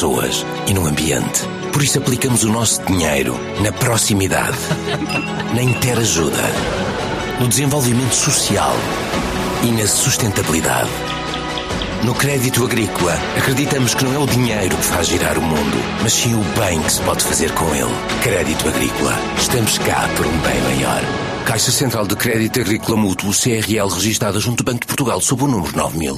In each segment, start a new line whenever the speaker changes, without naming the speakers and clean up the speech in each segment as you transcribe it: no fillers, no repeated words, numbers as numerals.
pessoas e no ambiente. Por isso aplicamos o nosso dinheiro na proximidade, na interajuda, no desenvolvimento social e na sustentabilidade. No crédito agrícola, acreditamos que não é o dinheiro que faz girar o mundo, mas sim o bem que se pode fazer com ele. Crédito agrícola. Estamos cá por um bem maior. Caixa Central de Crédito Agrícola Mútuo, CRL, registada junto ao Banco de Portugal, sob o número 9000.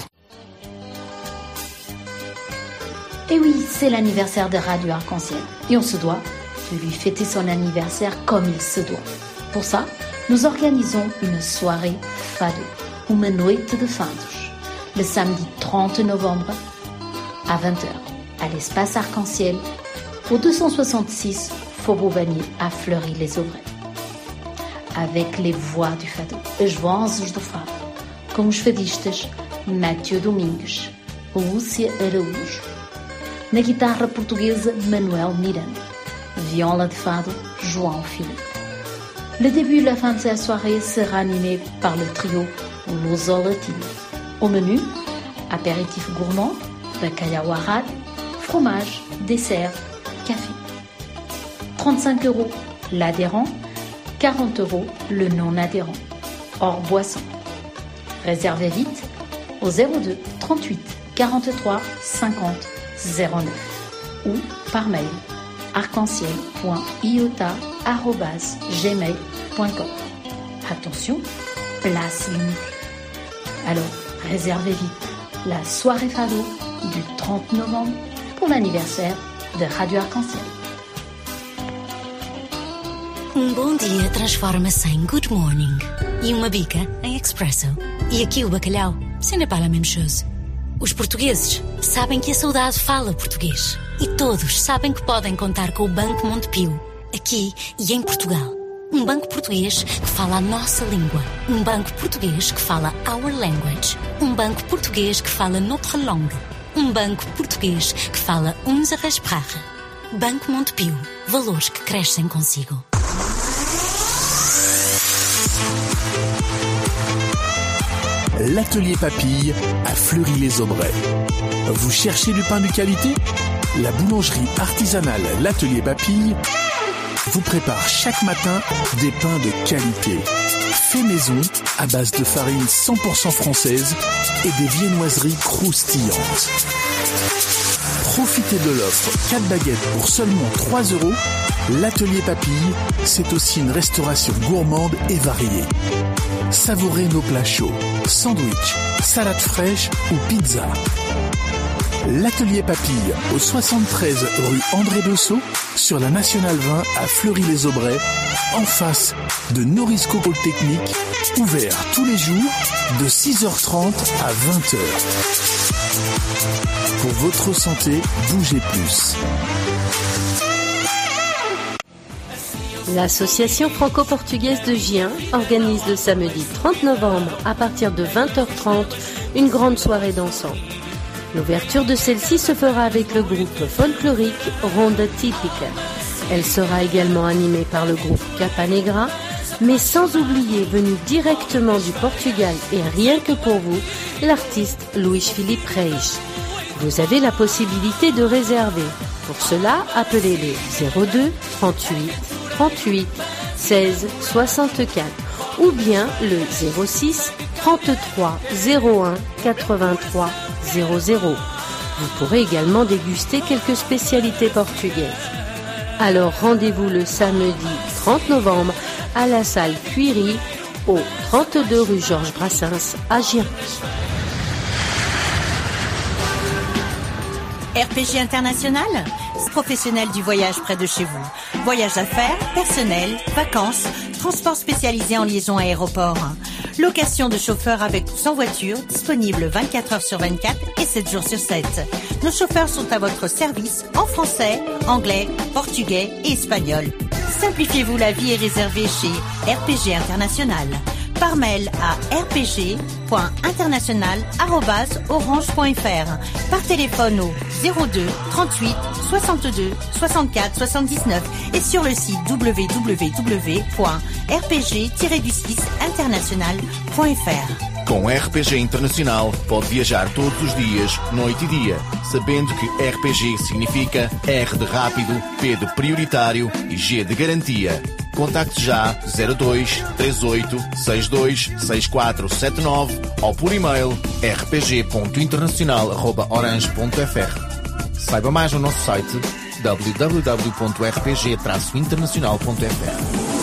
Et oui, c'est l'anniversaire de Radio Arc-en-Ciel. Et on se doit de lui fêter son anniversaire comme il se doit. Pour ça, nous organisons une soirée fado, uma noite de fados, le samedi 30 novembre à 20h, à l'espace Arc-en-Ciel, au 266 Faubourg Vanier, à Fleury-les-Aubrais. Avec les voix du fado, as vozes do fado, com os fadistas Mathieu Domingues, Lúcia Araújo, na guitarra portuguesa Manuel Miranda, viola de fado João Philippe. Le début et la fin de la soirée sera animé par le trio Luso Latino. Au menu, apéritif gourmand, bacalhau à rade, fromage, dessert, café. 35 € l'adhérent, 40 € le non-adhérent, hors boisson. Réservez vite au 02 38 43 50 09 ou par mail arc-en-ciel.iota@gmail.com. Attention, place limitée. Alors, réservez vite la soirée fado du 30 novembre pour l'anniversaire de Radio Arc-en-Ciel.
Bom dia transforma-se em good morning e uma bica em expresso. E aqui o bacalhau, ce n'est pas la même chose. Os portugueses sabem que a saudade fala português. E todos sabem que podem contar com o Banco Montepio, aqui e em Portugal. Banco português que fala a nossa língua. Banco português que fala our language. Banco português que fala notre langue. Banco português que fala unsere Sprache. Banco Montepio. Valores que crescem consigo.
L'atelier Papille à Fleury-les-Aubrais. Vous cherchez du pain de qualité ? La boulangerie artisanale L'Atelier Papille vous prépare chaque matin des pains de qualité. Fait maison à base de farine 100% française et des viennoiseries croustillantes. Profitez de l'offre 4 baguettes pour seulement 3 €. L'Atelier Papille, c'est aussi une restauration gourmande et variée. Savourez nos plats chauds, sandwich, salade fraîche ou pizza. L'Atelier Papille, au 73 rue André Bessot, sur la Nationale 20 à Fleury-les-Aubrais, en face de Norisco Polytechnique, ouvert tous les jours de 6h30 à 20h. Pour votre santé, bougez plus.
L'association franco-portugaise de Gien organise le samedi 30 novembre à partir de 20h30 une grande soirée dansante. L'ouverture de celle-ci se fera avec le groupe folklorique Ronda Típica. Elle sera également animée par le groupe Capa Negra, mais sans oublier, venu directement du Portugal et rien que pour vous, l'artiste Luís Filipe Reis. Vous avez la possibilité de réserver. Pour cela, appelez le 02 38 38 16 64 ou bien le 06 33 01 83 00. Vous pourrez également déguster quelques spécialités portugaises. Alors rendez-vous le samedi 30 novembre à la salle Cuiry au 32 rue Georges Brassens à Gien.
RPG International, professionnel du voyage près de chez vous. Voyages d'affaires, personnel, vacances, transport spécialisé en liaison aéroport. Location de chauffeurs avec ou sans voiture, disponible 24 heures sur 24 et 7 jours sur 7. Nos chauffeurs sont à votre service en français, anglais, portugais et espagnol. Simplifiez-vous la vie et réservez chez RPG International. Par mail à rpg.international@orange.fr. Par téléphone au 02 38 62 64 79 et sur le site www.rpg-international.fr.
Com RPG Internacional, pode viajar todos os dias, noite e dia, sabendo que RPG significa R de rápido, P de prioritário e G de garantia. Contacte já 02 38 62 6479 ou por e-mail rpg.internacional@orange.fr. Saiba mais no nosso site www.rpg-internacional.fr.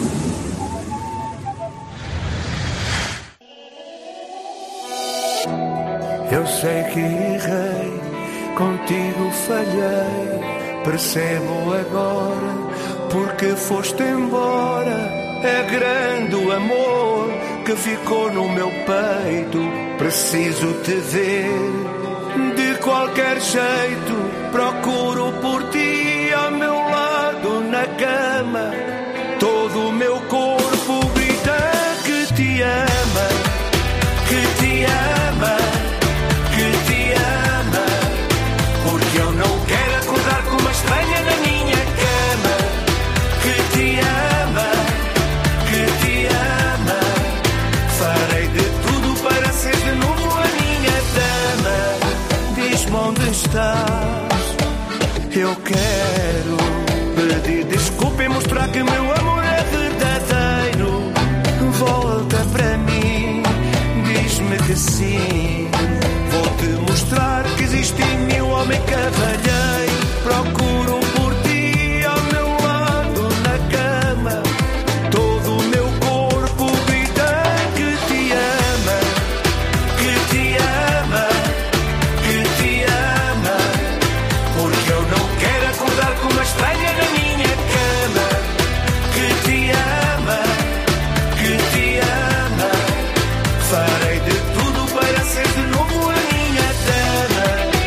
Eu sei que errei, contigo falhei, percebo agora porque foste embora. É grande o amor que ficou no meu peito, preciso te ver. De qualquer jeito procuro por ti ao meu lado na cama. Todo o meu corpo grita que te ama, que te ama, que te ama. Porque eu não quero acordar com uma estranha na minha cama. Que te ama, que te ama. Farei de tudo para ser de novo a minha dama. Diz-me onde estás, eu quero pedir desculpa e mostrar que meu amor é verdadeiro. Volta para mim, diz-me que sim. Vou-te mostrar que existe em mim um homem cavalheiro. Procuro por ti ao meu lado na cama. Todo o meu corpo grita que te ama, que te ama, que te ama. Porque eu não quero acordar com uma estranha na minha cama. Que te ama, que te ama. Farei de tudo para ser de novo a minha dama.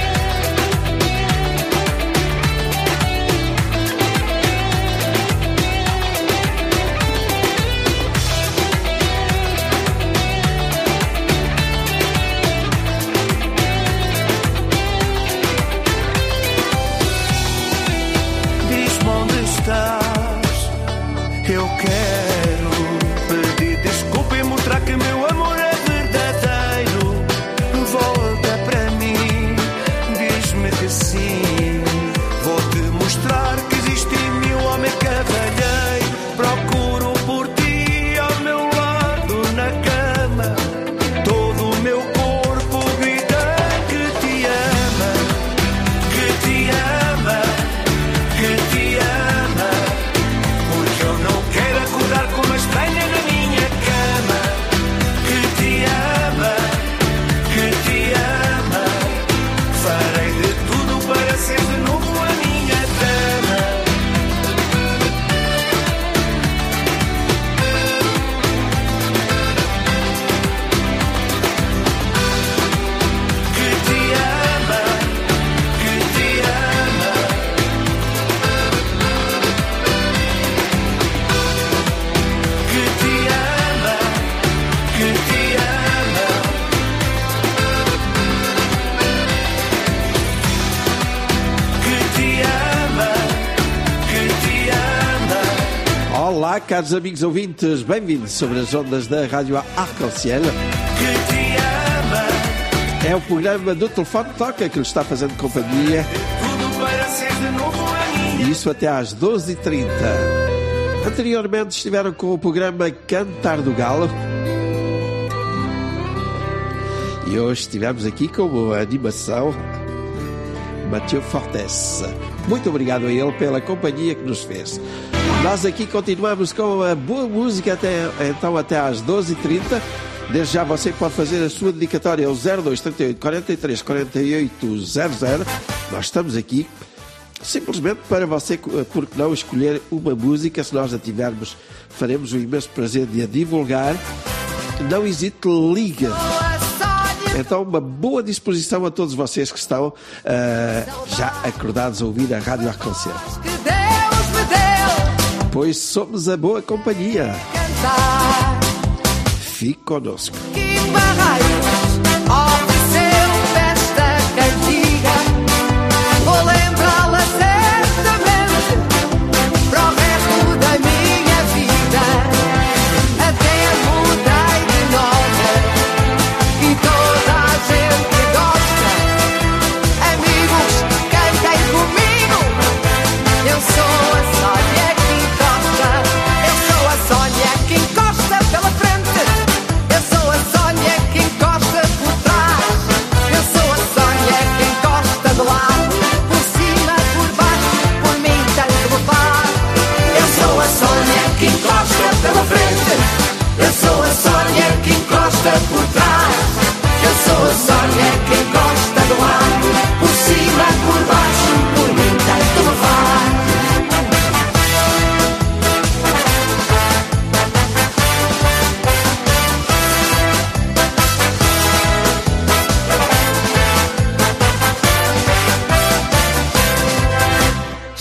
Diz-me onde estás, eu quero pedir desculpa e mostrar que meu amor é verdadeiro. Volta para mim, diz-me que sim. Vou-te mostrar que existe em mim um homem cavalheiro. Procuro por ti ao meu lado na cama. Todo o meu corpo grita que te ama, que te ama, que te ama. Porque eu não quero acordar com uma estranha na minha cama. Que te ama, que te ama. Farei de tudo para ser de novo a minha dama. Que te ama, que te ama. Que te ama, que te ama. Que te ama, que te ama.
Olá, caros amigos ouvintes, bem-vindos sobre as ondas da Rádio Arc-en-Ciel.
Que te ama,
É o programa do Telefone Toca que lhe está fazendo companhia,
tudo para ser de novo a minha.
e isso até às 12h30. Anteriormente estiveram com o programa Cantar do Galo, e hoje estivemos aqui com a animação Mathieu Fortes. Muito obrigado a ele pela companhia que nos fez. Nós aqui continuamos com a boa música até às 12h30. Desde já você pode fazer a sua dedicatória ao 02 38 43 48 00. Nós estamos aqui simplesmente para você, por que não, escolher uma música. Se nós a tivermos, faremos o imenso prazer de a divulgar. Não hesite, liga. Então, uma boa disposição a todos vocês que estão já acordados a ouvir a Rádio Arc-en-Ciel. Pois somos a boa companhia. Fique conosco.
Vou lembrá-la certamente para o resto da minha vida. Até mudei de nome.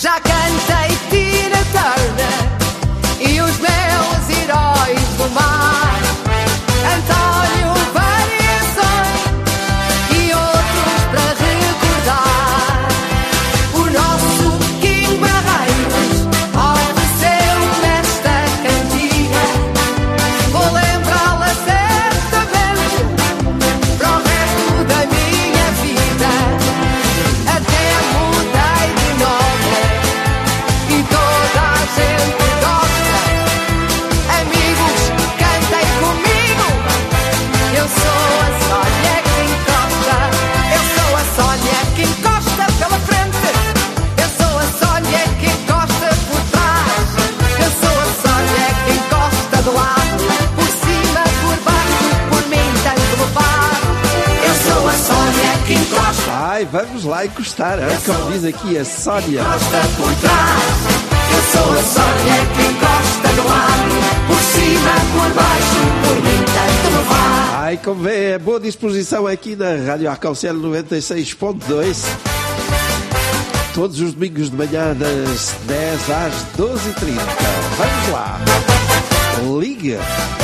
Já cantei Tina Turner e os meus heróis do mar, António Variações e outros para recordar. O nosso Kim Barreiros ofereceu-me esta cantiga, vou lembrá-la certamente para o resto da minha vida. Até mudei de nome e toda a gente gosta. Amigos, cantem comigo. Eu sou a Sónia que encosta. Eu sou a Sónia que encosta pela frente. Eu sou a Sónia que encosta por trás. Eu sou a Sónia que encosta do lado, por cima, por baixo, por mim tanto me faz. Eu sou a Sónia que encosta.
Ai, vamos lá encostar, hein? Como diz aqui a Sónia.
Encosta por trás. Eu sou a Sónia que encosta do lado, por cima, por baixo, por mim tanto me faz.
Ai, como vê, boa disposição aqui na Rádio Arconcel 96.2. Todos os domingos de manhã das 10 às 12h30. Vamos lá. Liga.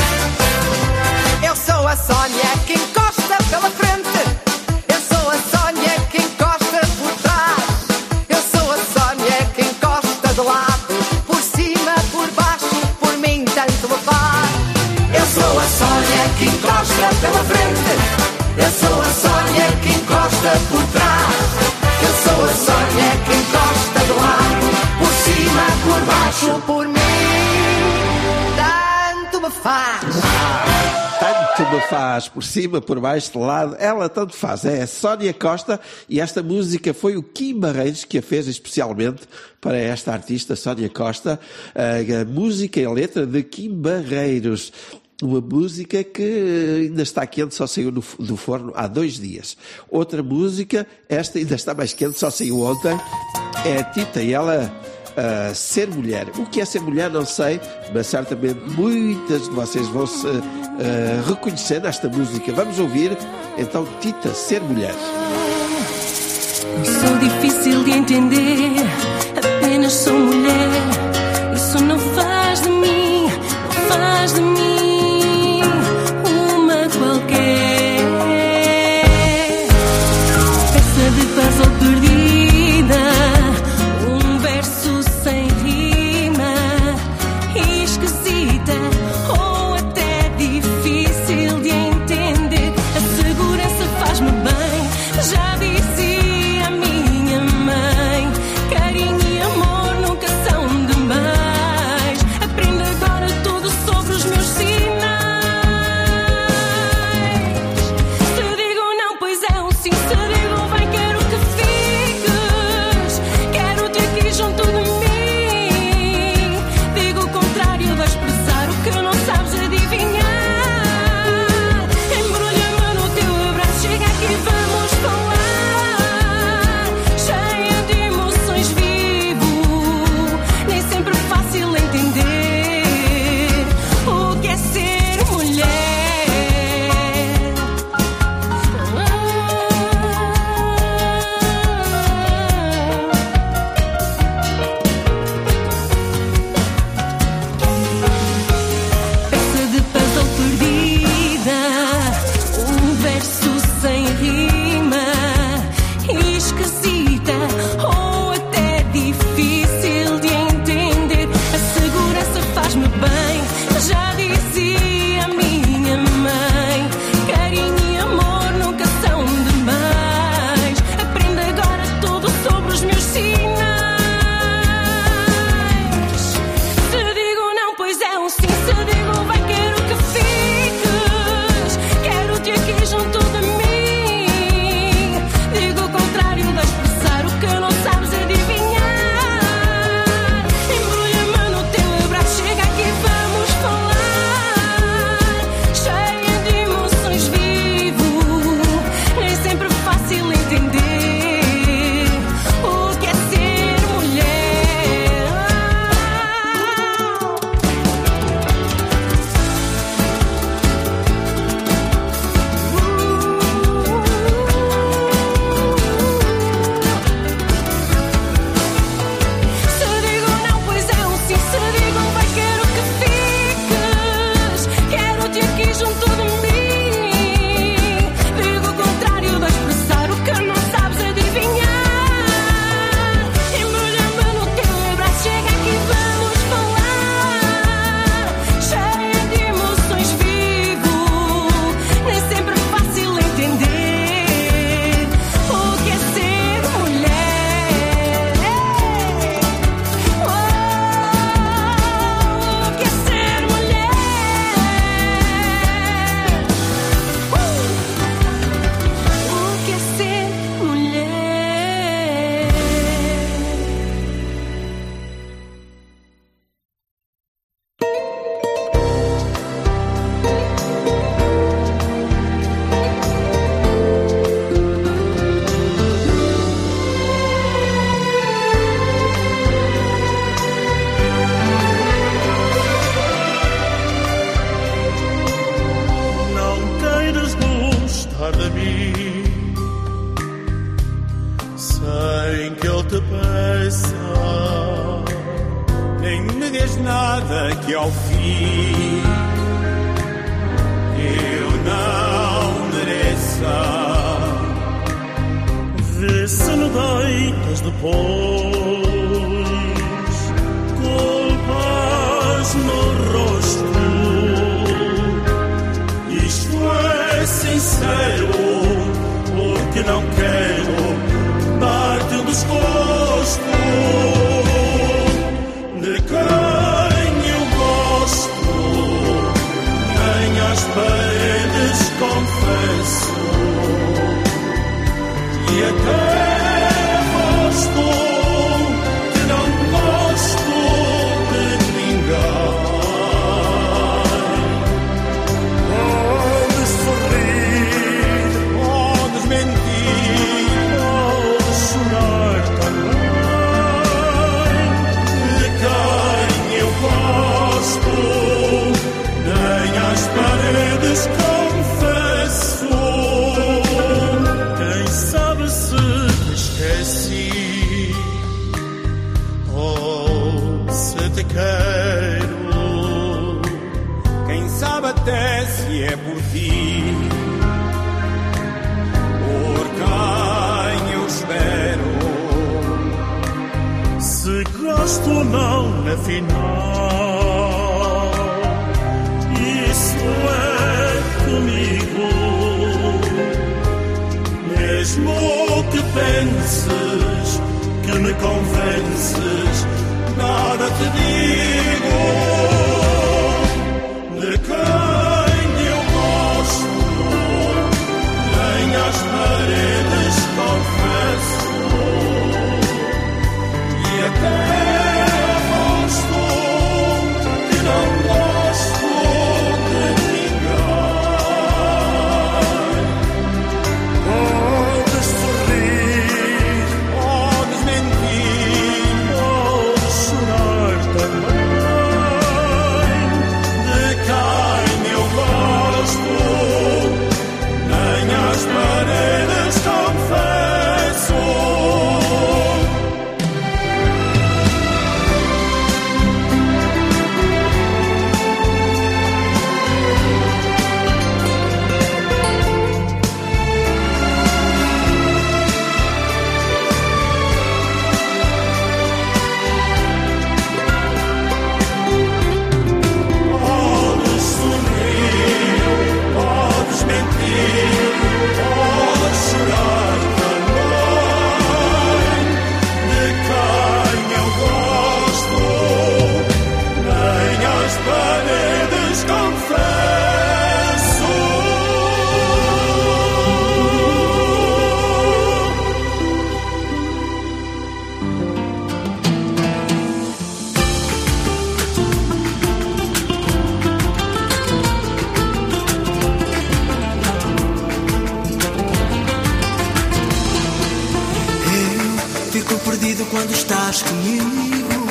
Eu sou a Sónia que encosta pela frente. Eu sou a Sónia que encosta por trás. Eu sou a Sónia que encosta do lado, por cima, por baixo, por mim tanto me faz. Eu sou a Sónia que encosta pela frente. Eu sou a Sónia que encosta por trás. Eu sou a Sónia que encosta do lado, por cima, por baixo, por mim tanto me faz.
Tanto me faz, por cima, por baixo, de lado, ela tanto faz. É a Sónia Costa e esta música foi o Kim Barreiros que a fez especialmente para esta artista, Sónia Costa. A música e a letra de Kim Barreiros. Uma música que ainda está quente, só saiu do forno há 2 dias. Outra música, esta ainda está mais quente, só saiu ontem, é a Tita e ela... Ser mulher. O que é ser mulher não sei, mas certamente muitas de vocês vão se reconhecer nesta música. Vamos ouvir então Tita, Ser Mulher.
Sou difícil de entender, apenas sou mulher. Isso não faz de mim, não faz de mim uma qualquer peça de puzzle perdida. Sem rima, esquisita ou até difícil de entender. A segurança faz-me bem, já dizia a minha mãe. Carinho e amor nunca são demais. Aprendo agora tudo sobre os meus
coração, nem me des nada que ao fim eu não mereça. Vê se me deitas depois culpas no rosto. Isto é sincero, porque não quero dar-te um desgosto de quem eu gosto. Nem às paredes confesso, e até gosto que não gosto de ninguém. Podes sorrir, podes mentir, podes chorar também. De quem eu gosto, nem às paredes confesso. Quem sabe se te esqueci ou se te quero. Quem sabe até se é por ti, por quem eu espero. Se gosto ou não, afinal, isso é comigo. Mesmo que penses que me convences, nada te digo. De quem eu gosto, nem às paredes confesso, e até gosto que não gosto de ninguém. Podes sorrir, podes mentir, podes chorar também. De quem eu gosto, nem às paredes confesso. Podes sorrir, podes mentir, podes chorar também. De quem eu gosto, nem às paredes confesso.
Eu fico perdido quando estás comigo.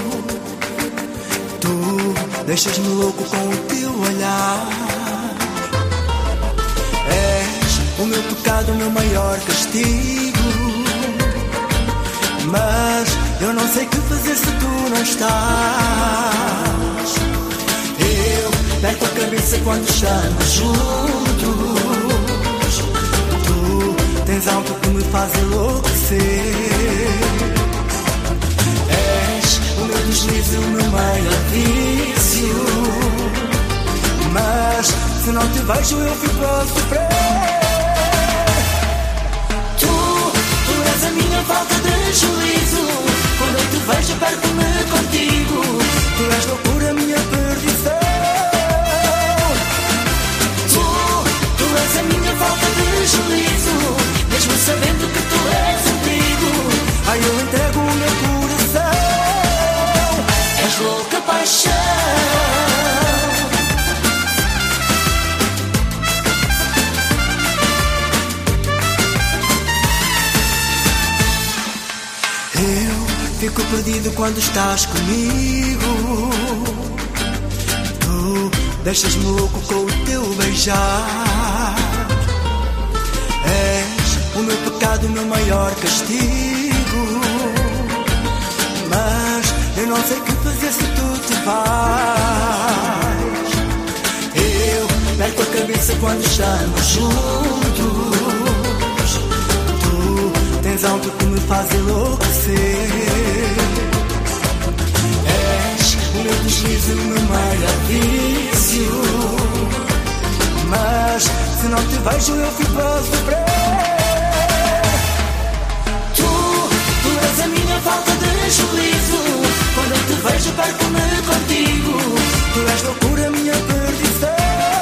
Tu deixas-me louco com o teu olhar. És o meu pecado, o meu maior castigo. Mas eu não sei o que fazer se tu não estás. Eu perco a cabeça quando estamos juntos. Tu tens algo que me faz enlouquecer. És o meu deslize, o meu maior vício. Mas se não te vejo eu fico a sofrer. Tu és a minha falta de juízo. Quando eu te vejo perco-me contigo. Tu és loucura, minha perdição. Tu és a minha falta de juízo. Mesmo sabendo que tu és um perigo, ai eu entrego o meu coração. És louca paixão. Eu fico perdido quando estás comigo. Tu deixas-me louco com o teu beijar. És o meu pecado, o meu maior castigo. quando estamos juntos. Tu tens algo que me faz enlouquecer. És o meu deslize no meio a vício. Mas se não te vejo eu fico a sofrer. Tu és a minha falta de juízo. Quando eu te vejo perco-me contigo. Tu és loucura, minha perdição.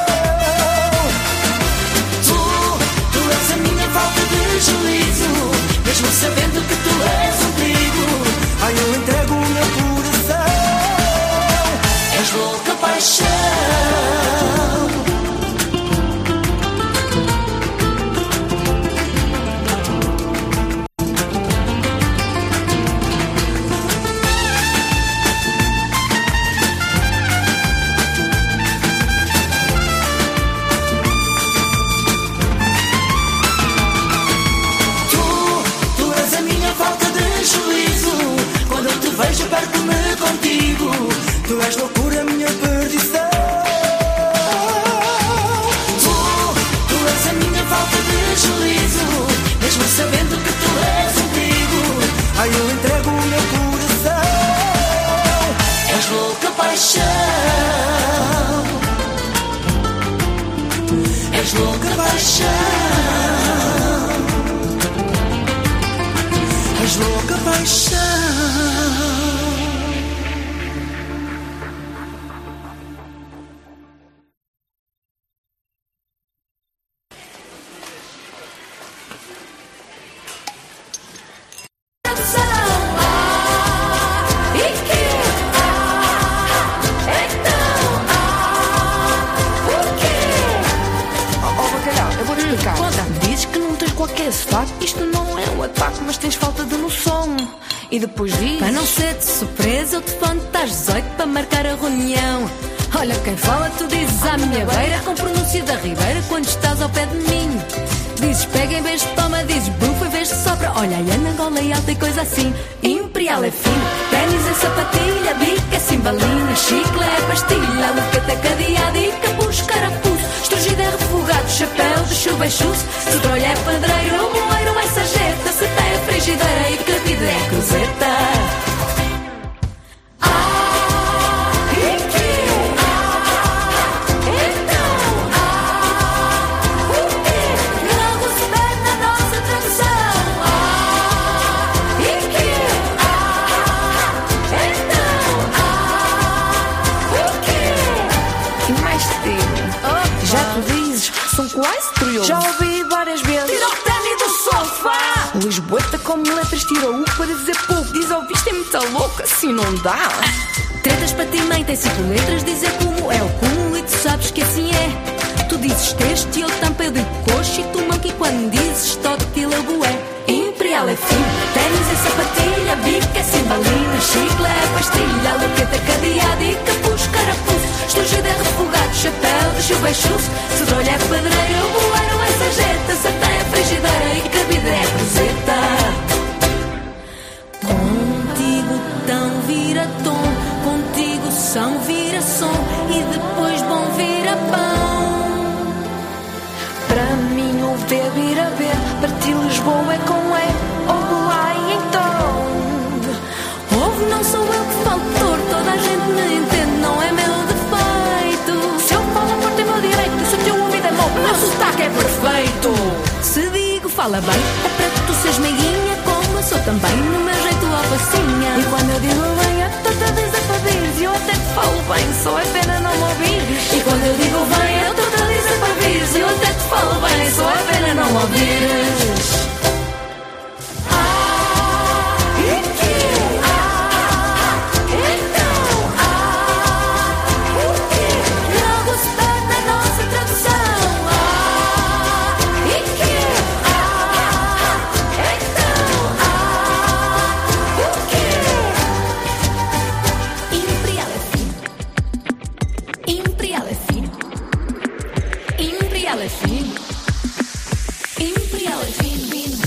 Tu és a minha falta de juízo. Mesmo sabendo que tu és um perigo. Ai, eu entrego o meu coração. És louca paixão. Vejo perto-me contigo. Tu és loucura, minha perdição. Tu és a minha falta de juízo. Mesmo sabendo que tu és um perigo. Ai, eu entrego o meu coração. És louca paixão. És louca paixão. És louca paixão.
Isto não é um ataque, mas tens falta de noção. E depois diz: para não ser de surpresa, eu te telefono às 18 para marcar a reunião. Olha quem fala, tu dizes à minha beira, com pronúncia da Ribeira, quando estás ao pé de mim. Dizes pega em vez de toma, dizes bufa em vez de sopra. Olha aí na gola e alta e coisa assim. Imperial é fino, ténis é sapatilha, bica é cimbalina, chicle é pastilha, luqueta é cadeada e capuz, carapuço, estrugido é refogado, chapéu de chuva é chuce, se o trolho é pedreiro, o moleiro é sarjeta, se tem a frigideira e que a vida é cruzeta. Já ouvi várias vezes. Tira o ténis do sofá. Lisboeta com letras, tira o para dizer pouco. Diz ouviste é muito louca, assim não dá. Tretas para ti mãe, tem 5 letras, dizer como é o cúmulo e tu sabes que assim é. Tu dizes texto e eu tampa, eu digo coxa e tu monkey quando dizes toque tila bué. Imperial é fino, ténis é sapatilha, bica é cimbalina, chicle é pastilha, luqueta cadeada e capuz, carapuço, estrugido é refogado, chapéu de chuva é chuce, se o trolho é pedreiro, o bueiro é sarjeta, se tem a frigideira e que a vida é cruzeta. Contigo tão vira tom, contigo são vira som e depois bom vira pão. Para mim o B vira B, para ti Lisboa é com E, ouve lá e então. Ouve, não sou eu que falo torto, toda a gente me entende, não é meu defeito. Se eu falo porto é meu direito, se o teu ouvido é mau, o meu sotaque é perfeito. Se digo fala bem, é para que tu sejas meiguinha, como eu sou também, no meu jeito alfacinha. E quando eu digo bem, é toda a dizer para vir, e eu até te falo bem, só é pena não me ouvir. E quando eu digo bem, é toda a dizer para vir, e eu até te falo bem, só é pena não me ouvires. Imperial é fino. Imperial é fino.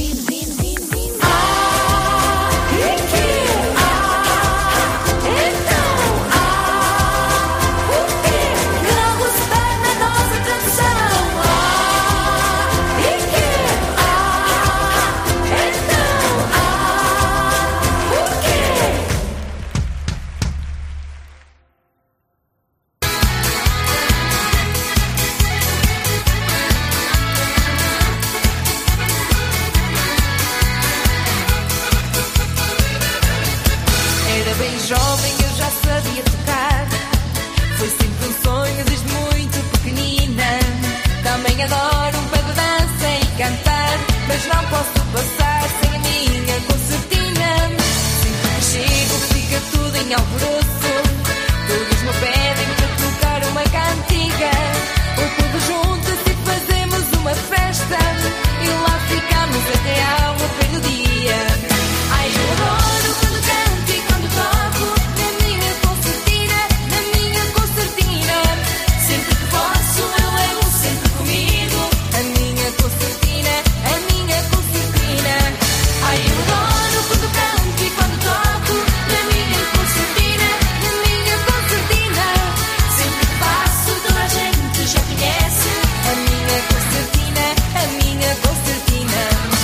jovem eu já sabia tocar. Foi sempre um sonho desde muito pequenina. Também adoro um pé de dança e cantar, mas não posso passar sem a minha concertina. Sempre que chego fica tudo em alvoroço. Todos me pedem para tocar uma cantiga. Ou todos juntos e fazemos uma festa, e lá ficamos até ao fim do dia. Ai, eu adoro quando canto e quando toco na minha concertina, na minha concertina. Sempre que posso eu levo sempre comigo a minha concertina, a minha concertina. Ai, eu adoro quando canto e quando toco na minha concertina, na minha concertina. Sempre que passo toda a gente já conhece a minha concertina, a minha concertina.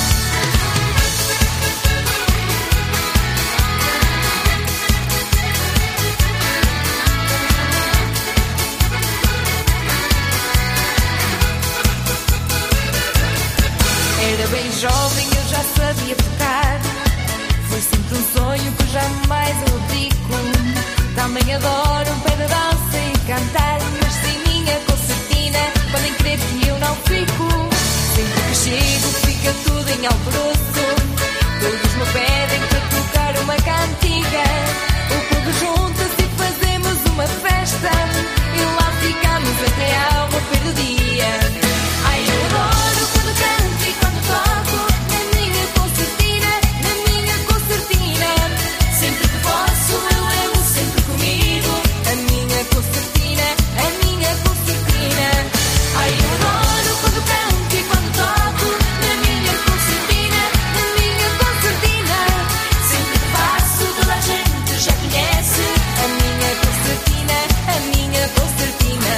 Era bem jovem, eu já sabia tocar. Foi sempre um sonho que jamais eu abdico. Também adoro um pé de dança e cantar, mas sem minha concertina podem crer que eu não fico. Sempre que chego fica tudo em alvoroço. Todos me pedem para tocar uma cantiga. Ou todos juntos e fazemos uma festa, e lá ficamos até ao fim do dia. Ai, eu adoro quando canto e quando toco na minha concertina, na minha concertina. Sempre que posso eu levo sempre comigo a minha concertina, a minha concertina. Ai, eu adoro quando canto e quando toco na minha concertina, na minha concertina. Sempre que passo toda a gente já conhece a minha concertina, a minha concertina.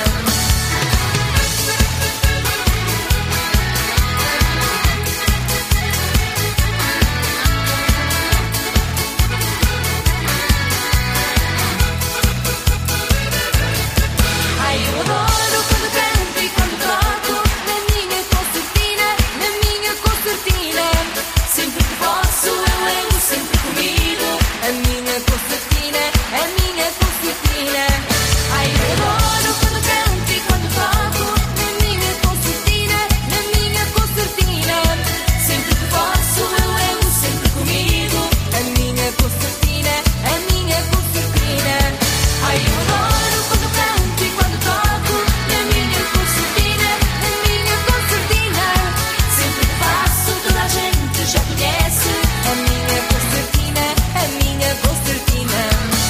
Ai, eu adoro quando canto e quando toco na minha concertina, na minha concertina. Sempre que posso eu levo sempre comigo a minha concertina, a minha concertina. Ai, eu adoro quando canto e quando toco na minha concertina, na minha concertina. Sempre que posso eu levo sempre comigo a minha concertina, a minha concertina. Ai, eu adoro quando canto e quando toco na minha concertina, na minha concertina. Sempre que passo toda a gente já conhece a minha concertina, a minha concertina.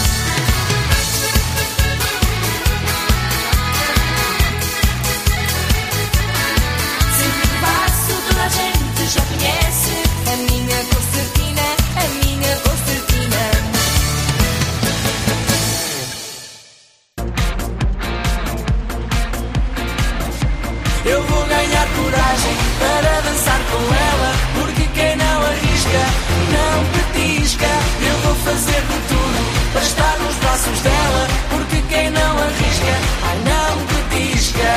Sempre que passo toda a gente já conhece a minha concertina, a minha concertina.
Eu vou ganhar coragem para dançar com ela, porque quem não arrisca não petisca. Eu vou fazer de tudo para estar nos braços dela, porque quem não arrisca, ai, não petisca.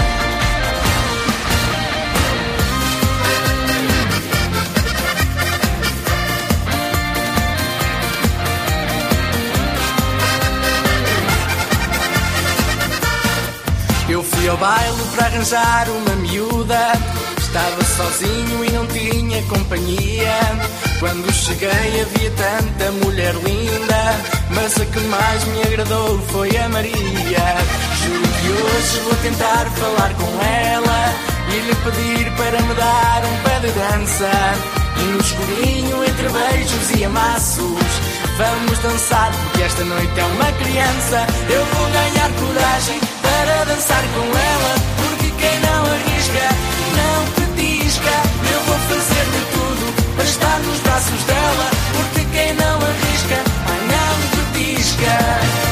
Eu fui ao baile para arranjar uma miúda. Estava sozinho e não tinha companhia. Quando cheguei havia tanta mulher linda, mas a que mais me agradou foi a Maria. Juro que hoje vou tentar falar com ela e lhe pedir para me dar um pé de dança. E no escurinho, entre beijos e amassos, vamos dançar, porque esta noite é uma criança. Eu vou ganhar coragem para dançar com ela, porque quem não arrisca não petisca. Eu vou fazer de tudo para estar nos braços dela, porque quem não arrisca, ai, não petisca.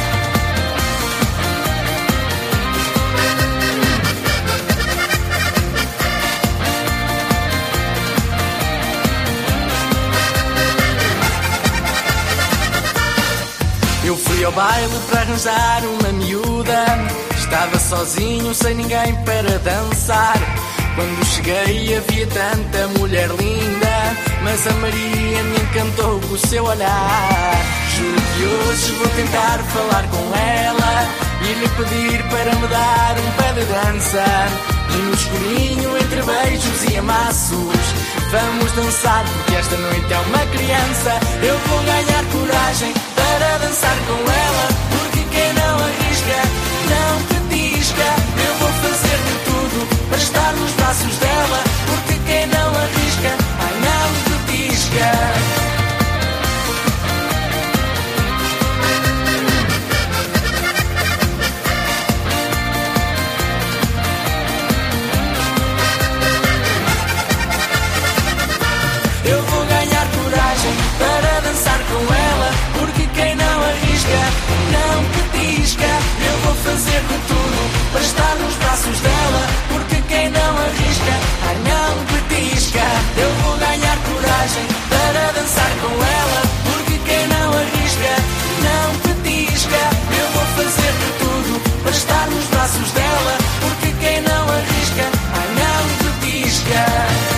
Eu fui ao baile para arranjar uma miúda. Estava sozinho, sem ninguém para dançar. Quando cheguei havia tanta mulher linda, mas a Maria me encantou com o seu olhar. Juro E hoje vou tentar falar com ela e lhe pedir para me dar um pé de dança. E no escurinho, entre beijos e amassos, vamos dançar porque esta noite é uma criança. Eu vou ganhar coragem para dançar com ela, porque quem não arrisca não petisca. Eu vou fazer de tudo para estar nos braços dela, porque quem não arrisca, ai não petisca. Para dançar com ela, porque quem não arrisca não petisca. Eu vou fazer de tudo para estar nos braços dela, porque quem não arrisca, ai não petisca. Eu vou ganhar coragem para dançar com ela, porque quem não arrisca não petisca. Eu vou fazer de tudo para estar nos braços dela, porque quem não arrisca, ai não petisca.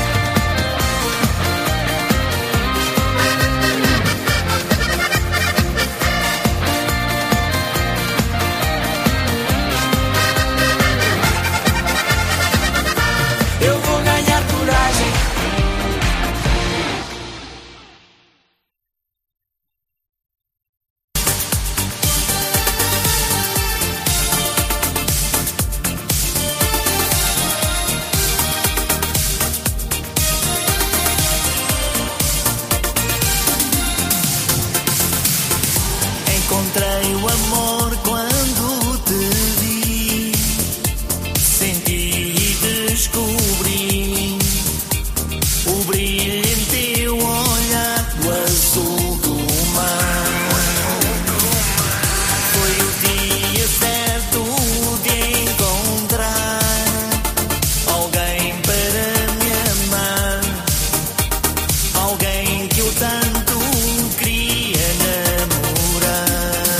Encontrei o amor quando te vi, senti e descobri o brilho em teu olhar, o azul do mar. Foi o dia certo de encontrar alguém para me amar, alguém que eu tanto queria namorar.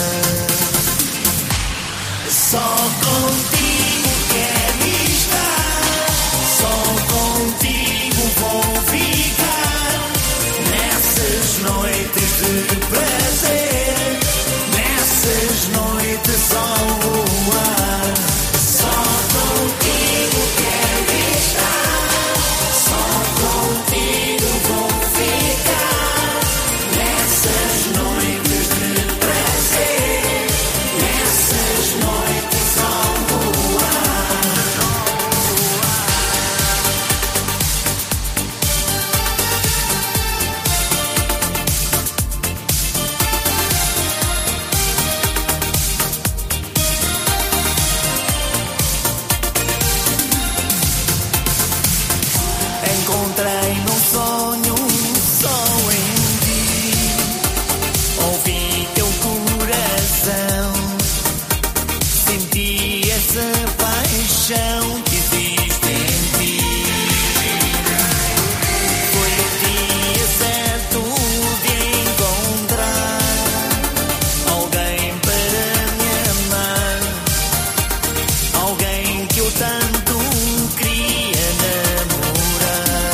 Só contigo quero estar, só contigo vou ficar, nessas noites de prazer, nessas noites ao voar. Só contigo quero estar, só contigo vou ficar, nessas noites de prazer, nessas noites ao voar. Encontrei num sonho só em ti, ouvi teu coração, senti essa paixão que existe em ti. Foi o dia certo de encontrar alguém para me amar, alguém que eu tanto queria namorar.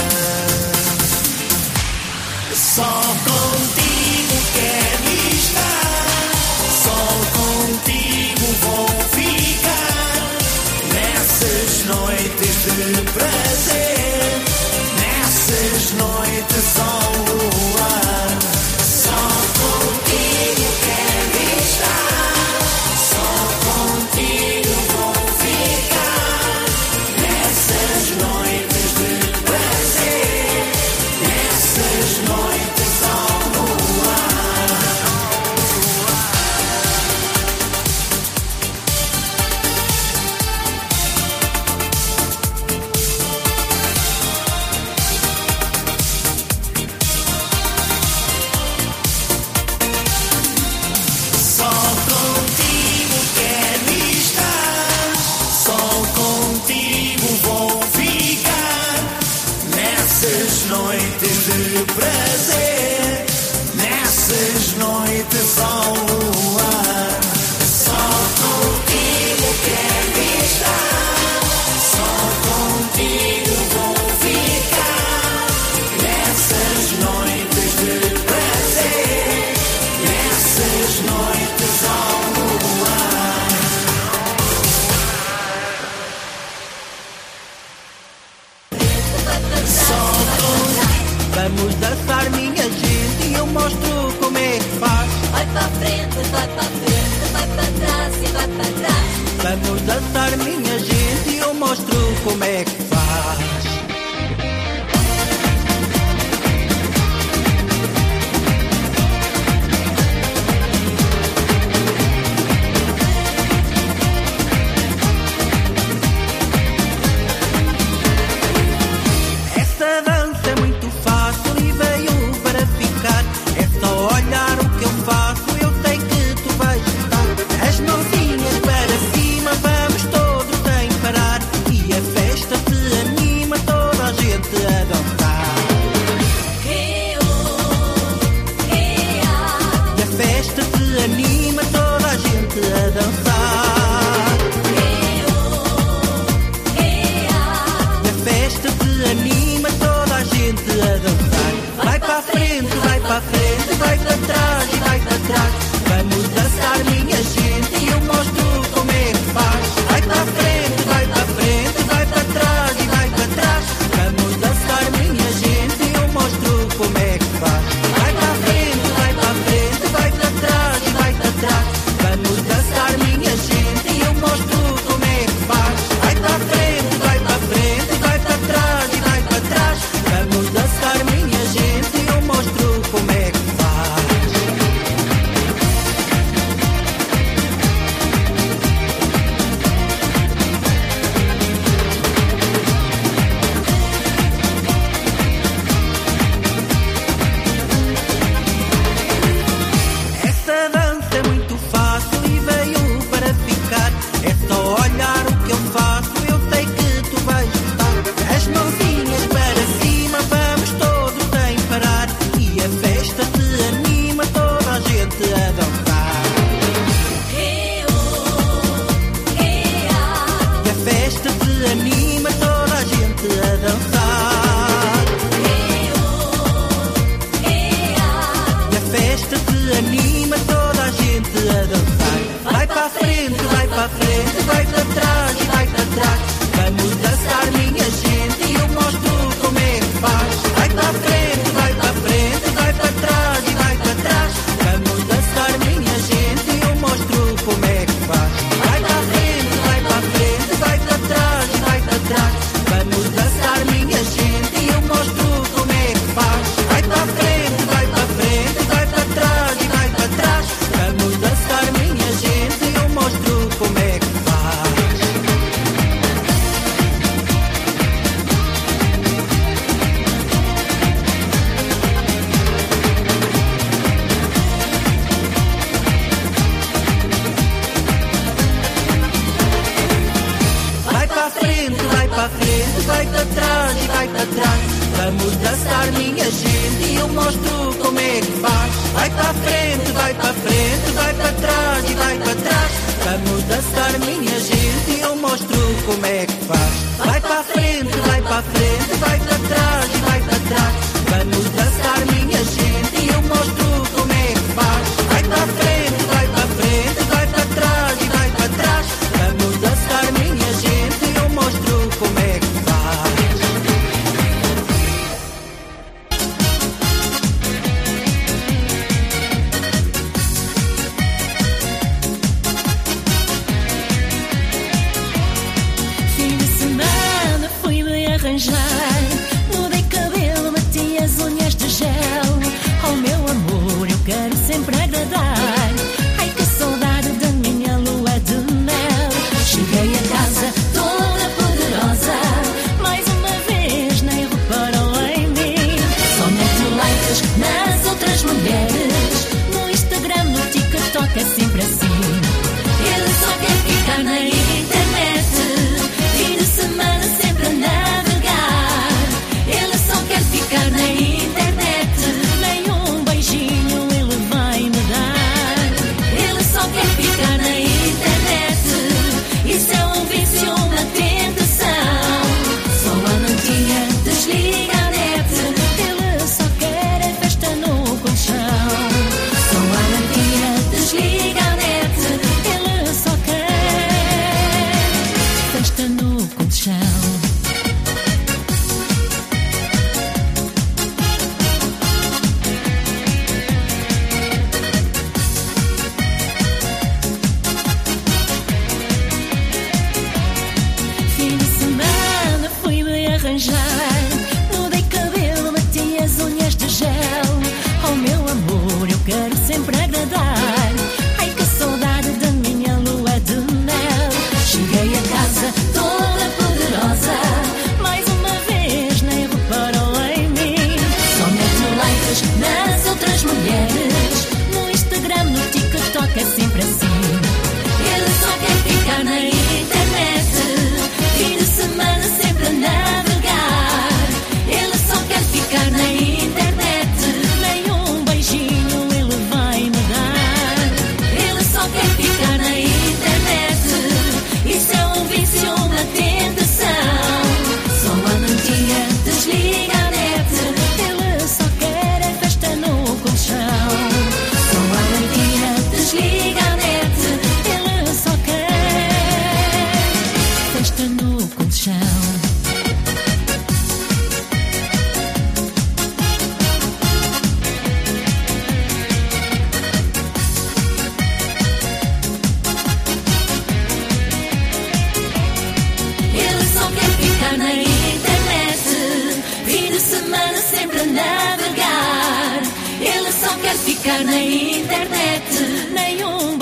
Só contigo quero estar, só contigo vou ficar, nessas noites de prazer, nessas noites ao voar. Só contigo quero estar, só contigo vou ficar, nessas noites de prazer, nessas noites ao voar. Só contigo quero estar, só contigo vou ficar, nessas noites de prazer, nessas noites ao voar. Só contigo quero estar, só contigo vou ficar, nessas noites de prazer, nessas anima toda a gente a dançar. E a festa te anima toda a gente a dançar. Vai para a frente, vai para a frente, vai para trás e vai para trás. Vamos dançar, minha gente, e eu mostro como é que faz. Vai para a frente, vai para a frente, vai para trás e vai para trás. Vamos dançar, minha gente, e eu mostro como é que faz. Vai para a frente, vai para a frente, vai para trás e vai para trás. Vamos dançar, minha gente, e eu mostro como é que faz. Vai para a frente, vai para a frente, vai para trás e vai para trás. Vamos dançar, minha gente, e eu mostro como é que faz. Esta dança é muito fácil e veio para ficar. É só olhar o que eu faço, eu sei que tu vais gostar. As mãozinhas para cima, vamos todos sem parar. E a festa te anima toda a gente a dançar. E a festa te anima toda a gente a dançar. E a festa te anima toda a gente a dançar. Vai para a frente, vai para a frente, vai para trás e vai para trás. Vamos dançar, minha gente, e eu mostro como é que faz. Vai para a frente, vai para a frente, vai para trás e vai para trás. Vamos dançar, minha gente, e eu mostro como é que faz. Vai para a frente, vai para a frente, vai para trás e vai para trás. Vamos dançar, minha gente, e eu mostro como é que faz. Vai para a frente, vai para a frente, vai para trás e vai para trás. Vamos dançar, minha gente, e eu mostro como é que faz. Vai para a frente, vai para a frente, vai para trás e vai para trás. Vamos dançar, minha gente, e eu mostro como é que faz. Vai para a frente, vai para a frente, vai para trás e vai para trás. Vamos dançar, minha gente, e eu mostro como é que faz. Vai para a frente, vai para a frente, vai para trás e vai para trás. Vamos dançar, minha gente, e eu mostro como é que faz. Vai para a frente, vai para a frente, vai para trás e vai para trás. Vamos dançar, minha gente, e eu mostro como é que faz.
Fim de semana fui-me arranjar. Mudei cabelo, meti as unhas de gel. Oh meu amor, eu quero sempre agradar. Ai que saudade da minha lua de mel. Cheguei a casa toda poderosa. Mais uma vez nem reparou em mim. Só mete likes nas outras mulheres. No Instagram, no TikTok é sempre assim. Ele só quer ficar na internet. Fim de semana sempre a navegar. Ele só quer ficar na internet. Nenhum beijinho ele vai me dar. Ele só quer ficar na internet. Isso é um vício, uma tentação. Só a notinha desliga a net. Ele só quer é festa no colchão. Só a notinha desliga a net.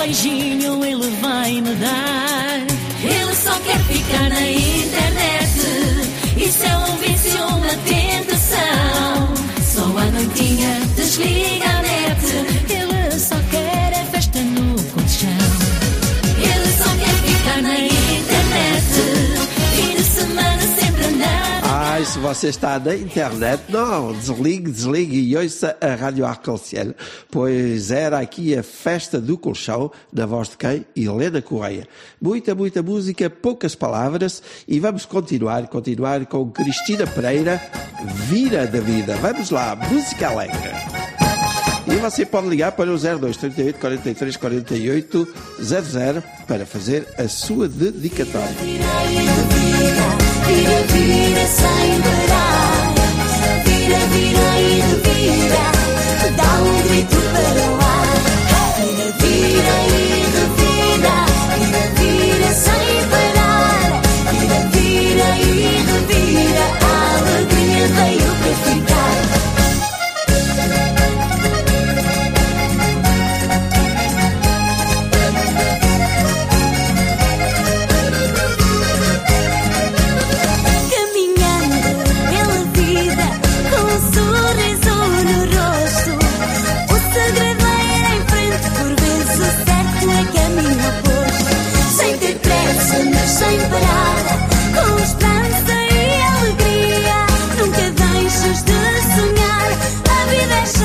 beijinho ele vai me dar. Ele só quer ficar na internet. Isso é um vício, uma tentação. Só à noitinha desliga a net. Ele só quer é festa no colchão. Ele só quer ficar na internet. Fim de semana sempre andar.
Ai, se você está na internet, não, desligue e ouça a Rádio Arconciel, pois era aqui a festa do colchão, na voz de quem? Helena Correia. Muita música, poucas palavras, e vamos continuar com Cristina Pereira, Vira da Vida. Vamos lá, música alegre. E você pode ligar para o 02 38 43 48 00 para fazer a sua dedicatória.
Vira sem parar. Vira e revira. Dá grito para o ar. Vira e revira. Vira sem parar. Vira e revira. A alegria veio para ficar. Sem parar, com esperança e alegria, nunca deixes de sonhar. A vida é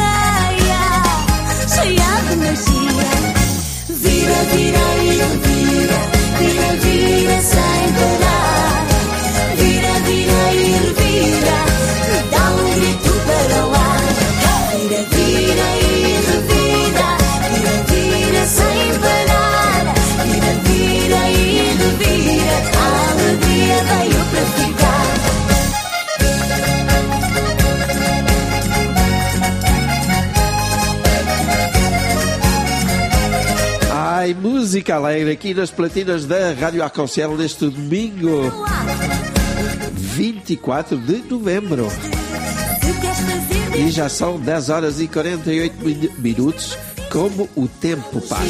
cheia de magia. Vira e revira, vira sem parar. Vira e revira, dá grito para o ar. Vira e revira sem parar. Vira e revira. A alegria veio para ficar.
Ai, música alegre aqui nas platinas da Rádio Arconciel neste domingo 24 de novembro. E já são 10 horas e 48 minutos. Como o tempo passa.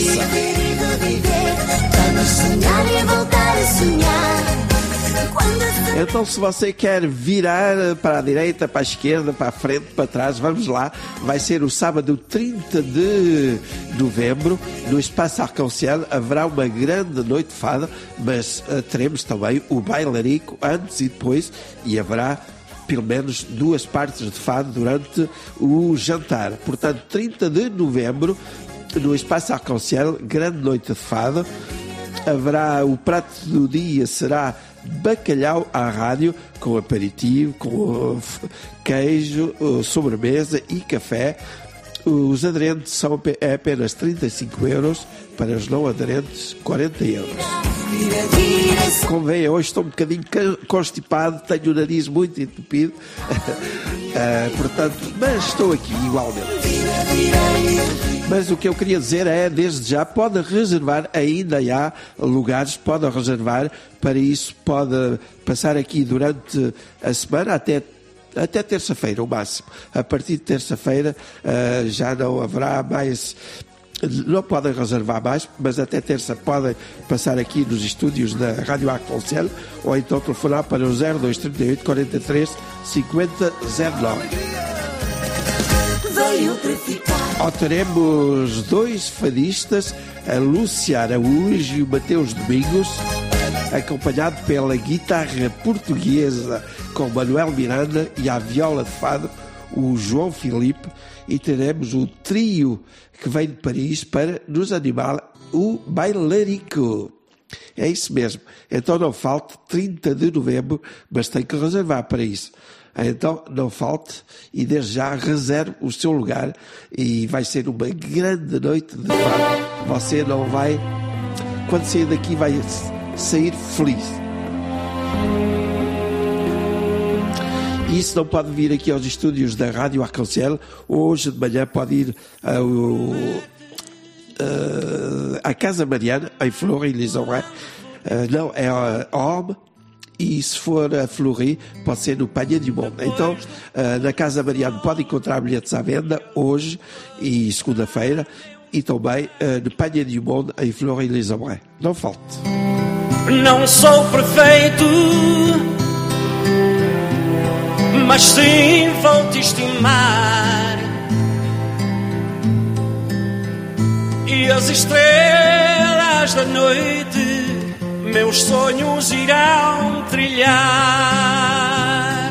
Vamos sonhar e voltar a sonhar.
Então, se você quer virar para a direita, para a esquerda, para a frente, para trás, vamos lá. Vai ser o sábado 30 de novembro, no Espaço Arconciel. Haverá uma grande noite de fado, mas teremos também o bailarico antes e depois, e haverá pelo menos 2 partes de fado durante o jantar. Portanto, 30 de novembro, no Espaço Arconciel, grande noite de fado. Haverá o prato do dia, será bacalhau à rádio, com aperitivo, com queijo, sobremesa e café. Os aderentes são apenas 35 euros, para os não aderentes 40 euros. Convém, hoje estou um bocadinho constipado, tenho o nariz muito entupido, portanto, mas estou aqui igualmente. Mas o que eu queria dizer é, desde já, pode reservar, ainda há lugares, pode reservar, para isso pode passar aqui durante a semana até terça-feira, o máximo. A partir de terça-feira já não haverá mais, não podem reservar mais, mas até terça podem passar aqui nos estúdios da Rádio Arconciel ou então telefonar para o 02 38 43 50 09. Ou teremos 2 fadistas, a Lúcia Araújo e o Mateus Domingos, acompanhado pela guitarra portuguesa com Manuel Miranda e a viola de fado, o João Filipe, e teremos o trio que vem de Paris para nos animar, o Bailarico. É isso mesmo. Então não falte, 30 de novembro, mas tem que reservar para isso. Então não falte e desde já reserve o seu lugar e vai ser uma grande noite de fado. Você não vai, quando sair daqui, vai sair feliz. E se não pode vir aqui aos estúdios da Rádio Arconciel, hoje de manhã pode ir à Casa Mariana, em Fleury, Lisonais. Não, é a Orme. E se for a Fleury, pode ser no Panha du Monde. Então, na Casa Mariana pode encontrar bilhetes à venda hoje e segunda-feira. e também de Panier du Monde em Fleury-les-Aubrais. Não falte.
Não sou perfeito, mas sim vou te estimar. E as estrelas da noite meus sonhos irão trilhar.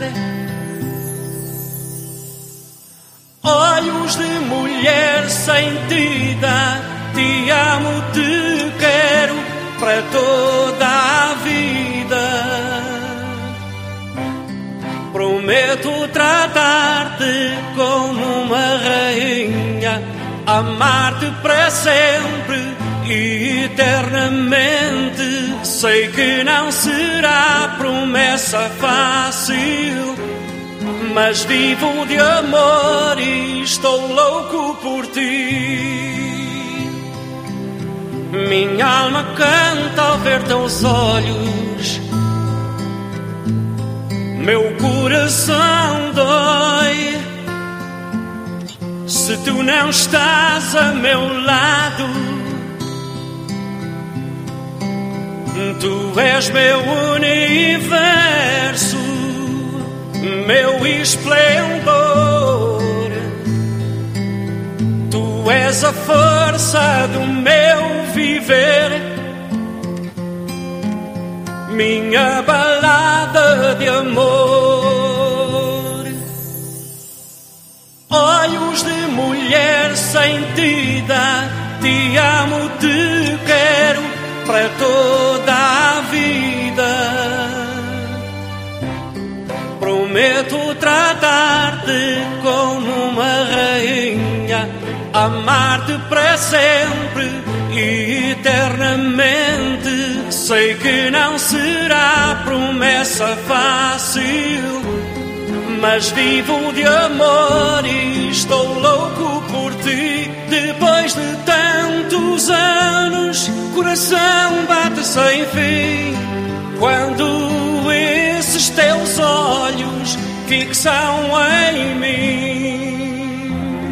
Olhos de mulher sentida, te amo, te quero para toda a vida. Prometo tratar-te como uma rainha, amar-te para sempre e eternamente. Sei que não será promessa fácil, mas vivo de amor e estou louco por ti. Minha alma canta ao ver teus olhos, meu coração dói. Se tu não estás a meu lado, tu és meu universo, meu esplendor. Tu és a força do meu viver, minha balada de amor. Olhos de mulher sentida, te amo, te quero para toda a vida. Prometo tratar-te como uma rainha, amar-te para sempre e eternamente. Sei que não será promessa fácil, mas vivo de amor e estou louco por ti. Depois de tantos anos, coração bate sem fim quando esses teus olhos fixam em mim.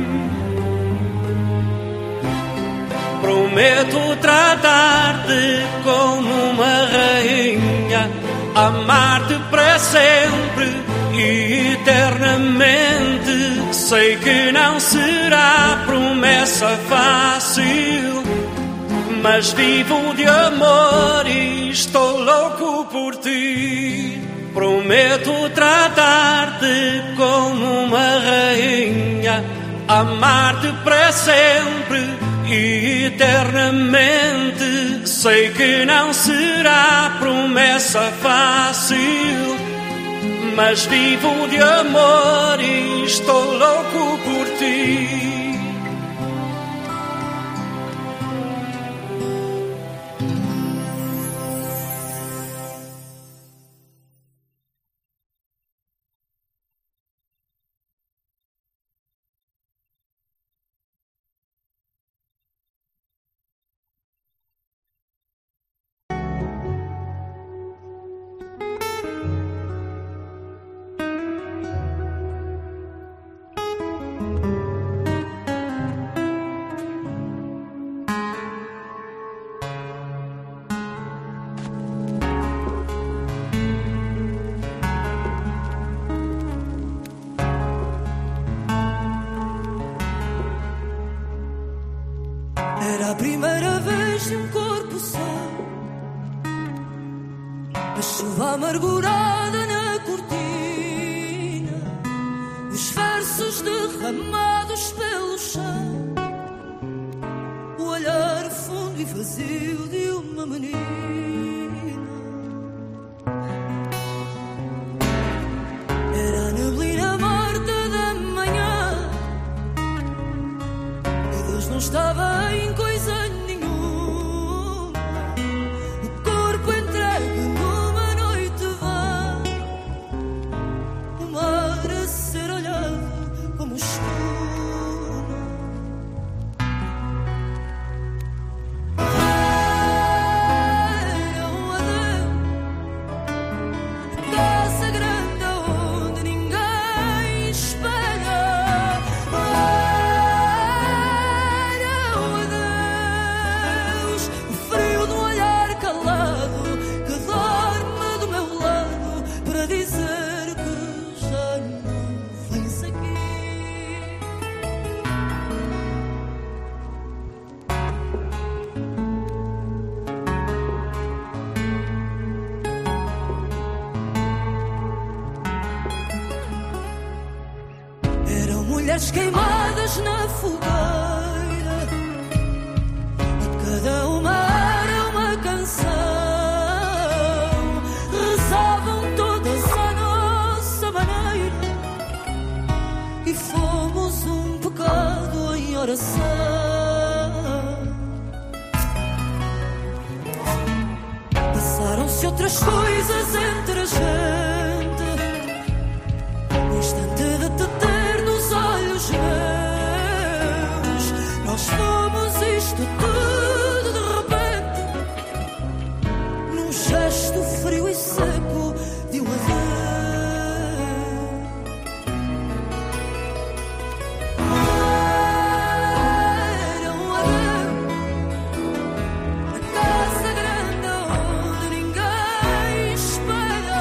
Prometo tratar-te como uma rainha, amar-te para sempre e eternamente. Sei que não será promessa fácil, mas vivo de amor e estou louco por ti. Prometo tratar-te como uma rainha, amar-te para sempre e eternamente. Sei que não será promessa fácil, mas vivo de amor e estou louco por ti.
Era a primeira vez de um corpo só, a chuva amargurada na cortina, os versos derramados pelo chão, o olhar fundo e vazio de uma menina. Era a neblina morta da manhã, e Deus não estava em coisa nenhuma. O corpo entregue numa noite vã, o mar a ser olhado como espuma. Era um adeus, a casa grande onde ninguém espera. Era um
mulheres queimadas na fogueira, e cada uma era uma canção. Rezavam todas à nossa maneira, e fomos um pecado em oração. Passaram-se outras coisas entre a gente, no instante de te ter nos olhos meus. Nós fomos isto tudo de repente, num gesto frio e seco de um adeus. Era um adeus, a casa grande onde ninguém espera.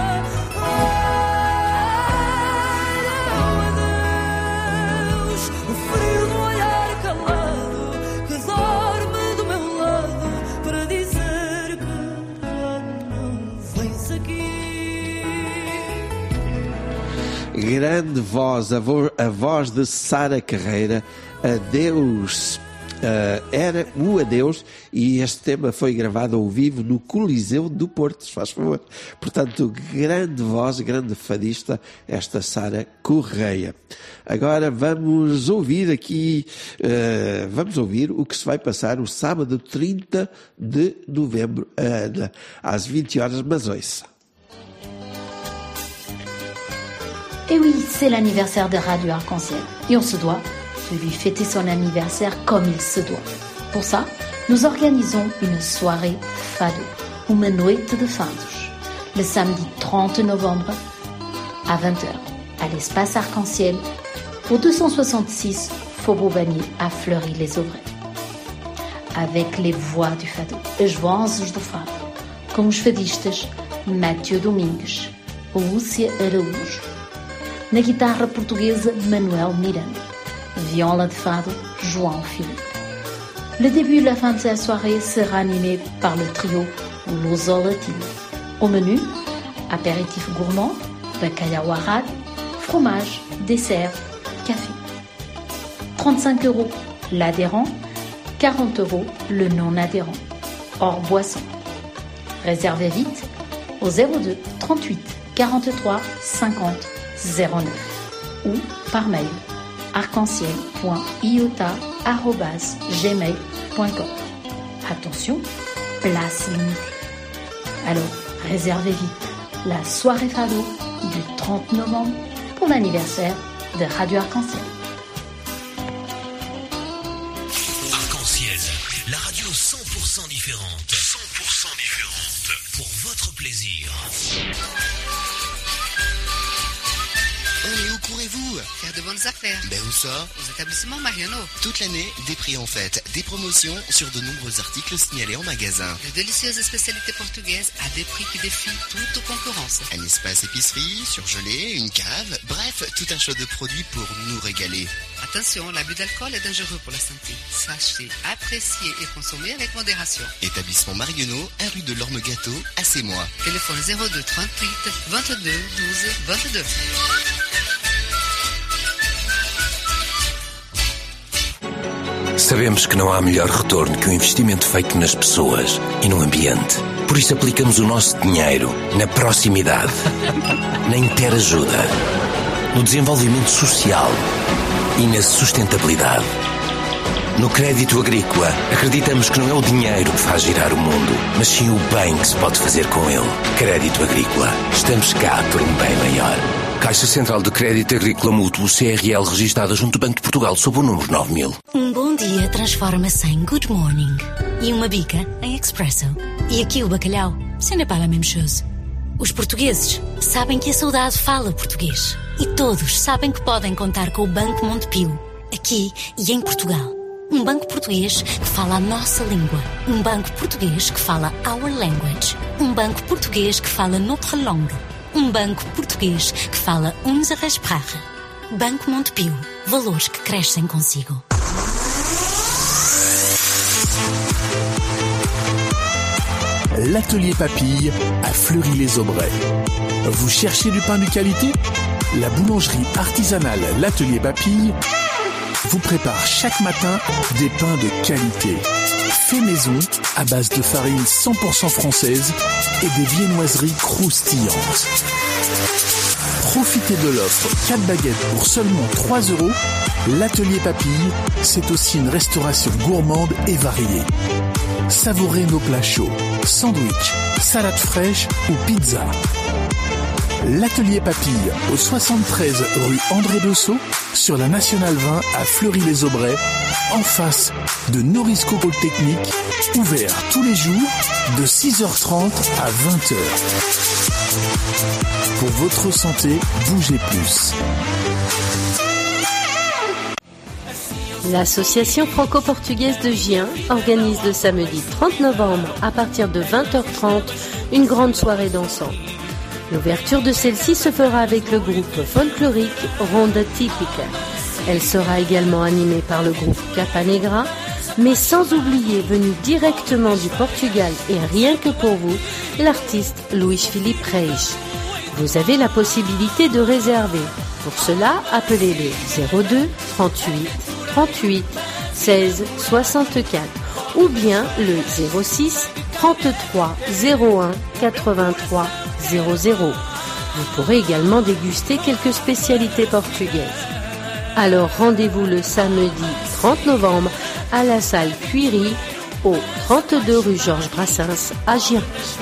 Era um adeus, o frio do olhar calado que dorme do meu lado para dizer que já não vens aqui.
Grande voz, a voz de Sara Carreira, Adeus. Era o Adeus, e este tema foi gravado ao vivo no Coliseu do Porto, se faz favor. Portanto, grande voz, grande fadista, esta Sara Correia. Agora vamos ouvir aqui, vamos ouvir o que se vai passar o sábado 30 de novembro, às 20 horas, mas ouça.
Et oui, c'est l'anniversaire de Radio Arc-en-Ciel. Et on se doit de lui fêter son anniversaire comme il se doit. Pour ça, nous organisons une soirée fado, uma noite de fados, le samedi 30 novembre à 20h, à l'espace Arc-en-Ciel, au 266 Faubourg Bagné, à Fleury-les-Aubrais. Avec les voix du fado, as vozes do fado, com os fadistas Mathieu Domingues, Lúcia Araújo, na guitarra portuguesa Manuel Miranda, viola de fado João Philippe. Le début et la fin de la soirée sera animé par le trio Luso Latino. Au menu, apéritif gourmand, bacalhau à rade, fromage, dessert, café. 35 € l'adhérent, 40 € le non-adhérent, hors boisson. Réservez vite au 02 38 43 50 09 ou par mail arc-en-ciel.iota@gmail.com. Attention, place limitée. Alors, réservez vite la soirée fado du 30 novembre pour l'anniversaire de Radio Arc-en-Ciel.
Arc-en-Ciel, la radio 100% différente. 100% différente. Pour votre plaisir.
Où courez-vous?
Faire de bonnes affaires.
Ben où ça?
Aux établissements Mariano.
Toute l'année, des prix en fête, des promotions sur de nombreux articles signalés en magasin.
De délicieuses spécialités portugaises à des prix qui défient toute concurrence.
Un espace épicerie, surgelé, une cave, bref, tout un choix de produits pour nous régaler.
Attention, l'abus d'alcool est dangereux pour la santé. Sachez apprécier et consommer avec modération.
Établissement Mariano, 1 rue de l'Orme-Gâteau, à Sémois.
Téléphone 02 38 22 12 22.
Sabemos que não há melhor retorno que o investimento feito nas pessoas e no ambiente. Por isso aplicamos o nosso dinheiro na proximidade, na interajuda, no desenvolvimento social e na sustentabilidade. No crédito agrícola, acreditamos que não é o dinheiro que faz girar o mundo, mas sim o bem que se pode fazer com ele. Crédito agrícola. Estamos cá por um bem maior. Caixa Central de Crédito Agrícola Mútuo, CRL, registada junto ao Banco de Portugal, sob o número 9000.
Bom dia transforma-se em good morning. E uma bica em expresso. E aqui o bacalhau, ce n'est pas la même chose. Os portugueses sabem que a saudade fala português. E todos sabem que podem contar com o Banco Montepio, aqui e em Portugal. Um banco português que fala a nossa língua. Um banco português que fala our language. Um banco português que fala notre langue. Um banco português que fala unsere Sprache. Banco Montepio. Valores que crescem consigo.
l'atelier Papille à Fleury-les-Aubrais. Vous cherchez du pain de qualité ? La boulangerie artisanale l'atelier Papille vous prépare chaque matin des pains de qualité. Fait maison à base de farine 100% française et des viennoiseries croustillantes. Profitez de l'offre 4 baguettes pour seulement 3 €. L'atelier Papille, c'est aussi une restauration gourmande et variée. Savourez nos plats chauds, sandwich, salade fraîche ou pizza. L'atelier Papille au 73 rue André Bessot sur la Nationale 20 à Fleury-les-Aubrais, en face de Norisco Polytechnique, ouvert tous les jours de 6h30 à 20h. Pour votre santé, bougez plus.
L'association franco-portugaise de Gien organise le samedi 30 novembre à partir de 20h30 une grande soirée dansante. L'ouverture de celle-ci se fera avec le groupe folklorique Ronda Típica. Elle sera également animée par le groupe Capa Negra, mais sans oublier, venu directement du Portugal et rien que pour vous, l'artiste Luís Filipe Reis. Vous avez la possibilité de réserver. Pour cela, appelez le 02 38 38 16 64 ou bien le 06 33 01 83 00. Vous pourrez également déguster quelques spécialités portugaises. Alors rendez-vous le samedi 30 novembre à la salle Cuiry au 32 rue Georges Brassens à Gien.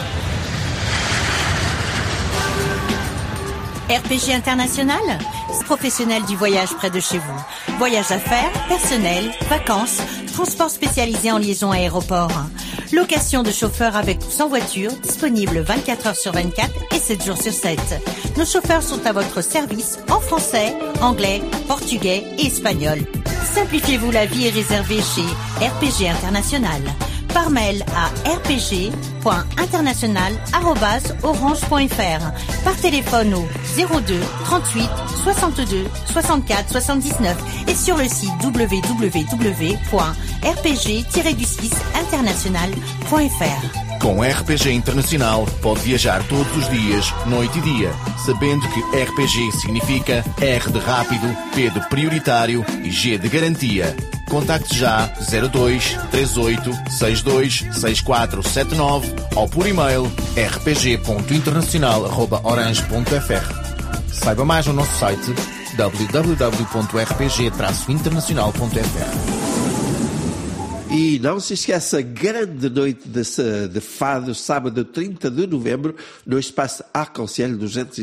RPG International, professionnel du voyage près de chez vous. Voyage d'affaires, personnel, vacances, transport spécialisé en liaison aéroport. Location de chauffeurs avec ou sans voiture, disponible 24 heures sur 24 et 7 jours sur 7. Nos chauffeurs sont à votre service en français, anglais, portugais et espagnol. Simplifiez-vous la vie et réservez chez RPG International. Par mail à rpg.international@orange.fr. Par téléphone au 02 38 62 64 79 et sur le site www.rpg-international.fr.
Com RPG Internacional pode viajar todos os dias, noite e dia, sabendo que RPG significa R de rápido, P de prioritário e G de garantia. Contacte já 02 38 62 6479 ou por e-mail rpg.internacional@orange.fr. Saiba mais no nosso site www.rpg-internacional.fr.
E não se esqueça, grande noite de fado, sábado 30 de novembro, no espaço Arc-en-Ciel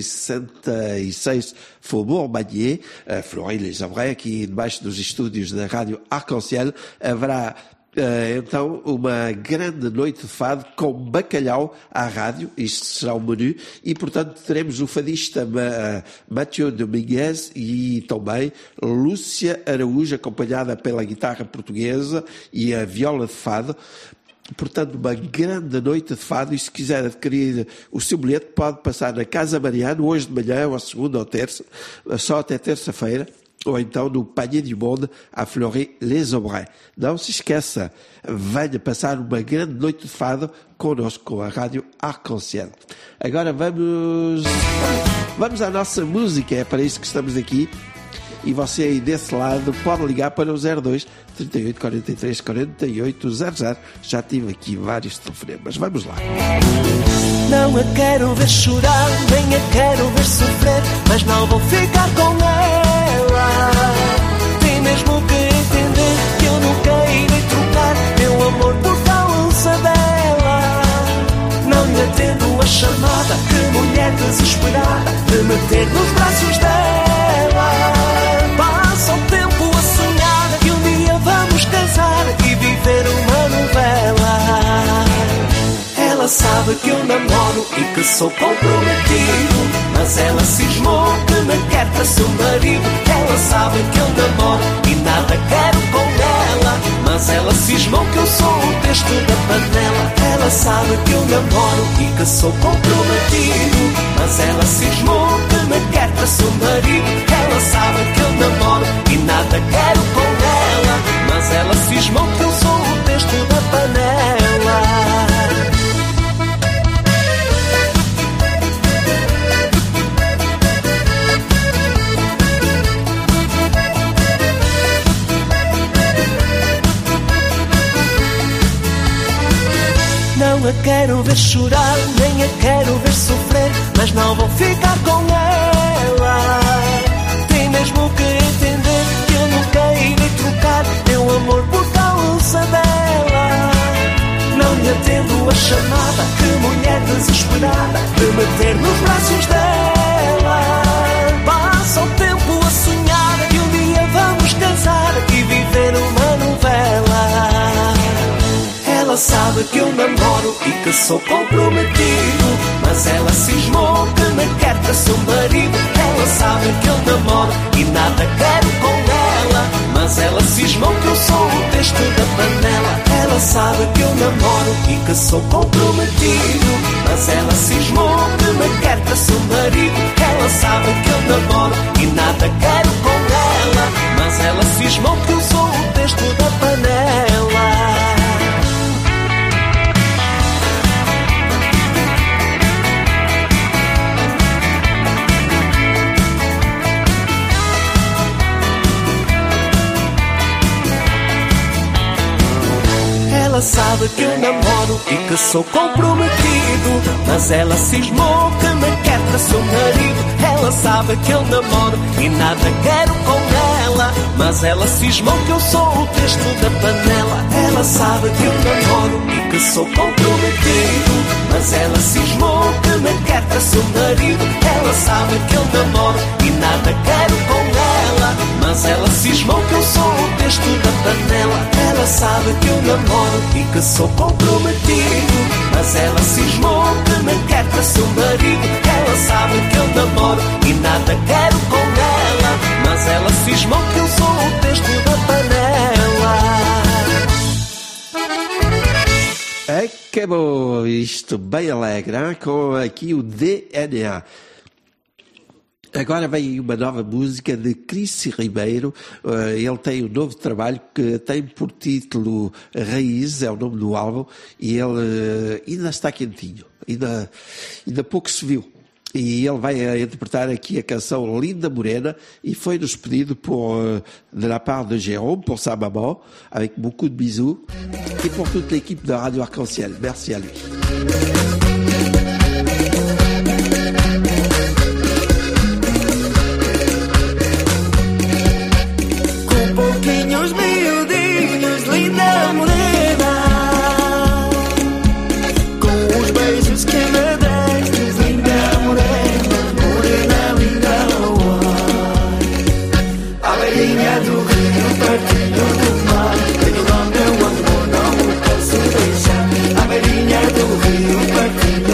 266 Faubourg Magnier, Fleury-les-Aubrais, aqui debaixo dos estúdios da Rádio Arc-en-Ciel, haverá então uma grande noite de fado com bacalhau à rádio. Isto será o menu e, portanto, teremos o fadista Mathieu Domingues e também Lúcia Araújo, acompanhada pela guitarra portuguesa e a viola de fado. Portanto, uma grande noite de fado, e se quiser adquirir o seu bilhete pode passar na Casa Mariano hoje de manhã, ou segunda ou terça, só até terça-feira, ou então no Panier du Monde, a Fleury-les-Aubrais. Não se esqueça, venha passar uma grande noite de fado connosco, com a Rádio Arc-en-Ciel. Agora vamos à nossa música, é para isso que estamos aqui. E você aí desse lado pode ligar para o 02 38 43 48 00. Já tive aqui vários telefonemas. Vamos lá.
Não a quero ver chorar, nem a quero ver sofrer, mas não vou ficar com ela. Tem mesmo que entender que eu nunca irei trocar meu amor por falsa dela. Não lhe atendo a chamada de mulher desesperada de meter nos braços dela. Passa o tempo a sonhar que um dia vamos casar e viver uma novela. Ela sabe que eu namoro e que sou comprometido, mas ela cismou que me quer para seu marido. Ela sabe que eu namoro e nada quero com ela, mas ela cismou que eu sou o texto da panela. Ela sabe que eu namoro e que sou comprometido, mas ela cismou que me quer para seu marido. Ela sabe que eu namoro e nada quero com ela, mas ela cismou que eu sou o texto da panela.
Não a quero ver chorar, nem a quero ver sofrer, mas não vou ficar com ela. Tem mesmo que entender que eu nunca irei trocar meu amor por causa dela. Não lhe atendo a chamada, que mulher desesperada de meter nos braços dela. Passa o tempo a sonhar que um dia vamos casar e viver uma novela. Ela sabe que eu namoro e que sou comprometido, mas ela cismou que me quer para seu marido. Ela sabe que eu namoro e nada quero com ela, mas ela cismou que eu sou o texto da panela. Ela sabe que eu namoro e que sou comprometido, mas ela cismou que me quer para seu marido. Ela sabe que eu namoro e nada quero com ela, mas ela cismou que eu sou o texto da panela. Ela sabe que eu namoro e que sou comprometido, mas ela cismou que me quer para seu marido. Ela sabe que eu namoro e nada quero com ela, mas ela cismou que eu sou o texto da panela. Ela sabe que eu namoro e que sou comprometido, mas ela cismou que me quer para seu marido. Ela sabe que eu namoro e nada quero com ela, mas ela cismou que eu sou o texto da panela. Ela sabe que eu namoro e que sou comprometido, mas ela cismou que me quer para seu marido. Ela sabe que eu namoro e nada quero com ela, mas ela cismou que eu sou o texto da panela.
Acabou isto bem alegre, hein? Com aqui o DNA. Agora vem uma nova música de Cris Ribeiro. Ele tem um novo trabalho que tem por título Raiz, é o nome do álbum, e ele ainda está quentinho, ainda pouco se viu. E ele vai interpretar aqui a canção Linda Morena, e foi-nos pedido de la part de Jérôme, pour sa maman, avec beaucoup de bisous, et pour toute l'équipe de Radio Arc-en-Ciel. Merci à lui.
Pouquinhos miudinhos, linda morena, com os beijos que me deste, linda morena, morena linda, a beirinha do rio, pertinho do mar, tenho lá meu amor, não o posso deixar, a beirinha do rio, pertinho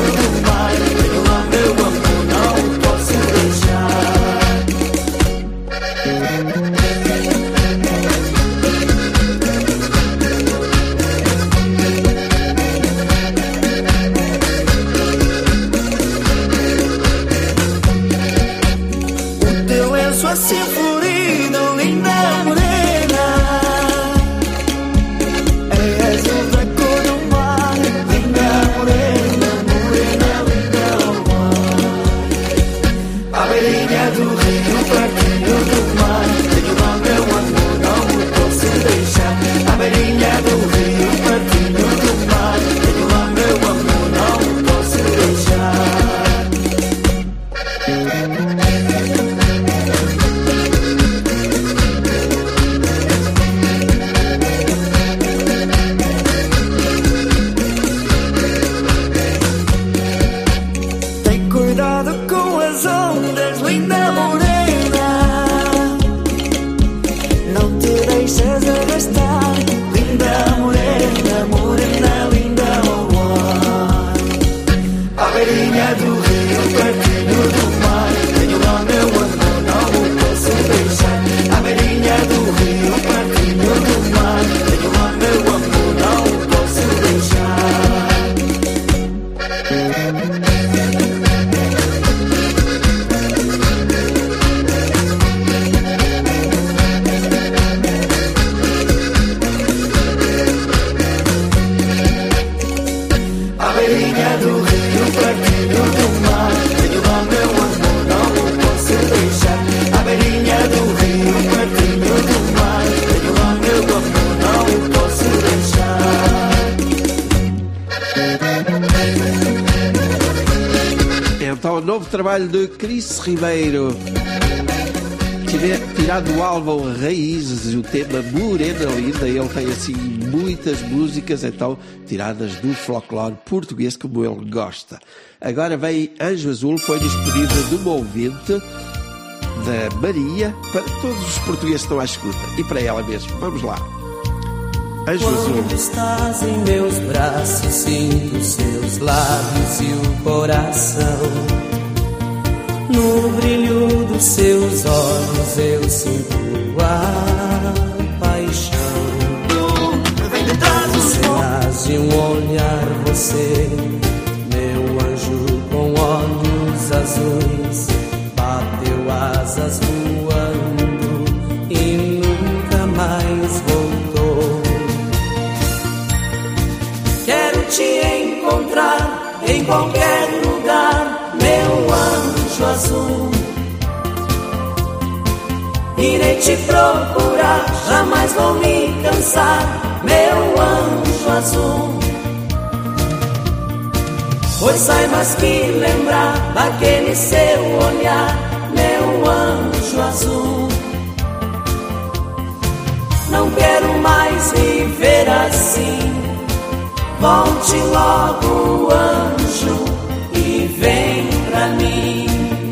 novo trabalho de Cris Ribeiro, tirado do álbum Raízes, o tema Morena Linda. Ele tem assim muitas músicas então tiradas do folclore português como ele gosta. Agora vem Anjo Azul, foi-nos pedido de uma ouvinte, da Maria, para todos os portugueses que estão à escuta e para ela mesmo. Vamos lá. Anjo Azul.
Quando estás em meus braços, sinto os seus lábios e o coração. No brilho dos seus olhos eu sinto a paixão. Cenas de um olhar, você, meu anjo com olhos azuis, bateu asas voando e nunca mais voltou. Quero te encontrar em qualquer lugar, meu anjo azul. Irei te procurar, jamais vou me cansar, meu anjo azul. Pois saibas que lembrar daquele seu olhar, meu anjo azul. Não quero mais viver assim. Volte logo, anjo, e vem pra mim.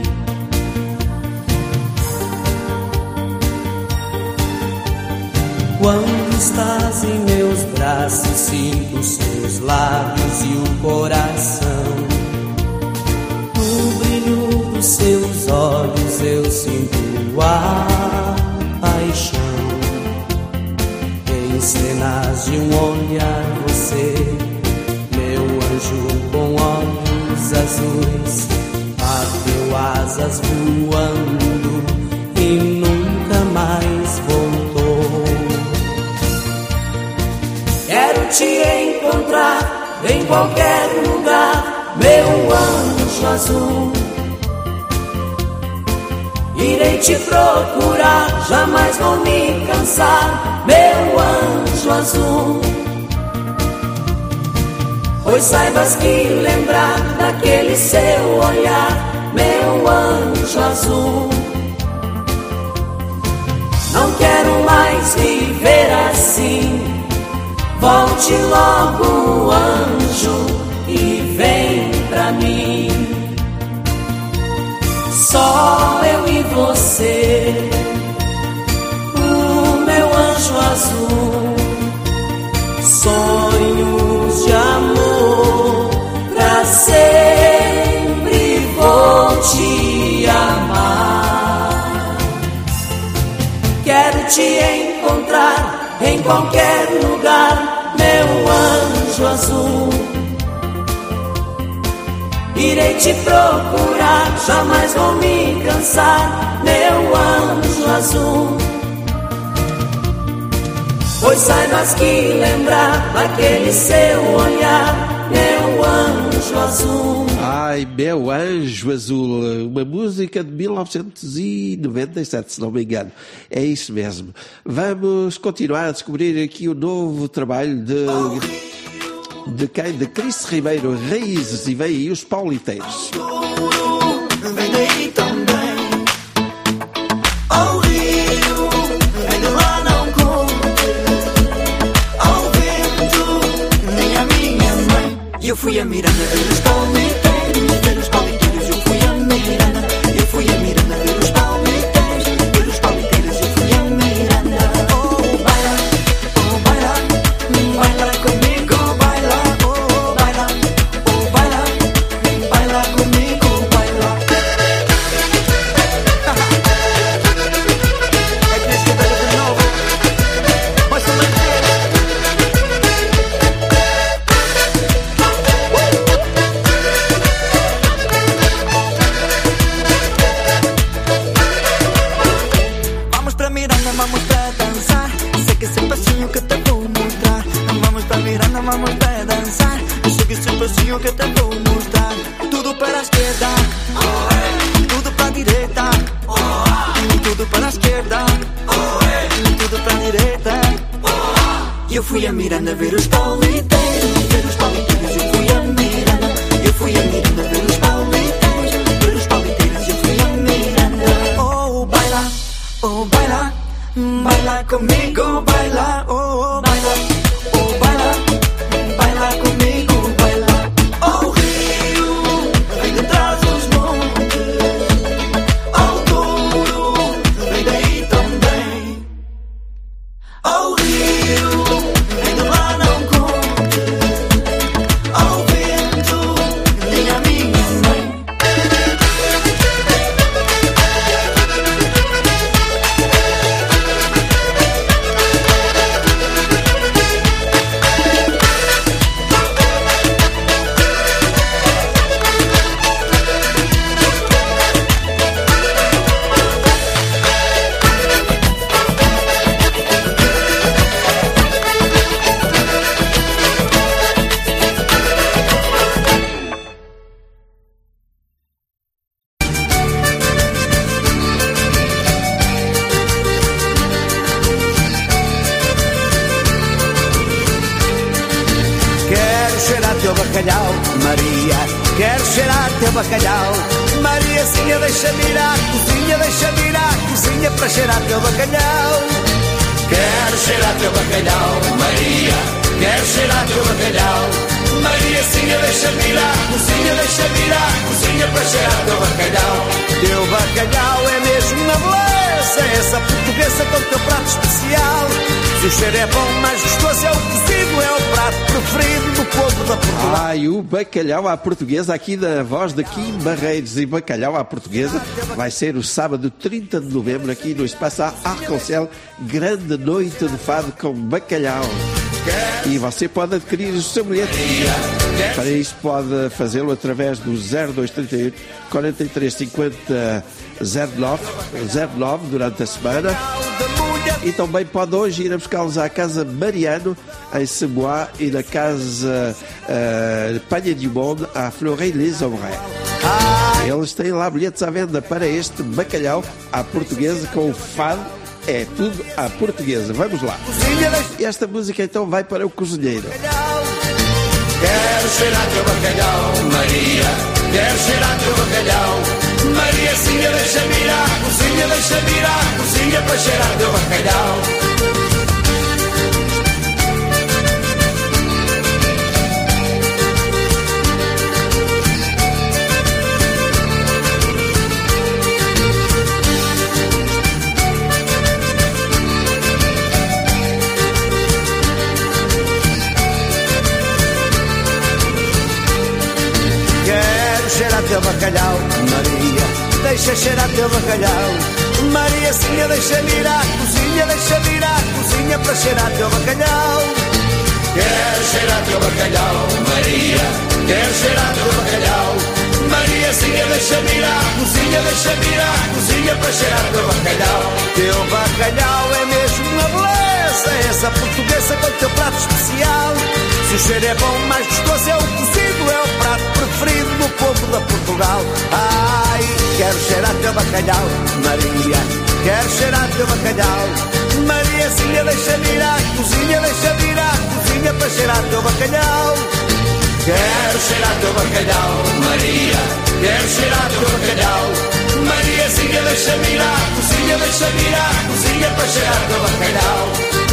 Quando estás em meus braços, sinto os seus lábios e o coração. No brilho dos seus olhos eu sinto a paixão. Em cenas de um olhar, você, meu anjo com olhos azuis, bateu asas voando e nunca mais voltou. Quero te encontrar em qualquer lugar, meu anjo azul. Irei te procurar, jamais vou me cansar, meu anjo azul. Pois saibas que lembrar daquele seu olhar, meu anjo azul. Não quero mais viver assim. Volte logo, anjo, e vem pra mim. Só eu e você, o meu anjo azul. Sonhos de amor, pra sempre vou te amar. Quero te encontrar em qualquer lugar, meu anjo azul. Irei te procurar, jamais vou me cansar, meu anjo azul. Pois saibas que lembrar daquele seu olhar, meu anjo azul.
Ai, meu anjo azul, uma música de 1997, se não me engano. É isso mesmo. Vamos continuar a descobrir aqui o novo trabalho de quem? De Cris Ribeiro, Raízes, e vem aí os Pauliteiros.
Vem daí também, ao Rio, vem de lá não conte, ao vento, nem a minha mãe. Eu fui a Miranda ver os Pauliteiros, ver os Pauliteiros, eu fui a Miranda. Eu fui a Miranda ver os Pauliteiros, ver os Pauliteiros, eu fui a Miranda. Oh, baila, baila comigo, baila, oh, baila, baila comigo, baila. É que nesse cabelo de novo, mais uma vez. Vamos pra Miranda, vamos pra dançar. Sei que esse passinho que te vou mostrar. Vamos pra Miranda, vamos pra dançar. Sei que esse passinho que te vou mostrar. Tudo para a esquerda, tudo para a direita, tudo para a esquerda, tudo para a direita. Eu fui a Miranda ver os Pauliteiros, ver os Pauliteiros. Eu fui a Miranda ver os Pauliteiros, ver
cheirar teu bacalhau, Maria. Quero cheirar teu bacalhau, Mariazinha, deixa-me ir à cozinha, deixa-me ir à cozinha para cheirar teu bacalhau. Quero cheirar teu bacalhau, Maria. Quero cheirar teu bacalhau, Mariazinha, deixa-me ir à cozinha, deixa-me ir à cozinha para cheirar teu bacalhau. Teu bacalhau é mesmo uma beleza, essa portuguesa com teu prato especial. Se o cheiro é bom, mais gostoso é o cozido, é o prato preferido do povo da Portugal.
Ai, o bacalhau à portuguesa, aqui na voz de Kim Barreiros. E bacalhau à portuguesa vai ser o sábado 30 de novembro aqui no Espaço Arconcel. Grande noite de fado com bacalhau. E você pode adquirir o seu bilhete. Para isso pode fazê-lo através do 0238 43 50 09 durante a semana. E também pode hoje ir a buscá-los à Casa Mariano, em Semois, e na Casa Palha de Monde, à Fleury-les-Aubrais. Eles têm lá bilhetes à venda para este bacalhau à portuguesa com o fado. É tudo à portuguesa. Vamos lá. E esta música então vai para o cozinheiro.
Quero cheirar teu bacalhau, Maria. Quero cheirar teu bacalhau, Mariazinha, deixa-me ir à cozinha, deixa-me ir à cozinha para cheirar teu bacalhau. Cheirar teu bacalhau, Maria, deixa cheirar teu bacalhau, Mariazinha, deixa-me ir à cozinha, deixa-me ir à cozinha para cheirar teu bacalhau. Quero cheirar teu bacalhau, Maria, quero cheirar teu bacalhau, Mariazinha, deixa-me ir à cozinha, deixa-me ir à cozinha para cheirar teu bacalhau. Teu bacalhau é mesmo uma beleza, essa portuguesa com teu prato especial. Se o cheiro é bom, mais gostoso é o cozido, é o prato preferido do povo da Portugal. Ai, quero cheirar teu bacalhau, Maria. Quero cheirar teu bacalhau, Mariazinha, deixa-me ir à cozinha, deixa-me ir à cozinha para cheirar teu bacalhau. Quero cheirar teu bacalhau, Maria. Quero cheirar teu bacalhau, Mariazinha, deixa-me ir à cozinha, deixa-me ir à cozinha para cheirar teu bacalhau.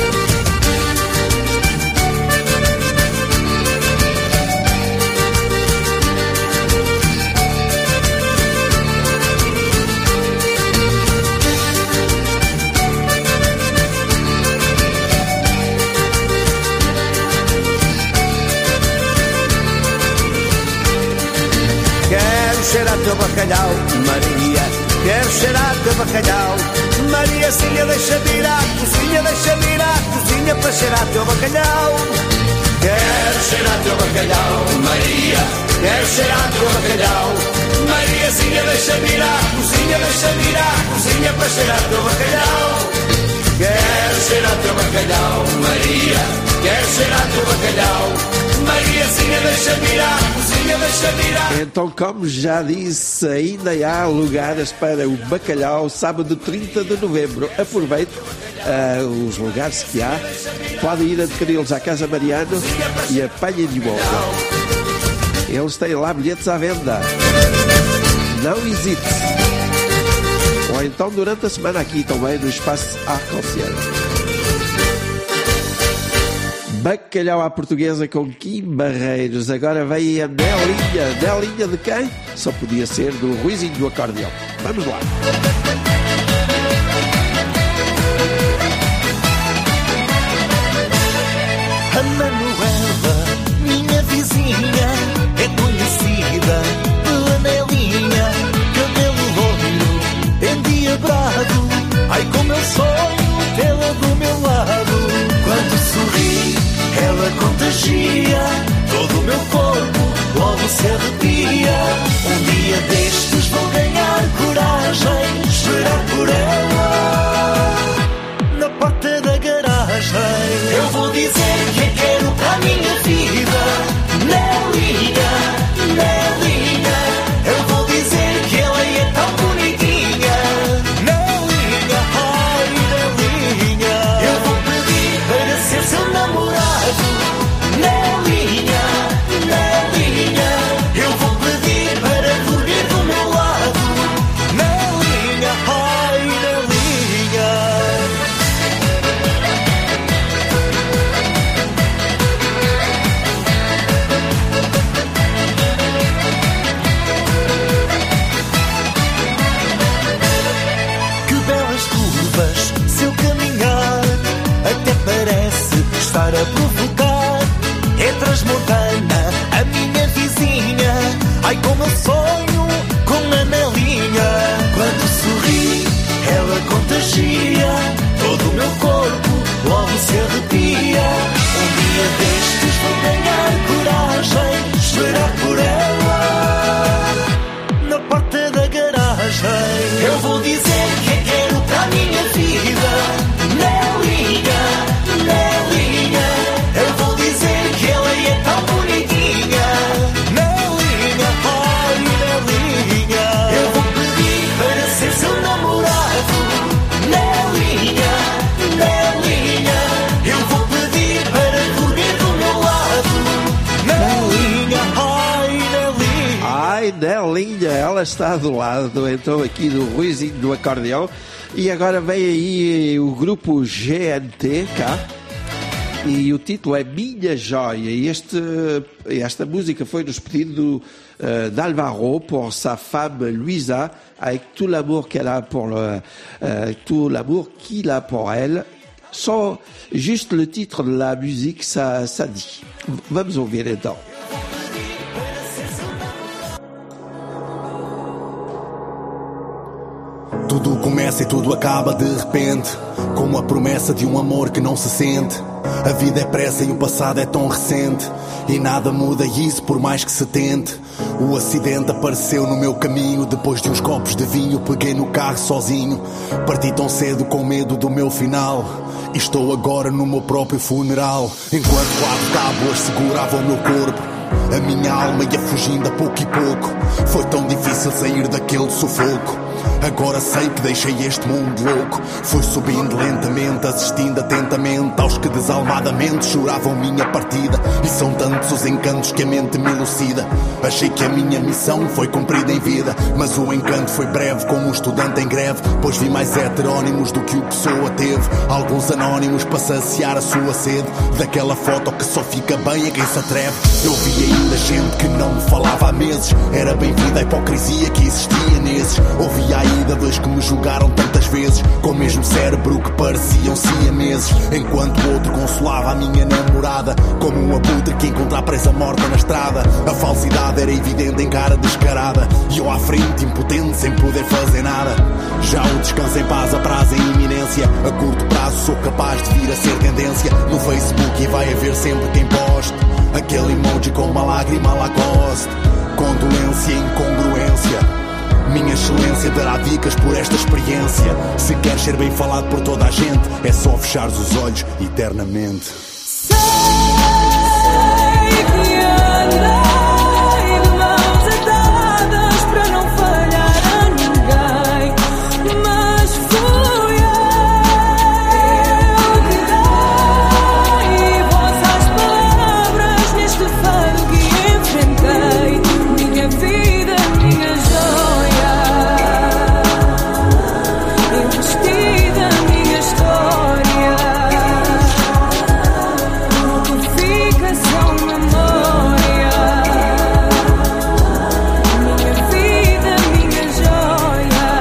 Quero cheirar teu bacalhau, Maria. Quero cheirar teu bacalhau, Mariazinha, deixa-me ir à cozinha, deixa-me ir à cozinha para cheirar teu bacalhau. Quero cheirar teu bacalhau, Maria. Quero cheirar teu bacalhau, Mariazinha, deixa-me ir à cozinha, deixa-me ir à cozinha para cheirar teu bacalhau. Quero cheirar teu bacalhau, Maria. Quero cheirar teu bacalhau, Mariazinha, deixa-me ir à cozinha, deixa-me ir à...
Então, como já disse, ainda há lugares para o bacalhau sábado 30 de novembro. Aproveite os lugares que há. Podem ir adquiri-los à Casa Mariano e a Palha de Monde. Eles têm lá bilhetes à venda. Não hesite. Ou então durante a semana aqui também no Espaço Arconcel. Bacalhau à portuguesa com Kim Barreiros. Agora vem a Nelinha. Nelinha de quem? Só podia ser do Ruizinho do Acordeão. Vamos lá.
A Manuela, minha vizinha, é conhecida pela Nelinha. Cabelo loiro, endiabrado, ai como eu sonho tê-la do meu lado. Quando sorri, ela contagia todo o meu corpo, logo se arrepia. Um dia destes vou ganhar coragem, esperar por ela na porta da garagem. Eu vou dizer que a quero para a minha vida, Nelinha, Nelinha. Eu vou dizer que ela é tão bonitinha, Nelinha, ai Nelinha. Eu vou pedir para ser seu namorado, Nelinha,
bem, Nelinha, ela está do lado, então, aqui do Ruizinho do acordeão. E agora vem aí o grupo GNT, cá. E o título é Minha Joia. E esta música foi-nos pedido d'Alvaro pour sa femme Luisa, avec tout l'amour qu'elle a pour tout l'amour qu'il a pour elle. Só juste le titre de la musique, ça dit. Vamos ouvir então.
Tudo começa e tudo acaba de repente, como a promessa de um amor que não se sente. A vida é pressa e o passado é tão recente, e nada muda isso por mais que se tente. O acidente apareceu no meu caminho, depois de uns copos de vinho peguei no carro sozinho. Parti tão cedo com medo do meu final, e estou agora no meu próprio funeral. Enquanto 4 tábuas seguravam o meu corpo, a minha alma ia fugindo a pouco e pouco. Foi tão difícil sair daquele sufoco. Agora sei que deixei este mundo louco. Fui subindo lentamente, assistindo atentamente aos que desalmadamente choravam minha partida. E são tantos os encantos que a mente me elucida. Achei que a minha missão foi cumprida em vida, mas o encanto foi breve, como um estudante em greve. Pois vi mais heterónimos do que o pessoa teve. Alguns anónimos para saciar a sua sede. Daquela foto que só fica bem a quem se atreve. Eu vi ainda gente que não me falava há meses. Era bem-vinda a hipocrisia que existia nesses. Ouvi ainda dois que me julgaram tantas vezes, com o mesmo cérebro que pareciam siameses. Enquanto o outro consolava a minha namorada, como um abutre que encontra a presa morta na estrada. A falsidade era evidente em cara descarada, e eu à frente impotente sem poder fazer nada. Já o descanso em paz apraz em iminência. A curto prazo sou capaz de vir a ser tendência no Facebook, e vai haver sempre quem poste aquele emoji com uma lágrima Lacoste. Condolência e incongruência. Minha excelência dará dicas por esta experiência. Se queres ser bem falado por toda a gente, é só fechares os olhos eternamente.
Sei que andei de mãos atadas para não falhar a ninguém, mas fui eu que dei voz às palavras neste fado que enfrentei. Minha vida, minha joia, investida minha história. O que fica são memória. Minha vida, minha joia.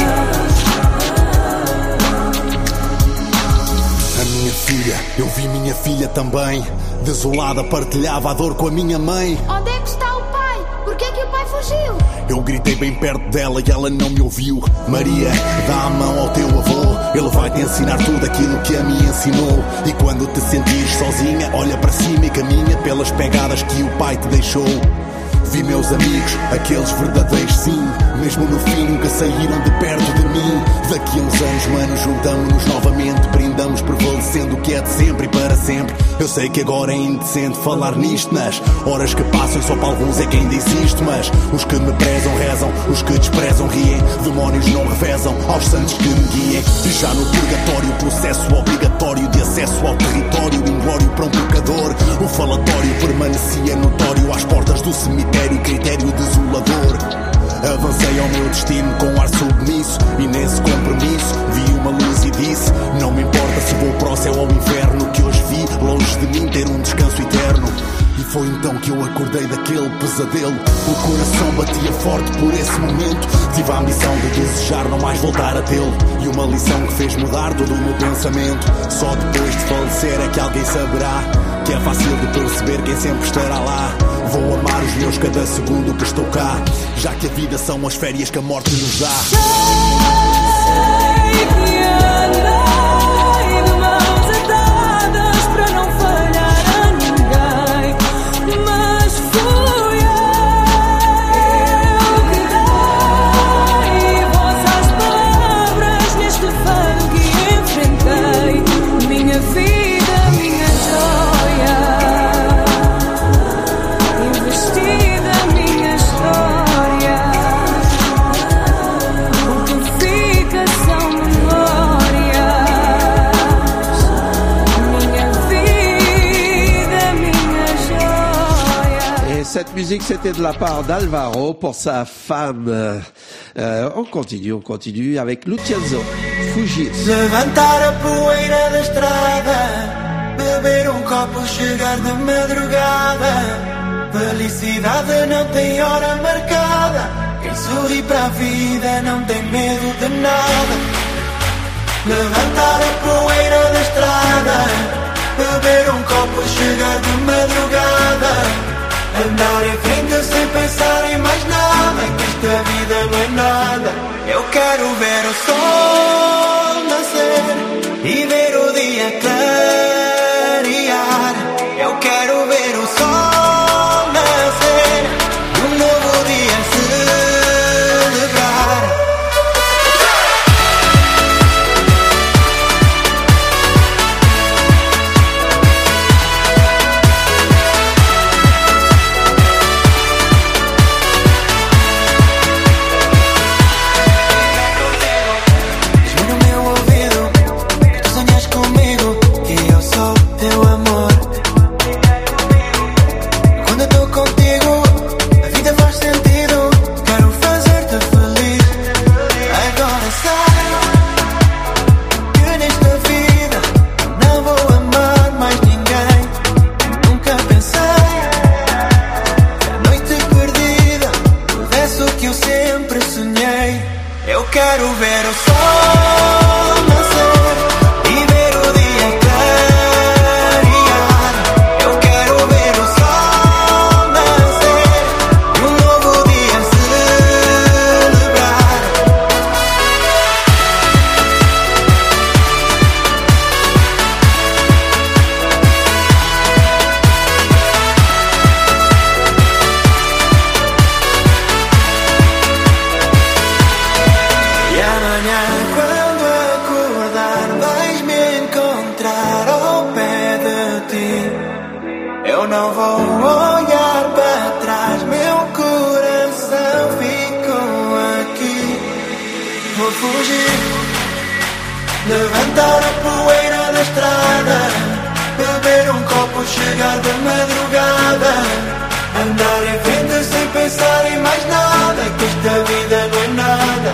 A minha filha, eu vi minha filha também. Desolada, partilhava a dor com a minha mãe.
Onde é que está o pai? Por que é que o pai fugiu?
Eu gritei bem perto dela e ela não me ouviu. Maria, dá a mão ao teu avô. Ele vai te ensinar tudo aquilo que a mim ensinou. E quando te sentires sozinha, olha para cima e caminha pelas pegadas que o pai te deixou. Vi meus amigos, aqueles verdadeiros sim, mesmo no fim nunca saíram de perto de mim. Daqui a uns anos, mano, juntamos-nos novamente, brindamos prevalecendo o que é de sempre e para sempre. Eu sei que agora é indecente falar nisto, nas horas que passam e só para alguns é quem diz isto. Mas os que me prezam rezam, os que desprezam riem. Demónios não revezam aos santos que me guiem. E já no purgatório, processo obrigatório de acesso ao território inglório para um pecador. O falatório permanecia notório às portas do cemitério, critério desolador. Avancei ao meu destino com ar submisso, e nesse compromisso vi uma luz e disse: não me importa se vou para o céu ou ao inferno, que hoje vi longe de mim ter um descanso eterno. E foi então que eu acordei daquele pesadelo. O coração batia forte por esse momento. Tive a ambição de desejar não mais voltar a tê-lo, e uma lição que fez mudar todo o meu pensamento. Só depois de falecer é que alguém saberá que é fácil de perceber quem sempre estará lá. Vou amar os meus cada segundo que estou cá, já que a vida são as férias que a morte nos dá.
Sei que andei de mãos atadas para não falhar a ninguém, mas fui eu que dei voz às palavras neste fado que enfrentei. Minha vida, minha joia, investida minha história. O que fica são memórias.
cette musique, c'était de la part d'Alvaro pour sa femme. On continue avec Luciano, Fugir.
Levantar a poeira da estrada, beber copo, chegar de madrugada. Felicidade não tem hora marcada. Quem sorri para a vida não tem medo de nada. Levantar a poeira da estrada, beber copo, chegar de madrugada. Andar em frente sem pensar em mais nada, que esta vida não é nada. Eu quero ver o sol nascer e ver o dia clarear. Eu quero ver o sol nascer e um novo dia celebrar. Quero ver o sol nascer e ver o dia clarear. Eu quero ver o sol nascer e um novo dia celebrar. E amanhã, quando acordar, vais-me encontrar ao pé de ti. Eu não vou olhar para trás, meu coração ficou aqui. Vou fugir, levantar a poeira da estrada, beber copo, chegar de madrugada. Andar em frente sem pensar em mais nada, que esta vida não é nada.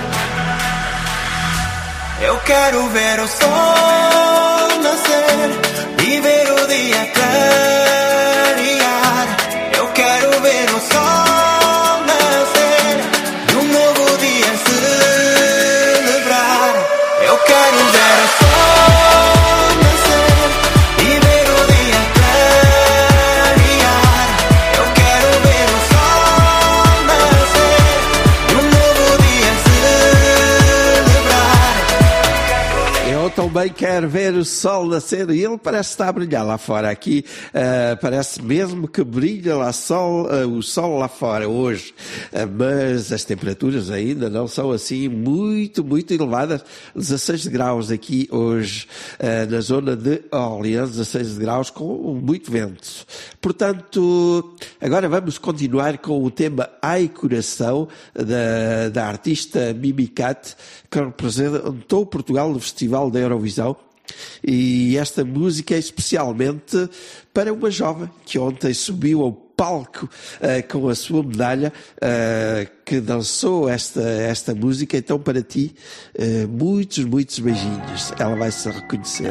Eu quero ver o sol nascer e ver o dia clarear. Eu quero ver o sol nascer e um novo dia celebrar. Eu quero ver o sol nascer e ver o dia clarear. Eu quero ver o sol nascer e um novo dia celebrar.
Eu também quero ver o sol nascer e ele parece estar a brilhar lá fora. Aqui parece mesmo que brilha lá o sol lá fora hoje. Mas as temperaturas ainda não são assim muito elevadas. 16 graus aqui hoje na zona de Orleans, 16 graus com muito vento. Portanto, agora vamos continuar com o tema Ai Coração da artista Mimicat, que representou Portugal no Festival da Eurovisão. E esta música é especialmente para uma jovem que ontem subiu ao palco com a sua medalha, que dançou esta música. Então, para ti, muitos beijinhos. Ela vai se reconhecer.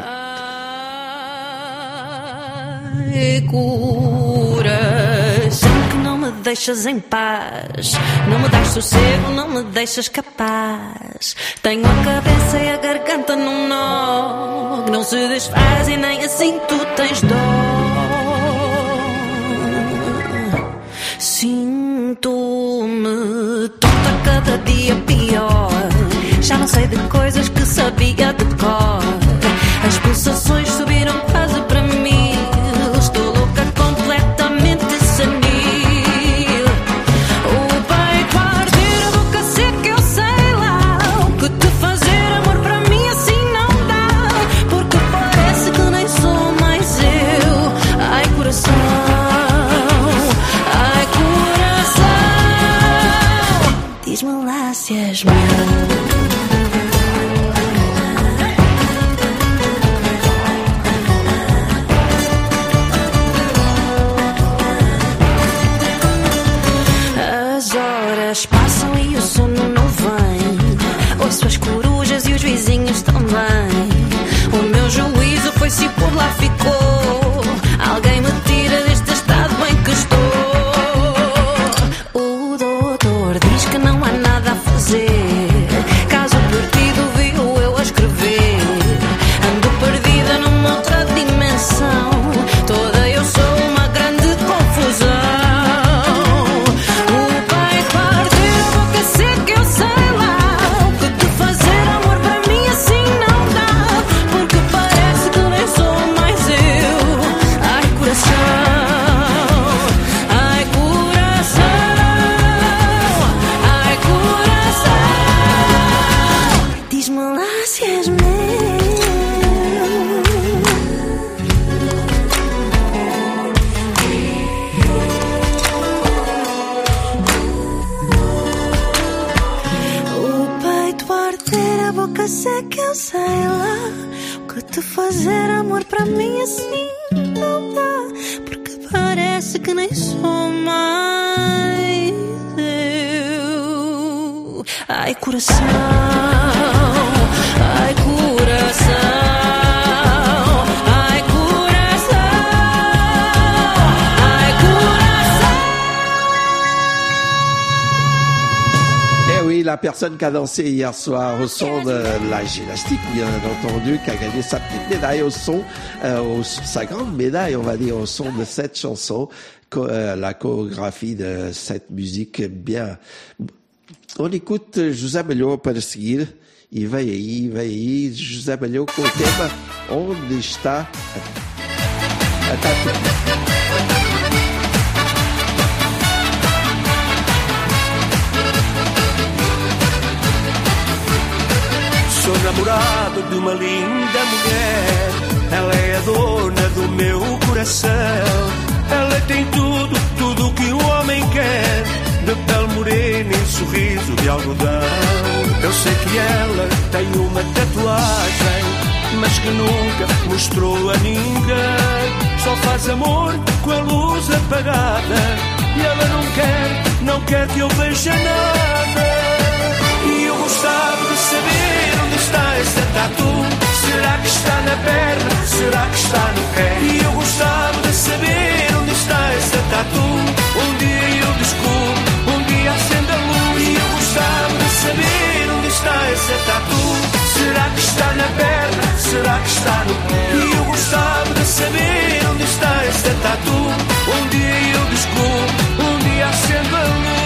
Ai, coração que não me deixas em paz, não me dás sossego, não me deixas capaz. Tenho a cabeça e a garganta num nó que não se desfaz e nem assim tu tens dó. Sinto-me tonta cada dia pior, já não sei de coisas que sabia de cor. As pulsações subiram quase para mim, estou louca, completamente senil. O peito a arder, a boca seca, eu sei lá o que te fazer. Amor para mim assim não dá, porque parece que nem sou mais eu. Ai, coração, ai, coração, diz-me lá se és meu.
e o sono não vem. Ouço as corujas e os vizinhos também. O meu juízo foi-se e por lá ficou. Alguém me tira deste estado bem que estou. O doutor diz que não há nada a fazer. Caso perdido viu eu a escrever. Ando perdida numa outra dimensão. Toda eu sou uma grande confusão. O pai partir a boca seca, eu sei lá. O que te fazer amor para mim assim não dá. Porque parece que nem sou mais eu. Ai coração, ai coração, ai coração. Diz-me lá se és meu. O peito arder, a boca seca, eu sei lá. O que te fazer amor para mim assim não dá. Porque parece que nem sou mais eu. Ai coração, ai coração, ai coração, ai coração.
Eh oui, la personne qui a dansé hier soir au son de la gymnastique, bien entendu, qui a gagné sa petite médaille au son, sa grande médaille, on va dire, au son de cette chanson, la chorégraphie de cette musique bien. On écoute José Malhoa para seguir e vem aí José Malhoa com o tema Onde está a Tatu.
Sou namorado de uma linda mulher. Ela é a dona do meu coração. Ela tem tudo, tudo que um homem quer. De pele morena e sorriso de algodão. Eu sei que ela tem uma tatuagem, mas que nunca mostrou a ninguém. Só faz amor com a luz apagada. E ela não quer que eu veja nada. E eu gostava de saber onde está essa tatu. Será que está na perna? Será que está no pé? E eu gostava de saber onde está essa tatu. Um dia eu descubro, um dia acende a luz. E eu gostava de saber onde está essa tatu. Será que está na perna? Será que está no pé? E eu gostava de saber onde está essa tatu. Um dia eu descubro, um dia acende a luz.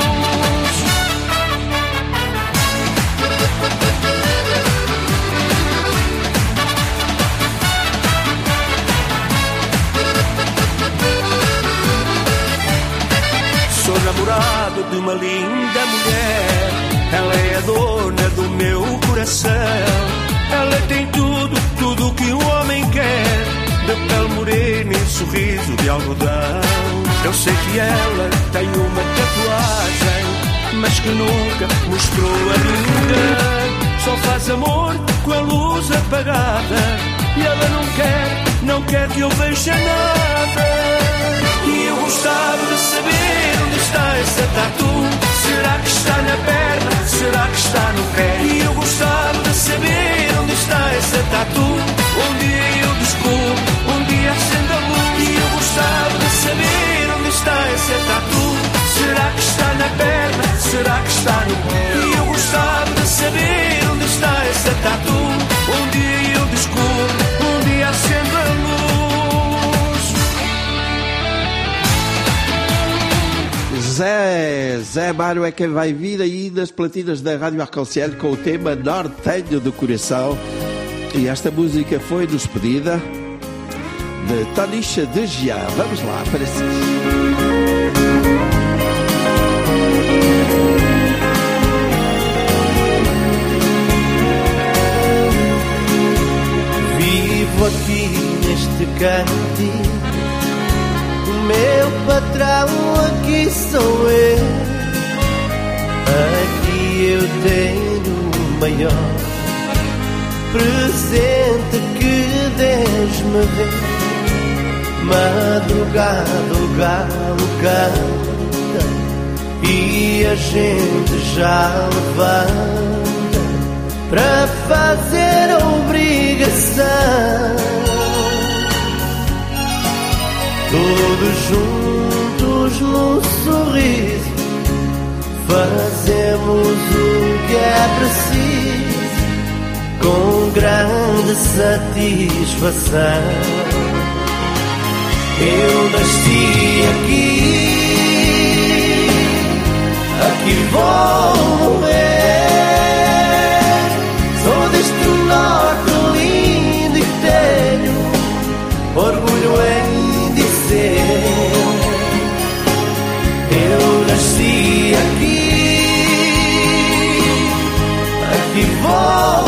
Sou namorado de uma linda mulher. Ela é a dona do meu coração. Ela tem tudo, tudo que um homem quer. De pele morena e sorriso de algodão. Eu sei que ela tem uma tatuagem, mas que nunca mostrou a ninguém. Só faz amor com a luz apagada. E ela não quer que eu veja nada. E eu gostava de saber onde está essa tatu. Será que está na perna? Será que está no pé? E eu gostava de saber onde está essa tatu. Um dia eu descubro, um dia acende a luz. E eu gostava de saber onde está essa tatu. Será que está na perna? Será que está no pé? E eu gostava de saber onde está essa tatu. Um dia eu descubro, um dia acende a luz.
Zé Mário é quem vai vir aí nas platinas da Rádio Arconcel com o tema Nortenho do Coração. E esta música foi-nos pedida de Tonisha de Jean. Vamos lá, para seguir.
Vivo aqui neste cantinho. O meu patrão aqui sou eu. Aqui eu tenho o maior presente que Deus me deu. Madrugada o galo canta e a gente já levanta para fazer a obrigação. Todos juntos num sorriso fazemos o que é preciso com grande satisfação. Eu nasci aqui vou morrer. Sou deste norte lindo e tenho orgulho em dizer. Eu nasci aqui vou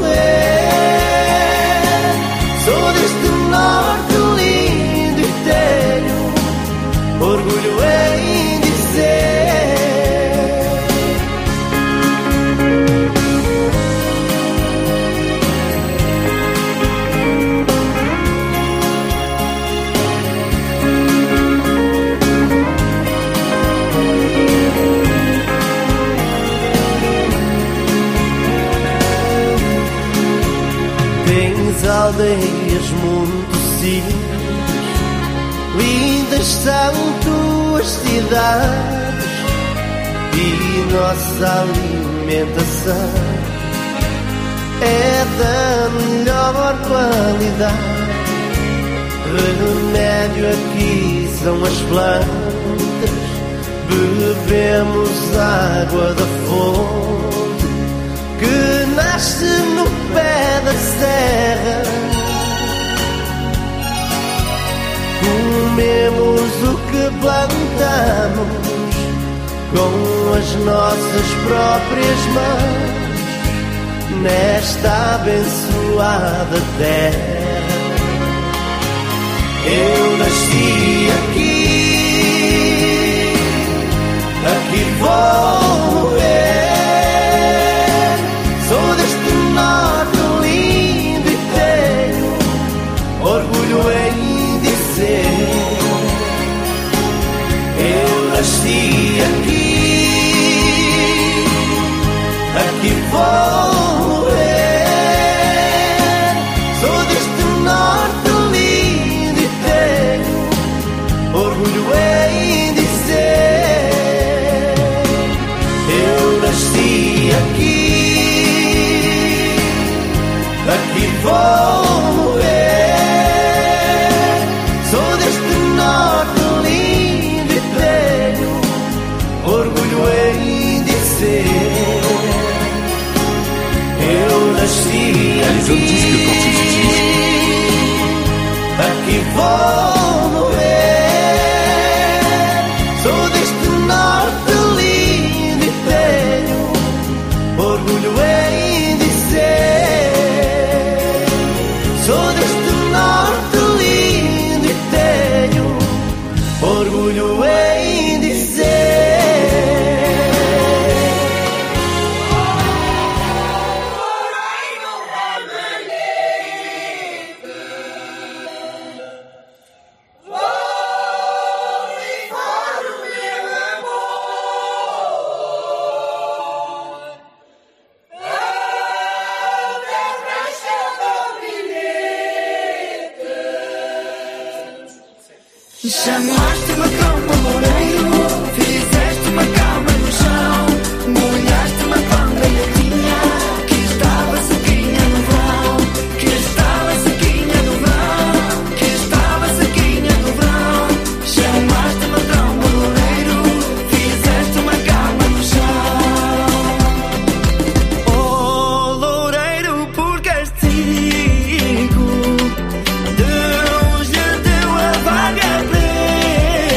morrer. Sou deste norte lindo e tenho orgulho em dizer. Aldeias muito simples, lindas são tuas cidades, e nossa alimentação é da melhor qualidade. Remédio aqui são as plantas, bebemos água da fonte que nasce no pé da serra. Comemos o que plantamos com as nossas próprias mãos nesta abençoada terra. Eu nasci aqui vou morrer. Sou deste norte lindo e tenho orgulho em dizer. Eu nasci aqui vou morrer. Sou deste norte lindo e tenho orgulho em dizer. Eu nasci aqui vou morrer. Sou deste norte lindo e tenho orgulho em dizer. Eu nasci aqui vou morrer. Sou deste norte lindo e tenho orgulho em dizer. Sou deste norte lindo e tenho orgulho em dizer.
Chamaste-me como loureiro, fizeste uma cama no chão, molhaste-me a pangalhadinha, que estava sequinha no verão, que estava sequinha no verão, que estava sequinha no verão. Chamaste-me como loureiro, fizeste uma cama no chão. Oh, loureiro, por castigo, Deus lhe deu a vaga plena.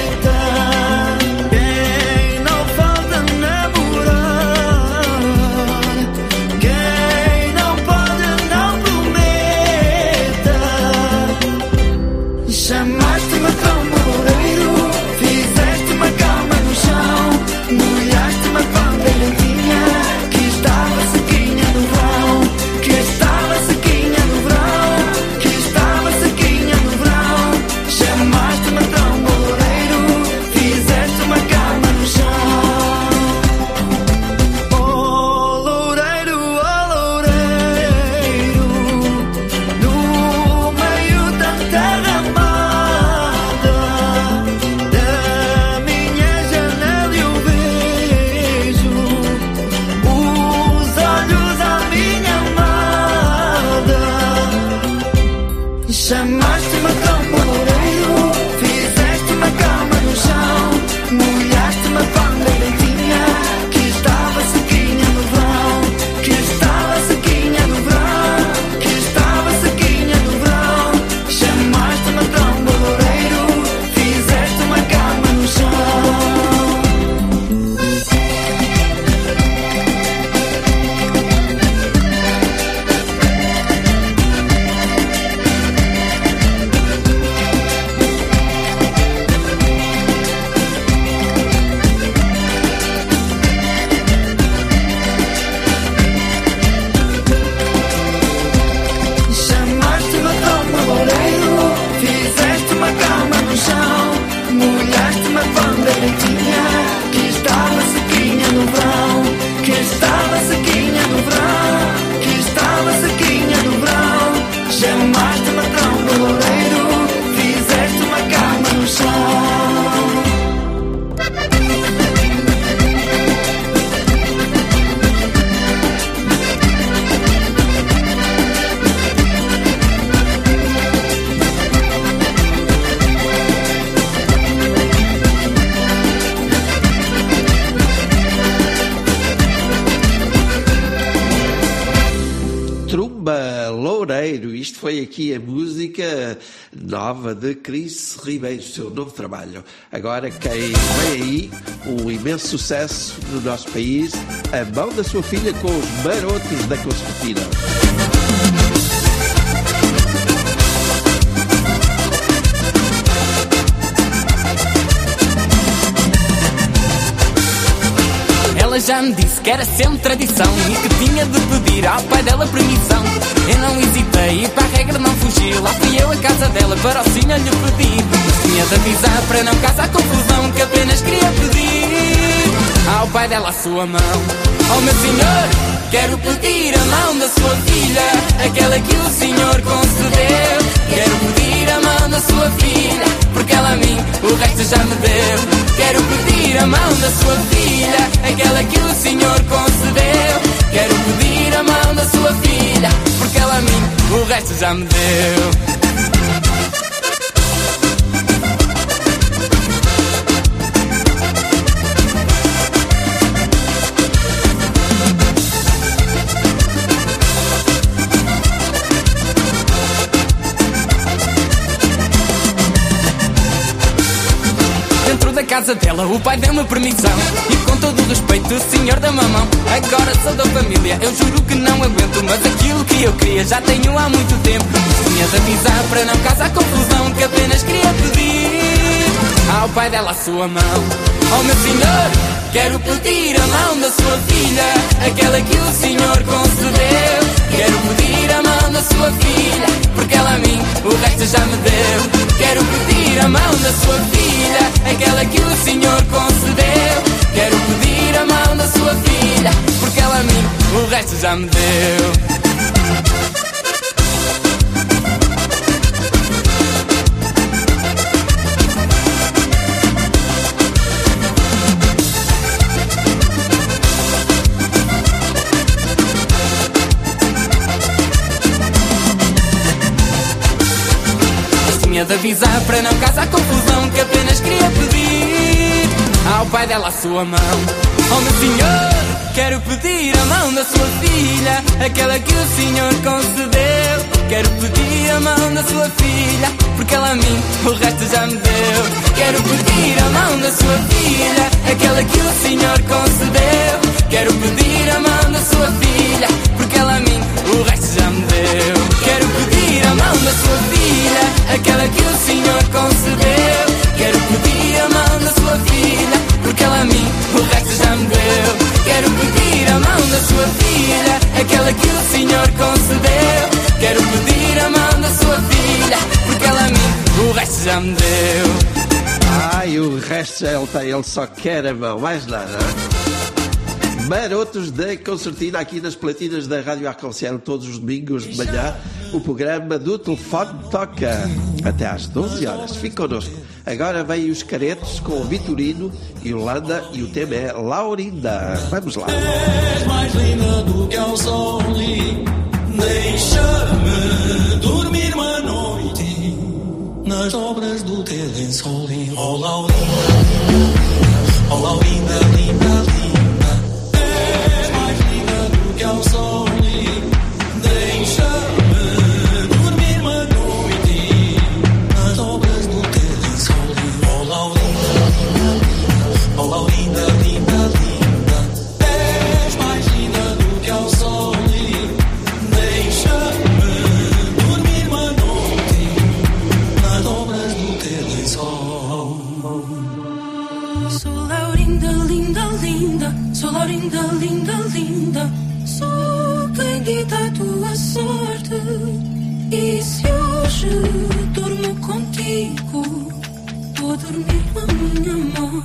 Loureiro. Isto foi aqui a música nova de Cris Ribeiro, seu novo trabalho. Agora quem vem aí, um imenso sucesso no nosso país, A Mão da Sua Filha com os Marotos da Concertina.
Ela já me disse que era sempre tradição e que tinha de pedir ao pai dela permissão. Eu não hesitei e para a regra não fugi. Lá fui eu à casa dela para o senhor lhe pedir. Tinha de avisar para não causar confusão, que apenas queria pedir ao pai dela a sua mão. Oh meu senhor, quero pedir a mão da sua filha, aquela que o senhor concedeu. Quero pedir a mão da sua filha, porque ela a mim o resto já me deu. Quero pedir a mão da sua filha, aquela que o senhor concedeu. Quero pedir a mão da sua filha, porque ela a mim o resto já me deu. Casa dela, o pai deu-me permissão e com todo o respeito, o senhor da mamão. Agora sou da família, eu juro que não aguento, mas aquilo que eu queria já tenho há muito tempo. Tinha de avisar para não causar confusão, que apenas queria pedir ao pai dela a sua mão. Oh meu senhor, quero pedir a mão da sua filha, aquela que o senhor concedeu. Quero pedir a mão da sua filha, porque ela a mim o resto já me deu. Quero pedir a mão da sua filha, aquela que o senhor concedeu. Quero pedir a mão da sua filha, porque ela a mim o resto já me deu. Tinha de avisar para não causar confusão, que apenas queria pedir ao pai dela a sua mão. Oh meu senhor, quero pedir a mão da sua filha, aquela que o senhor concedeu. Quero pedir a mão da sua filha, porque ela a mim o resto já me deu. Quero pedir a mão da sua filha, aquela que o senhor concedeu. Quero pedir a mão da sua filha, porque ela a mim o resto já me deu. Quero pedir a mão da sua filha, aquela que o senhor concedeu. Quero pedir a mão da sua filha, porque ela a mim o resto já me deu. Quero pedir a mão da sua filha, aquela que o senhor concedeu. Quero pedir a mão da sua filha, porque ela a mim o resto já me deu.
Ai, o resto ele só quer a mão, mais nada. Marotos da Concertina, aqui nas platinas da Rádio Arconciel, todos os domingos de manhã, o programa do Telefone Toca, até às 12 horas. Fique connosco. Agora vem os Caretos com o Vitorino e Holanda, e o tema é Laurinda. Vamos lá.
És mais linda do que ao sol, deixa-me dormir uma noite nas obras do teu lençol. Oh Laurinda, oh Laurinda, linda, linda. Ao sol, deixa-me dormir uma noite nas obras do teu lençol. Oh Laurinda, linda, linda, és mais linda do que ao sol. Deixa-me dormir uma noite nas obras do teu lençol.
Sou Laurinda, linda, linda, sou Laurinda, linda, linda. Sou quem dita a tua sorte. E se hoje durmo contigo, vou dormir com a minha mão.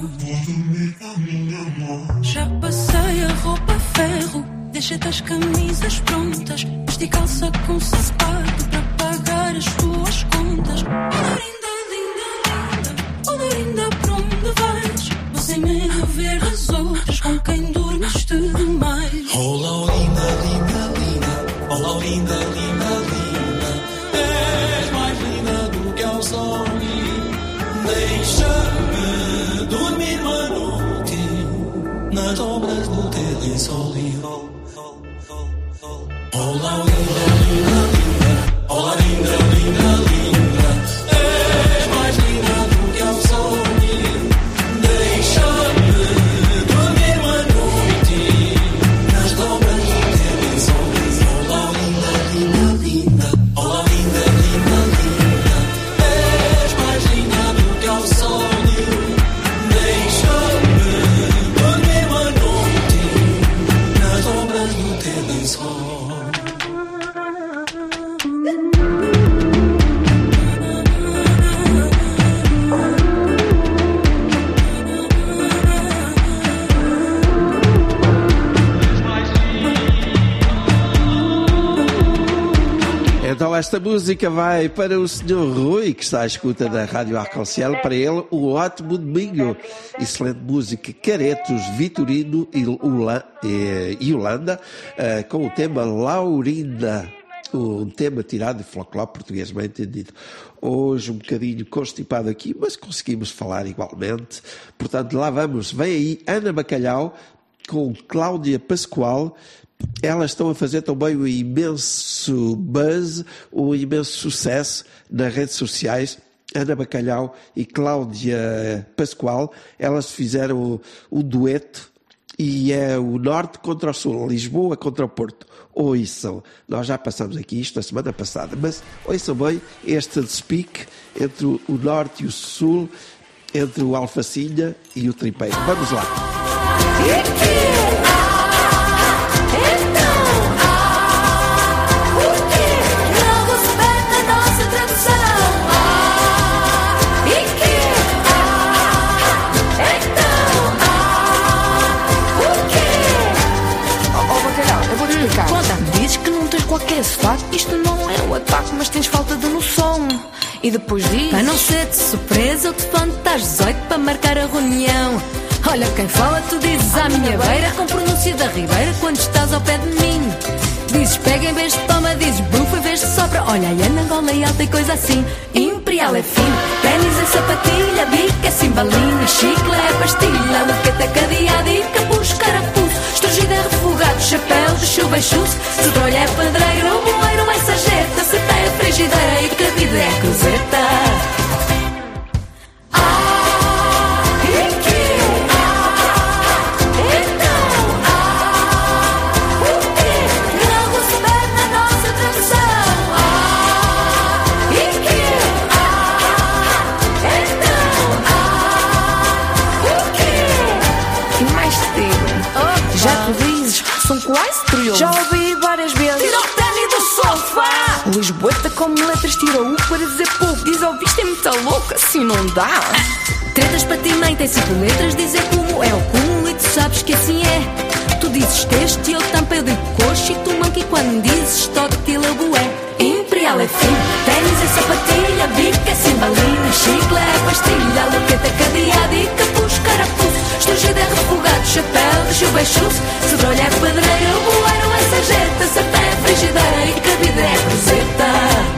Já passei a roupa a ferro, deixei-te as camisas prontas, vesti calça com sapato para pagar as tuas contas. Oh Laurinda, linda, linda, oh Laurinda, para onde vais? Você me a ver as outras com quem dormiste demais.
Oh Laurinda, linda, linda, oh Laurinda, linda, linda, és mais linda do que ao sol. Deixa-me dormir uma noite nas obras do teu lençol. Oh Laurinda, linda, linda.
Então esta música vai para o Sr. Rui, que está à escuta da Rádio Arconciel. Para ele, um ótimo domingo. Excelente música, Caretos, Vitorino e Yolanda, com o tema Laurinda. Um tema tirado de folclore português, bem entendido. Hoje um bocadinho constipado aqui, mas conseguimos falar igualmente. Portanto, lá vamos. Vem aí Ana Bacalhau com Cláudia Pascoal. Elas estão a fazer também um imenso buzz, um imenso sucesso nas redes sociais. Ana Bacalhau e Cláudia Pascoal, elas fizeram um dueto e é o Norte contra o Sul, Lisboa contra o Porto. Ouçam, nós já passamos aqui isto a semana passada, mas ouçam bem este speak entre o Norte e o Sul, entre o Alfacinha e o Tripeiro. Vamos lá.
Dizes que não tens qualquer sotaque. Isto não é um ataque, mas tens falta de noção. E depois diz: para não ser de surpresa, eu te levanto às 18 para marcar a reunião. Olha quem fala, tu dizes à minha beira, com pronúncia da Ribeira, quando estás ao pé de mim. Dizes pega em vez de toma, dizes bufa em vez de sopra. Olha, a Angola e alta e coisa assim. Imperial é fino, ténis é sapatilha, bica é cimbalina, chicla é pastilha, luqueta é cadeada e capuz, carapuço, estrugida é refogado, chapéu de chuva e chuce, se trolha é pedreiro, o moleiro é sarjeta, se tem a frigideira e cabida é cruzeta. São quase triunfos. Já ouvi várias vezes. Tira o ténis do sofá. Lisboeta como letras tira o para dizer pouco. Diz ouviste é muito louca, assim não dá. Tretas para ti mãe tem 5 letras. Dizer como é o cúmulo e tu sabes que assim é. Tu dizes texto e eu tampo eu digo coxo. E tu manque quando dizes toque tila bué. Imperial é fino, ténis é sapatilha, bica é cimbalina, chicla é pastilha, luqueta é cadeada e capuz, carapuço, estrugida é refogado, chapéu de chuva e chuce, cedrolha é pedreiro, o boleiro é sarjeta, sartém é frigideira e cabida é cruzeta.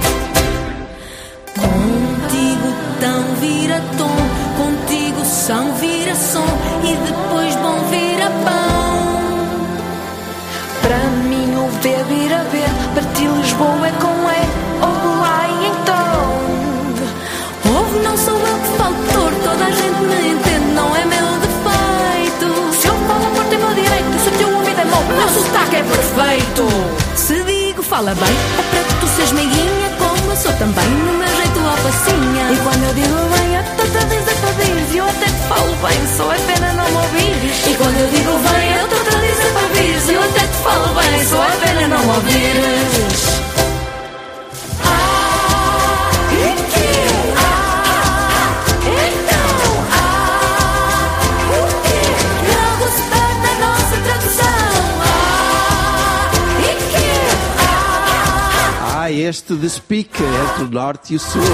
Contigo tão vira tom, contigo são vira som e depois bom vira pão. Para mim o V vira V, para ti Lisboa é com E, ouve lá e então. Ouve, não sou eu que falo torto, toda a gente me entende, não é meu defeito. Se eu falo por tempo direito, se o teu ouvido é mau, o meu sotaque é perfeito. Se digo fala bem, é para que tu sejas meiguinha, como eu sou também, no meu jeito alfacinha. E quando eu digo bem, eu estou a dizer para vires, e eu até te falo bem, só é pena não me ouvires. E quando eu digo bem, eu estou a dizer para vires, e eu até te falo bem, só é pena não me ouvires.
Este de speak entre o Norte e o Sul.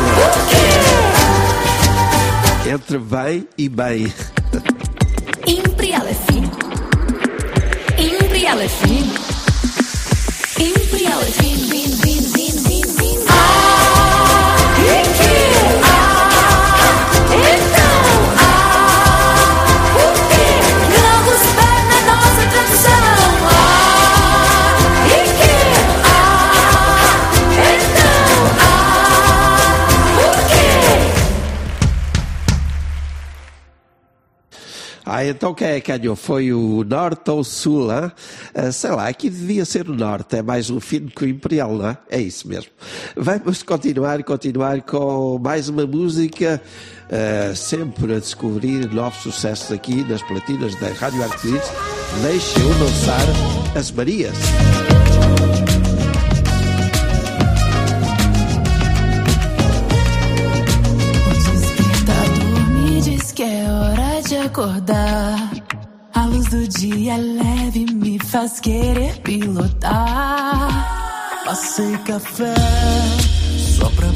Entre bem e bem.
Imperial é fino. Imperial é fino. Imperial é fino.
Então quem é que ganhou? Foi o Norte ou o Sul? Sei lá, aqui devia ser o Norte, é mais um fino que o Imperial, não é? É isso mesmo. Vamos continuar com mais uma música, sempre a descobrir novos sucessos aqui nas platinas da Rádio Arco-Íris. Deixa eu lançar as Marias.
Que é hora de acordar. A luz do dia leve me faz querer pilotar.
Passei café só pra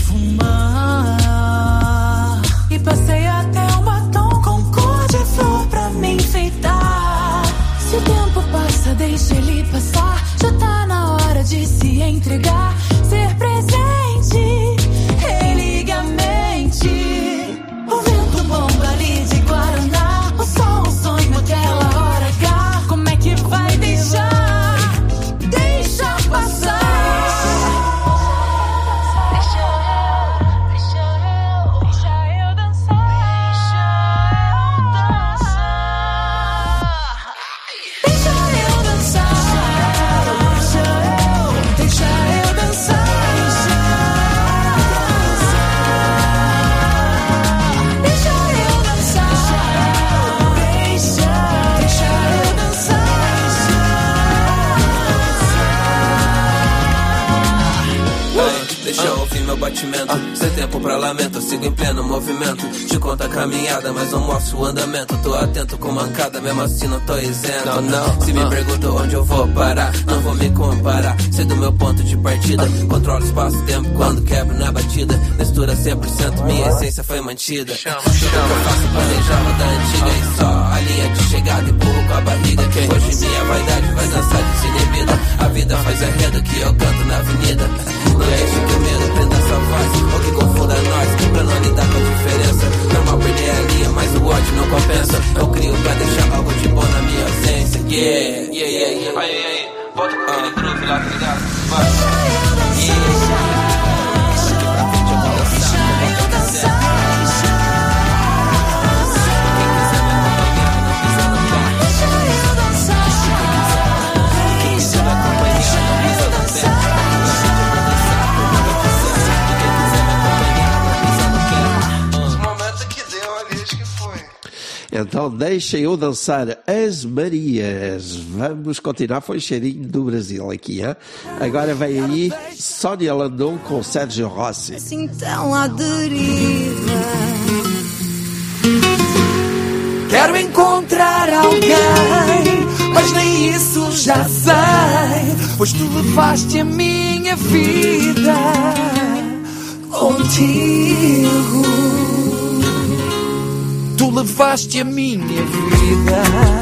perfumar.
E passei até um batom com cor de flor pra me enfeitar. Se o tempo passa, deixa ele passar. Já tá na hora de se entregar. Ser presente, religa a mente. O vento bomba ali de Guaraná. O sol, o sonho, aquela hora H. Como é que vai deixar? Deixa passar.
Deixa eu ouvir meu batimento. Sem tempo pra lamento, eu sigo em pleno movimento. Te conto a caminhada, mas não mostro o andamento. Tô atento com mancada, mesmo assim não tô isento. Não. Se me perguntam onde eu vou parar, não vou me comparar. Sei do meu ponto de partida, controlo espaço e tempo quando quebro na batida. Mistura 100%, minha essência foi mantida. Tudo que eu faço planejar roda antiga e só a linha de chegada empurro com a barriga. Hoje minha vaidade vai dançar desinibida. A vida faz enredo que eu canto na avenida. Não deixe que o medo prenda sua voz ou que confunda nós, pra não lidar com a diferença. Normal perder a linha, mas o ódio não compensa. Eu crio pra deixar algo de bom na minha ausência. Yeah. Aí, volta com aquele groove lá, tá ligado? Vai.
Então deixem eu dançar as Marias. Vamos continuar, foi cheirinho do Brasil aqui, hein? Agora vem aí Sónia Landon com Sérgio Rossi.
Assim tão à deriva.
Quero encontrar alguém, mas nem isso já sei, pois tu levaste a minha vida contigo. Tu levaste a minha vida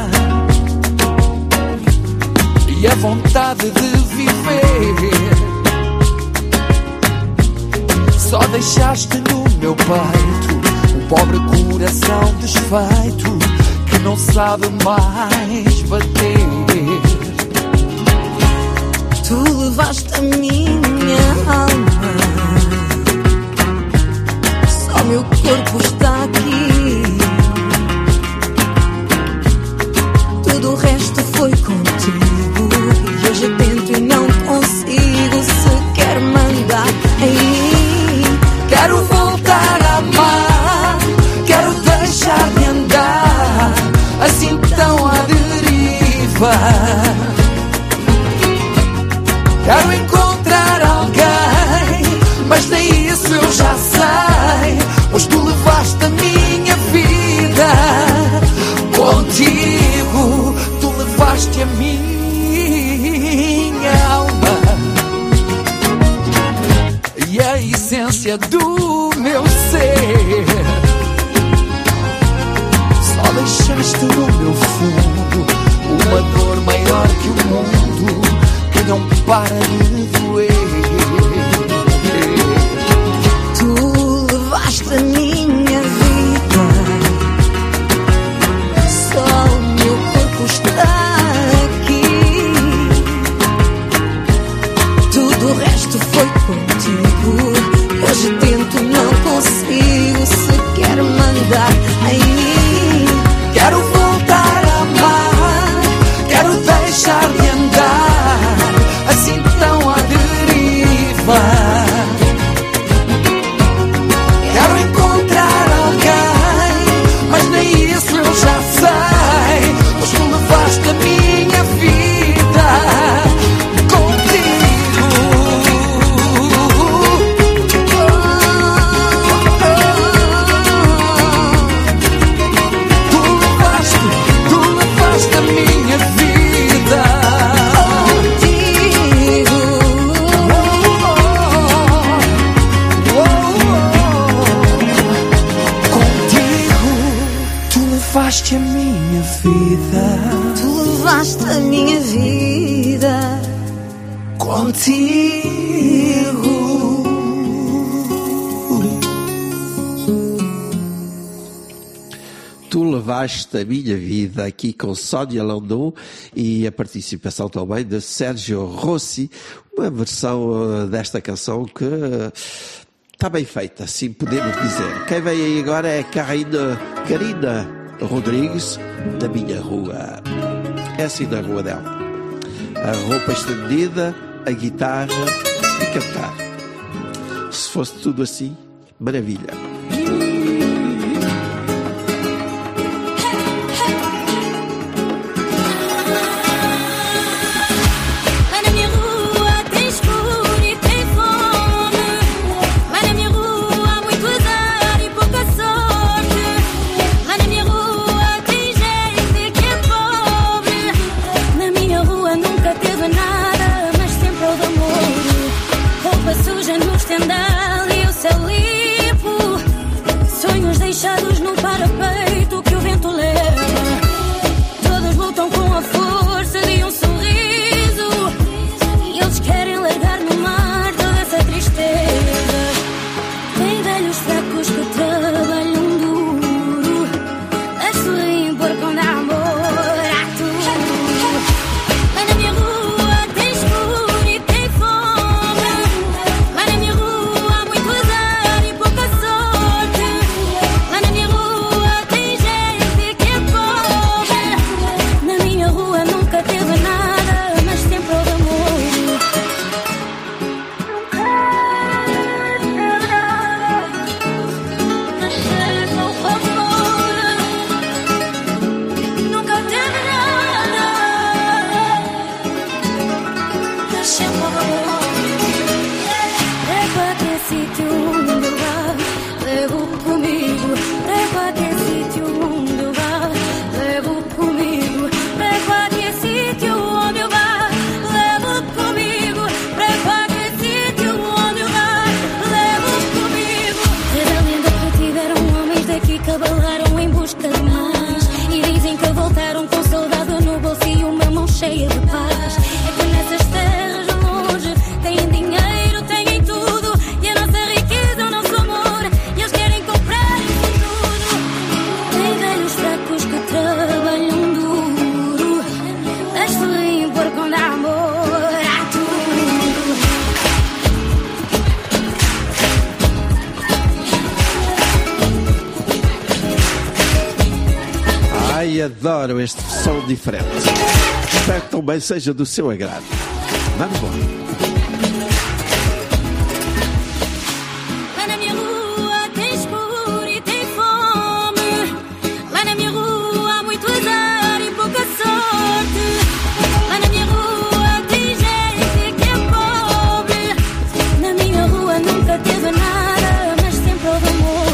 e a vontade de viver. Só deixaste no meu peito um pobre coração desfeito que não sabe mais bater.
Tu levaste a minha alma, só meu corpo está aqui. Tudo o resto foi contigo e hoje tento e não consigo sequer mandar em mim.
Quero voltar a amar, quero deixar de andar assim tão à deriva. Quero encontrar alguém, mas nem isso eu já sei, pois tu levaste a minha vida contigo. Tu levaste a minha alma e a essência do meu ser. Só deixaste no meu fundo uma dor maior que o mundo que não para de doer.
Tu levaste a minha vida, só o meu corpo está aqui. Tudo o resto foi contigo. Hoje tento, não consigo sequer mandar em mim.
Quero voltar a amar, quero deixar de andar assim tão
vida.
Tu levaste a minha vida
contigo.
Tu levaste a minha vida, aqui com Sónia Landon e a participação também de Sérgio Rossi, uma versão desta canção que está bem feita, assim podemos dizer. Quem vem aí agora é Karina Rodrigues, da minha rua. É assim na rua dela. A roupa estendida, a guitarra e cantar. Se fosse tudo assim, maravilha.
Deixados no parapeito que o vento leva. Todos lutam com a força de um sorriso e eles querem largar no mar toda essa tristeza. Tem velhos fracos que trabalham duro, mas sorriem por quando há amor a tudo. Mas na minha rua tem escuro e tem fome. Mas na minha rua há muito azar e pouca sorte. Cheia de paz, é que nessas terras longe têm dinheiro, têm tudo, e a nossa riqueza, o nosso amor, e eles querem comprar isso tudo. Tem velhos fracos que trabalham duro, mas sorriem por quando há amor a tudo.
Ai, adoro este som diferente. Espero que também seja do seu agrado. Vamos lá.
Lá na minha rua tem escuro e tem fome. Lá na minha rua há muito azar e pouca sorte. Lá na minha rua tem gente que é pobre. Na minha rua nunca teve nada, mas sempre houve amor.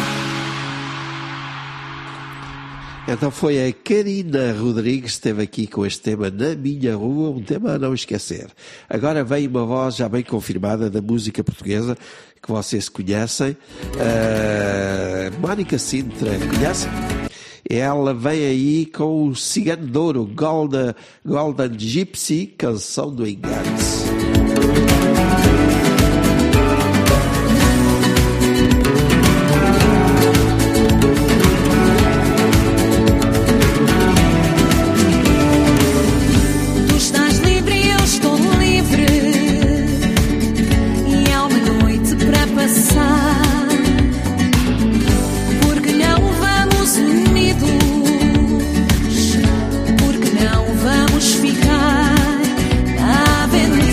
Então foi a Karina Rodrigues que esteve aqui com este tema Na Minha Rua, um tema a não esquecer. Agora vem uma voz já bem confirmada da música portuguesa, que vocês conhecem, Mónica Sintra, conhecem? Ela vem aí com o Cigano de Ouro, Golden Gypsy, Canção do Engano.
Porque não vamos unidos, porque não vamos ficar na avenida.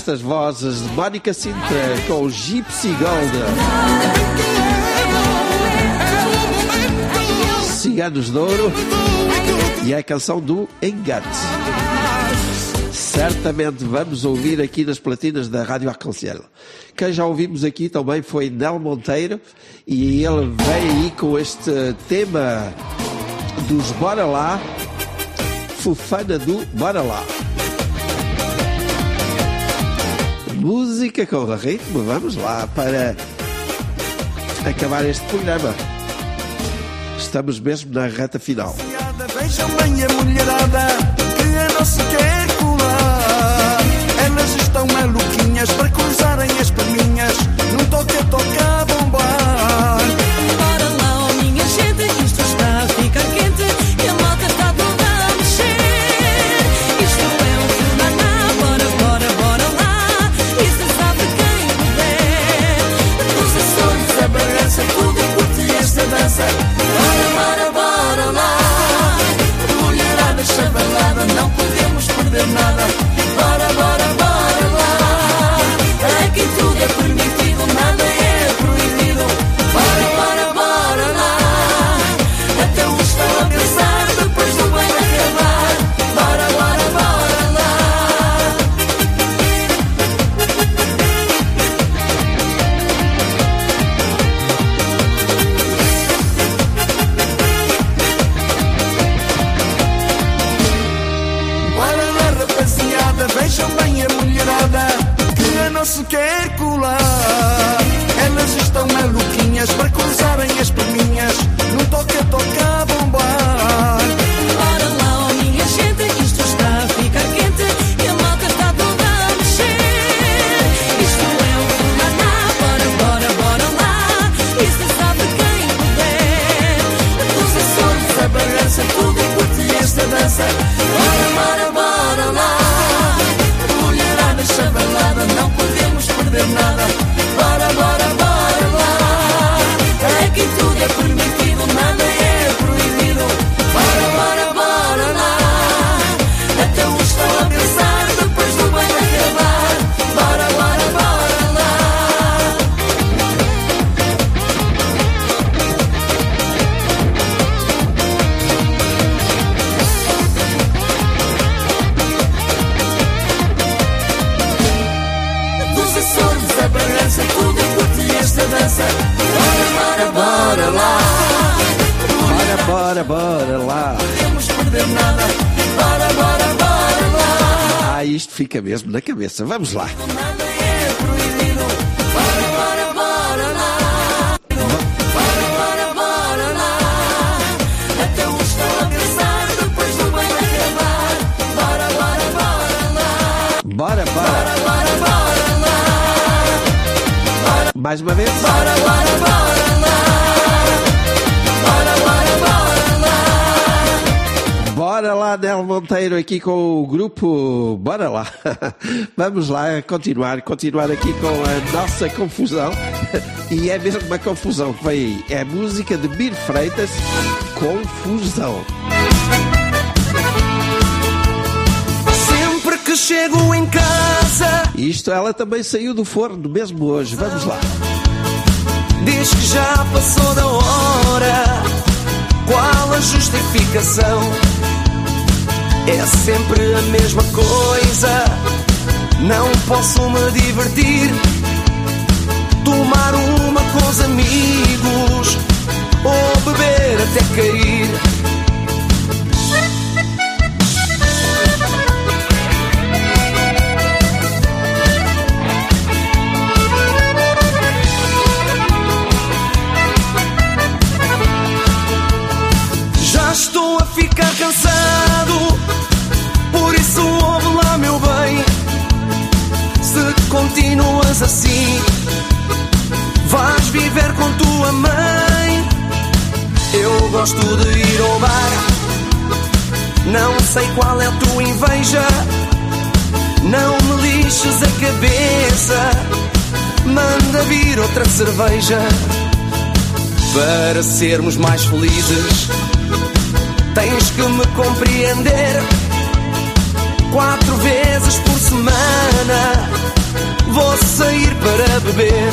estas vozes de Mónica Sintra com Gypsy Gold. Ciganos de Ouro e a canção do Engate. Certamente vamos ouvir aqui nas platinas da Rádio Arconciel. Quem já ouvimos aqui também foi Nel Monteiro e ele vem aí com este tema dos Bora Lá, Fufana do Bora Lá. Música com ritmo, vamos lá para acabar este programa. Estamos mesmo na reta final.
Vejam bem a mulherada que a nossa quer colar. Elas estão maluquinhas para cruzarem as perninhas num toca-toca a bombar.
Bora lá, oh minha gente, isto está a ficar quente e a malta está toda a mexer. Isto é um funaná, bora, bora, bora lá. E se sabe quem puder. Dos Açores a Bragança, tudo curte esta dança. Bora, bora, bora lá. Mulherada chavalada, não podemos perder nada. Bora, bora, bora lá. Aqui tudo é permitido, nada é proibido. Bora, bora, bora lá. Até o estão a pensar, depois do bem acabar. Bora, bora, bora lá.
Bora lá, rapaziada, vejam bem a mulherada que a nossa quer colar. Elas estão maluquinhas para cruzarem as perninhas num toca-toca a bombar.
Bora lá, oh minha gente, isto está a ficar quente e a malta está toda a mexer. Isto é um funaná, bora, bora, bora lá. E se sabe quem puder. Dos Açores a Bragança, tudo curte esta dança. Bora, bora, bora lá. Mulherada chavalada, não podemos perder nada. Bora, bora, bora lá. Aqui tudo é permitido, nada é proibido. Bora, bora, bora lá. Até o estão a pensar, depois do bem acabar. Bora, bora, bora lá. Dos Açores a Bragança, tudo curte esta dança. Bora, bora, bora lá.
Bora, bora, bora lá.
Não podemos perder nada. Bora, bora, bora lá.
Ah, isto fica mesmo na cabeça. Vamos lá.
Nada é proibido. Bora, bora, bora lá. Bora, bora, bora lá. Até o estão a pensar, depois do bem acabar. Bora, bora, bora lá.
Bora, bora.
Bora, bora, bora lá.
Mais uma vez.
Bora, bora, bora lá. Bora, bora, bora lá.
Bora lá, Nel Monteiro, aqui com o grupo. Bora lá. Vamos lá continuar aqui com a nossa confusão. E é mesmo uma confusão que vem aí. É a música de Bir Freitas, Confusão.
Sempre que chego em casa,
Isto ela também saiu do forno mesmo hoje. Vamos lá.
diz que já passou da hora. Qual a justificação? É sempre a mesma coisa. Não posso me divertir, tomar uma com os amigos ou beber até cair. Já estou a ficar cansado, por isso ouve lá, meu bem. Se continuas assim, vais viver com tua mãe. Eu gosto de ir ao bar, não sei qual é a tua inveja. Não me lixes a cabeça, manda vir outra cerveja. Para sermos mais felizes, tens que me compreender. 4 vezes por semana vou sair para beber.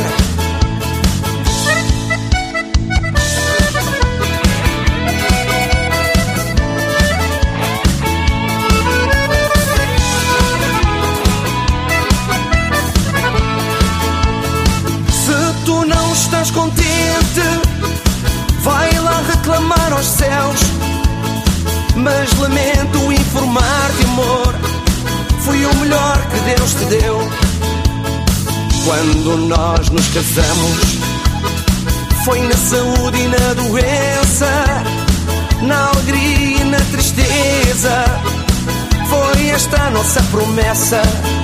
Se tu não estás contente, vai lá reclamar aos céus. Mas lamento informar-te, amor, fui o melhor que Deus te deu. Quando nós nos casamos, foi na saúde e na doença, na alegria e na tristeza, foi esta a nossa promessa.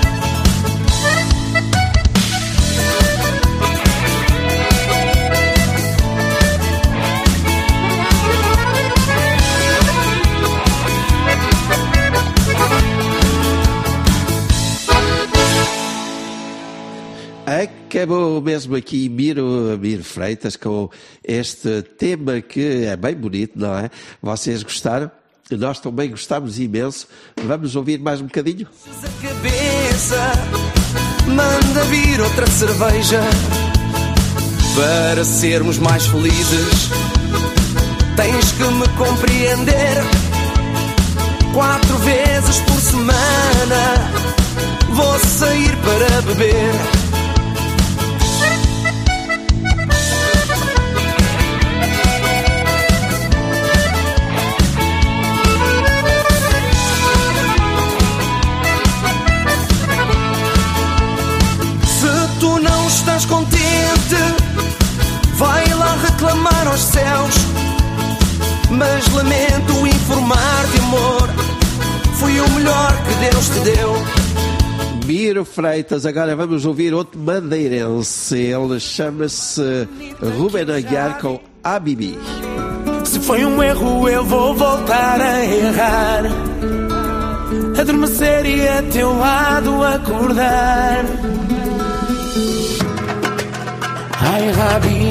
Acabou mesmo aqui Miro Freitas com este tema que é bem bonito, não é? Vocês gostaram? Nós também gostamos imenso. Vamos ouvir mais um bocadinho?
A cabeça, manda vir outra cerveja para sermos mais felizes. Tens que me compreender. 4 vezes por semana vou sair para beber. Estás contente, vai lá reclamar aos céus. Mas lamento informar-te, amor, fui o melhor que Deus te deu.
Miro Freitas, agora vamos ouvir outro madeirense. Ele chama-se Ruben Aguiar com A Bibi.
Se foi um erro eu vou voltar a errar, adormecer e a teu lado acordar. Ai, Rabi,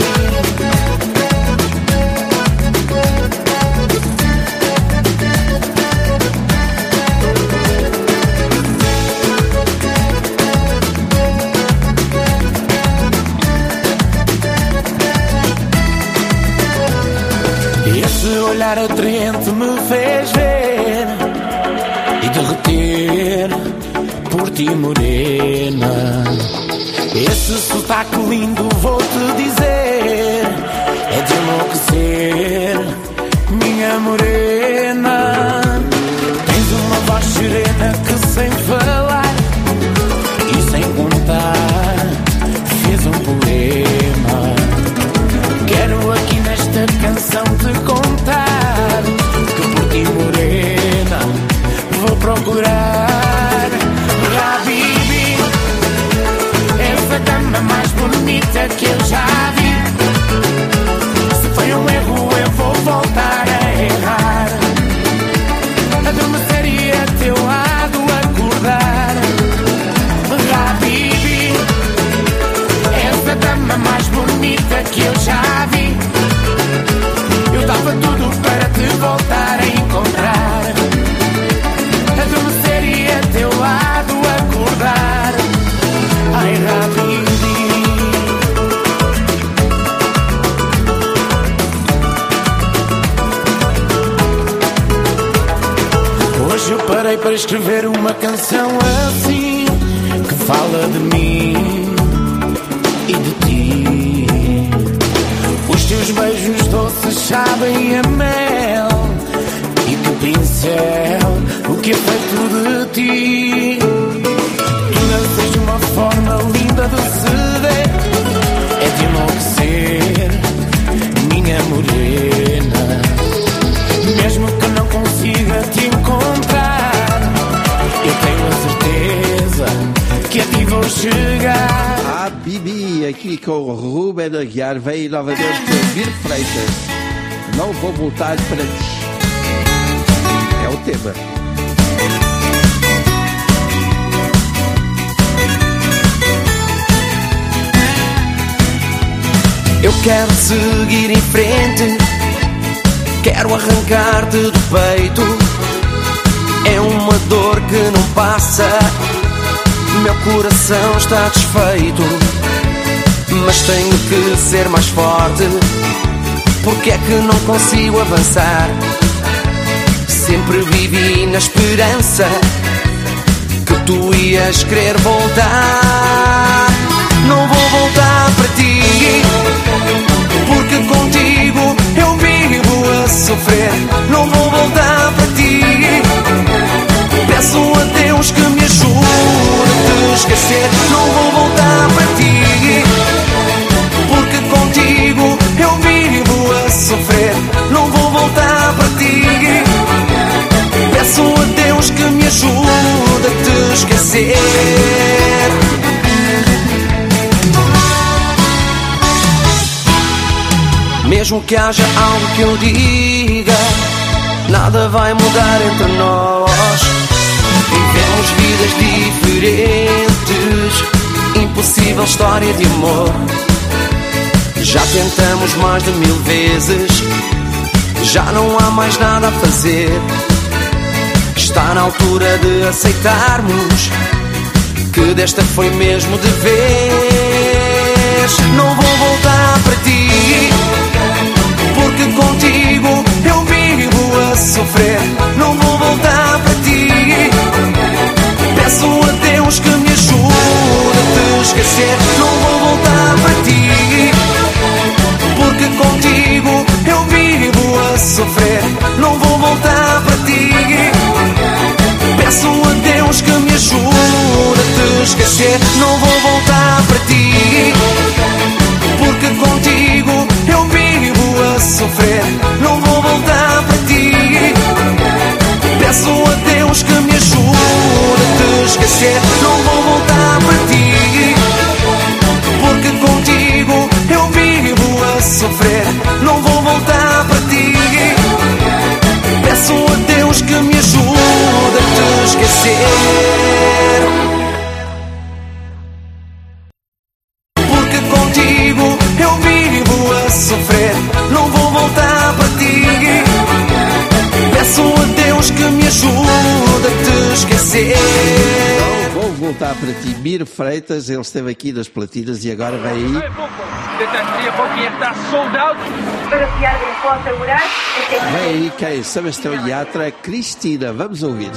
esse olhar atraente me fez ver e derreter por ti, morena. Esse sotaque lindo, vou-te dizer, é de enlouquecer, minha morena. Tens uma voz serena que sem falar e sem contar fez um poema. Quero aqui nesta canção te contar que por ti, morena, vou procurar. Habibi, a dama mais bonita que eu já vi. Se foi um erro eu vou voltar a errar, adormecer e a teu lado acordar. Habibi, essa dama mais bonita que eu já vi. Eu dava tudo para te voltar a encontrar, adormecer e a teu lado acordar. Ai, Habibi. Hoje eu parei para escrever uma canção assim, que fala de mim e de ti. Os teus beijos doces sabem a mel, e que pincel o que é feito de ti. Tu danças de uma forma linda de se ver, é de enlouquecer, minha morena. Mesmo que não consiga te encontrar, eu tenho a certeza que a ti vou chegar.
A Bibi aqui com o Ruben Aguiar, vem novamente Miro Freitas. Não vou voltar para ti. É o tema.
Eu quero seguir em frente, quero arrancar-te do peito. É uma dor que não passa, meu coração está desfeito, mas tenho que ser mais forte. Porque é que não consigo avançar? Sempre vivi na esperança que tu ias querer voltar. Não vou voltar para ti, porque contigo eu vivo a sofrer. Não vou voltar para ti. Peço a Deus que me ajude a te esquecer. Não vou voltar para ti, porque contigo eu vivo a sofrer. Não vou voltar para ti. Peço a Deus que me ajude a te esquecer. Mesmo que haja algo que eu diga, nada vai mudar entre nós. Vivemos vidas diferentes, impossível história de amor. Já tentamos mais de 1000 vezes, já não há mais nada a fazer. Está na altura de aceitarmos que desta foi mesmo de vez. Não vou voltar para ti, porque contigo eu vivo a sofrer. Não vou voltar para ti. Peço a Deus que me ajude a te esquecer. Não vou voltar para ti, porque contigo eu vivo a sofrer. Não vou voltar para ti. Peço a Deus que me ajude a te esquecer. Não vou voltar para ti, porque contigo eu vivo a sofrer. Não vou voltar para ti. Peço a Deus que me ajude a te esquecer. Não vou voltar para ti, porque contigo eu vivo a sofrer. Não vou voltar para ti. Peço a Deus que me ajude a te esquecer. Porque contigo eu vivo a sofrer. Não vou voltar para ti. Peço a Deus que me ajude a te esquecer.
Não vou voltar para ti. Miro Freitas, ele esteve aqui nas platinas e agora vai aí. Vem aí quem? Sebastião Yatra, Cristina. Vamos ouvir.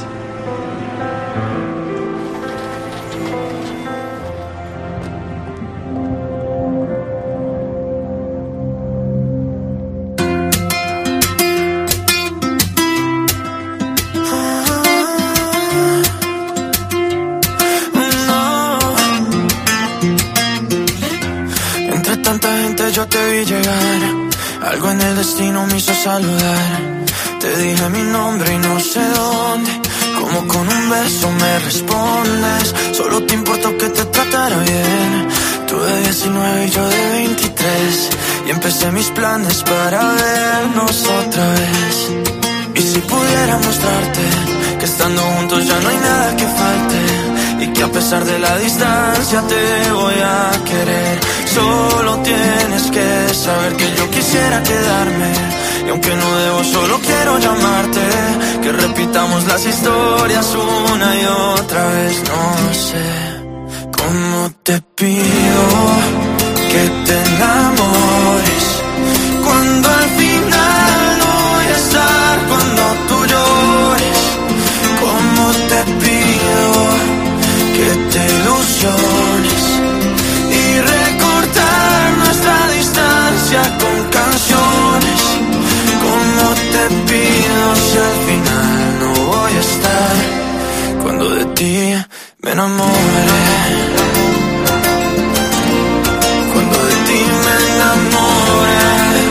Yo te vi llegar, algo en el destino me hizo saludar. Te dije mi nombre y no sé dónde, como con un beso me respondes. Solo te importó que te tratara bien. Tú de 19 y yo de 23, y empecé mis planes para vernos otra vez. Y si pudiera mostrarte que estando juntos ya no hay nada que falte, y que a pesar de la distancia te voy a querer. Solo tienes que saber que yo quisiera quedarme, y aunque no debo solo quiero llamarte. Que repitamos las historias una y otra vez. No sé cómo te pido que te enamores, cuando al final no voy a estar cuando tú llores. Cómo te pido que te ilusiones y recortar nuestra distancia con canciones. Como te pido si al final no voy a estar cuando de ti me enamore. Cuando de ti me enamore.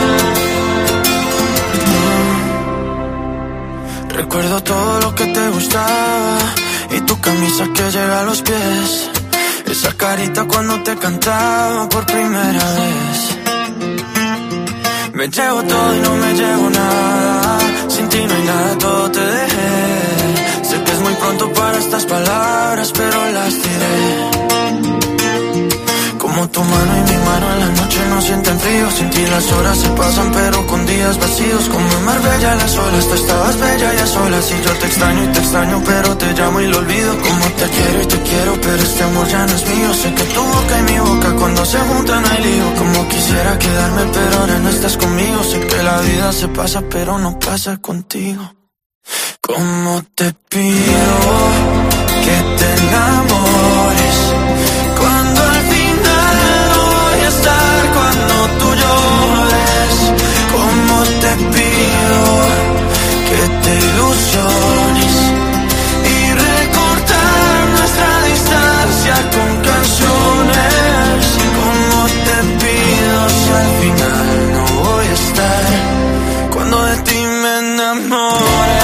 Recuerdo todo lo que te gustaba y tu camisa que llega a los pies. Esa carita cuando te cantaba por primera vez. Me llevo todo y no me llevo nada. Sin ti no hay nada, todo te dejé. Sé que es muy pronto para estas palabras, pero las diré. Como tu mano y mi mano en la noche no sienten frío. Sin ti las horas se pasan pero con días vacíos. Como en Marbella las olas, tú estabas bella y a solas. Y yo te extraño pero te llamo y lo olvido. Como te quiero y te quiero pero este amor ya no es mío. Sé que tu boca y mi boca cuando se juntan hay lío. Como quisiera quedarme pero ahora no estás conmigo. Sé que la vida se pasa pero no pasa contigo. Como te pido que te enamores cuando al final no voy a estar, cuando tú llores. Como te pido que te ilusiones y recortar nuestra distancia con canciones. Como te pido si al final no voy a estar, cuando de ti me enamore.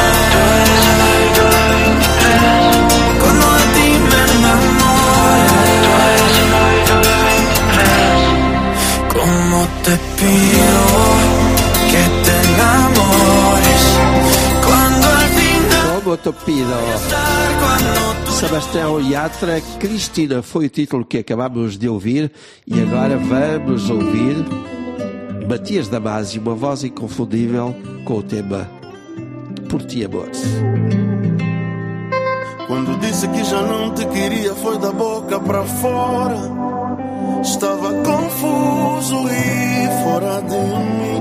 Cuando de ti me enamore. Como te pido que te enamores quando al final.
Como te pido. Sebastião Yatra, Cristina foi o título que acabamos de ouvir e agora vamos ouvir Matias Damasio, uma voz inconfundível com o tema Por Ti Amor.
Quando disse que já não te queria foi da boca para fora. Estava confuso e fora de mim.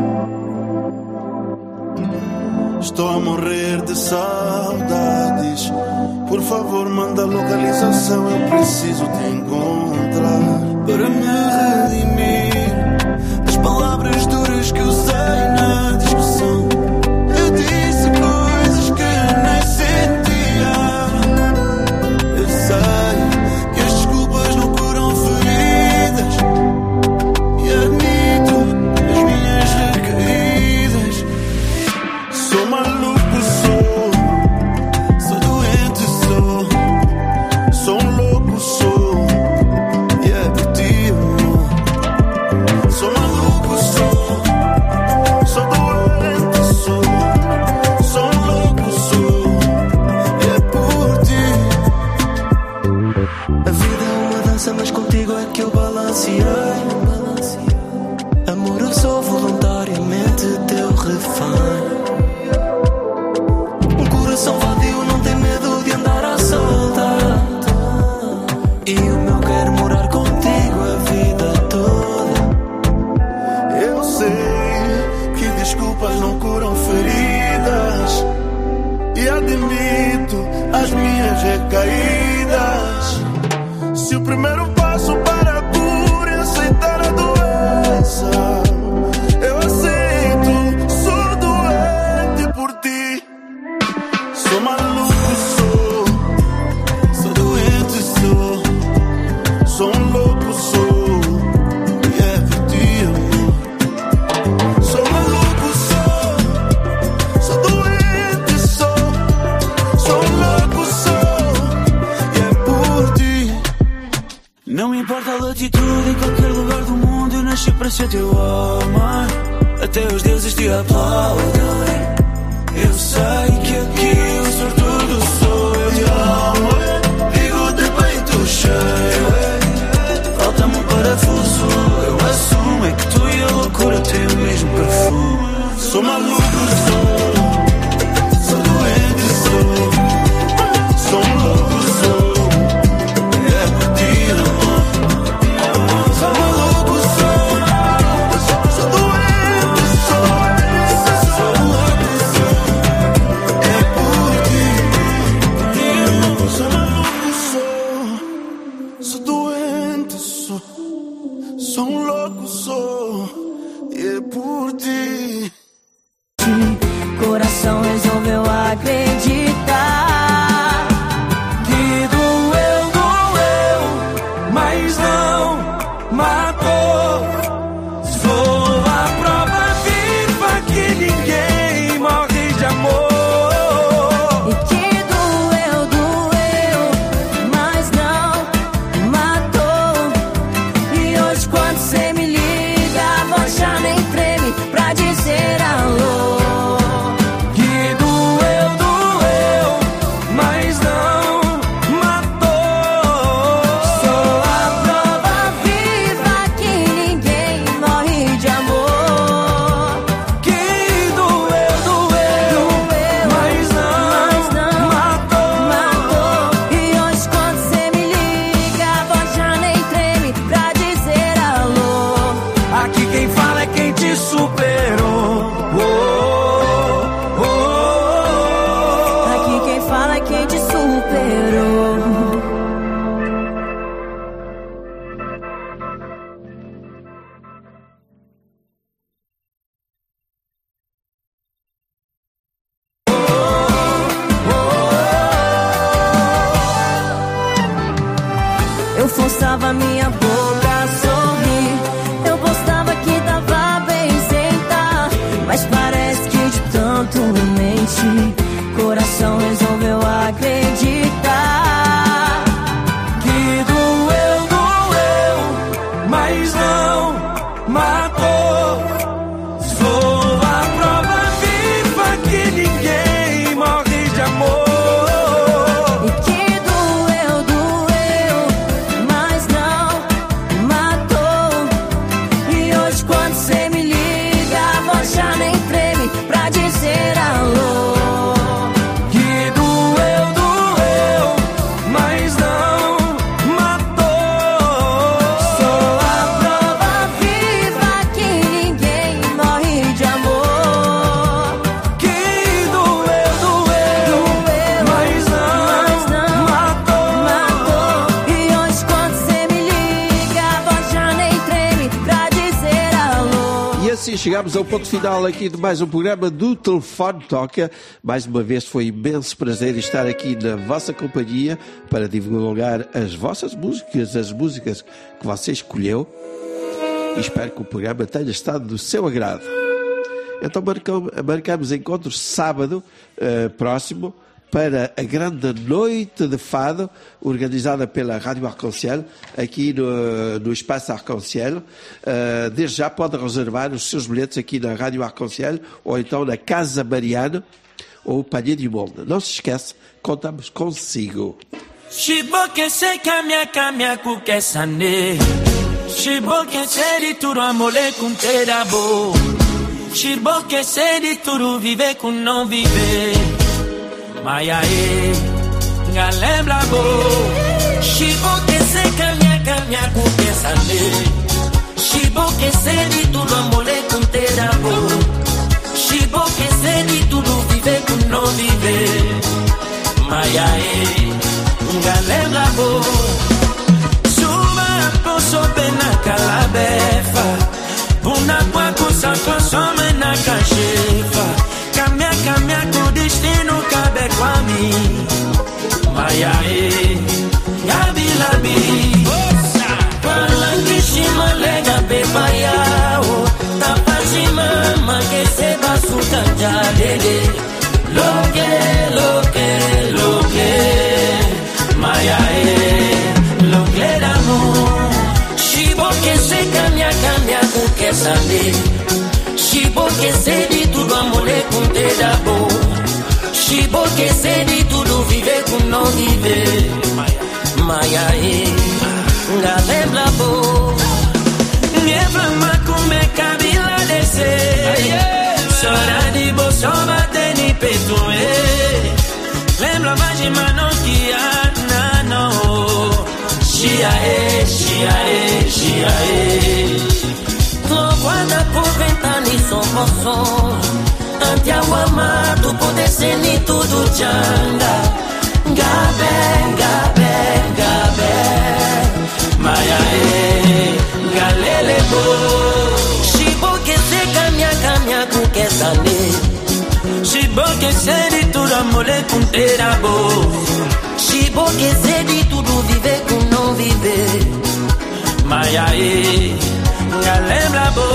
Estou a morrer de saudades. Por favor, manda a localização. Eu preciso te encontrar para me redimir das palavras duras que usei na discussão. Eu disse coisas que nem sentia. Eu sei que as desculpas não curam feridas e admito as minhas recaídas. Sou maluco, sou doente, sou um louco, e é por ti, amor. Sou maluco, sou doente, sou um louco, e é por ti. A vida é uma dança, mas contigo é que eu balanceei. Amor, eu sou voluntariamente teu refém. Um coração vadio não tem medo de andar à solta. E o meu quer morar contigo a vida toda. Eu sei que desculpas não curam feridas e admito as minhas recaídas. Se o primeiro passo para a cura é aceitar a doença, eu aceito, sou doente por ti. Sou maluco, sou doente, sou um louco, e é por ti, amor. Sou maluco, sou doente, sou um louco, e é por ti. Não importa a latitude, em qualquer lugar do mundo eu nasci para ser teu homem. Até os deuses te aplaudem. Eu sei que aqui o sortudo sou. Eu te amo, digo de peito cheio. Falta-me um parafuso, eu assumo. É que tu e a loucura têm o mesmo perfume. Sou maluco, sou doente, sou um louco, e é por ti, amor. Sou maluco, sou doente, sou um louco.
chegamos ao ponto final aqui de mais um programa do Telefone Toca. Mais uma vez foi imenso prazer estar aqui na vossa companhia para divulgar as vossas músicas, as músicas que você escolheu. E espero que o programa tenha estado do seu agrado. Então marcamos encontros sábado próximo para a grande noite de fado organizada pela Rádio Arc-en-Ciel aqui no Espaço Arc-en-Ciel. Desde já pode reservar os seus bilhetes aqui na Rádio Arc-en-Ciel ou então na Casa Mariana ou Panier du Monde. Não se esqueça, contamos consigo.
Shiboke se kamia kuke sane. Shiboke se di turo amole kun terabo. Shiboke se di turo vive kun non vive. Maya ngalembla bo. Shiboke se kamia kuke sane. Shiboke se di turo amole kun terabo. Shiboke se di turo vive kun non vive. Maya ngalembla bo. Suba poso pena calabefa. Una kwa kusakosome na kashefa. Kamia ku destino cabe kwa mi. Maya gabilabi. Pala kishima lega pepa yao. Tapashima make se basuka jadede. Loke Maya loke d'amour. Shiboke se kamia kuke sande. Shiboke se di tudo amore kun te dabo. Shiboke se di tudo vive kun non vive. Maya ngalembla bo. Nieva makume kabila dese. Sora di bo soba teni petue. Lembla vagima no kia no. Shia Guarda por ventani somoso. Antiawama tu poder ser ni tudo janga. Gabe Maya galele bo. Shiboke se kamia kuke sane. Shiboke se di tudo amole kun terabo. Shiboke se di tudo vive kun non vive. Maya ngalembla bo.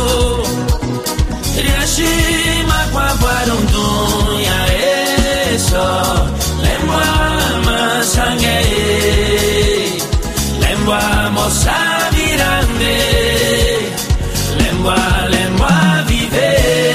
Riashima kwa barundunya eso. Lembwa masange. Lembwa mosavirande. Lembwa vive.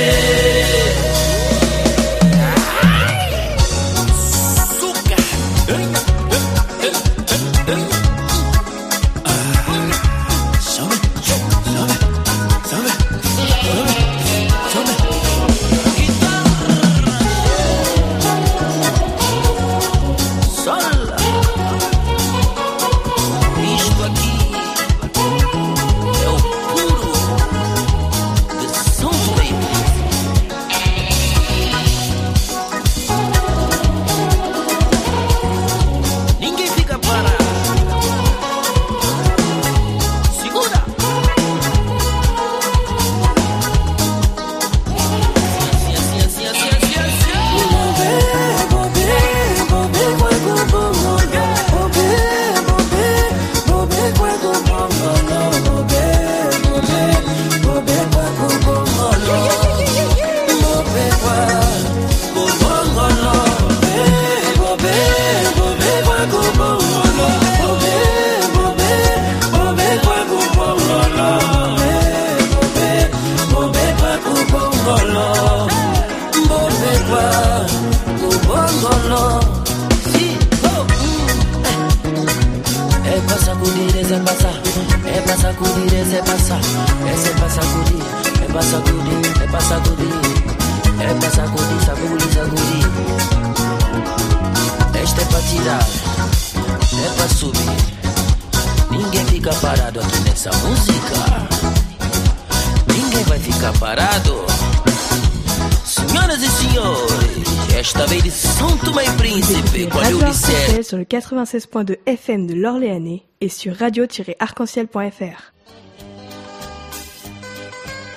Esta é pra tirar, é pra subir. Ninguém fica parado aqui nessa música. Ninguém vai ficar parado. Senhoras et senhores, esta vez de São Tomé et Príncipe,
Radio Arc-en-Ciel sur le 96.2 FM de l'Orléanais et sur radio-arc-en-ciel.fr.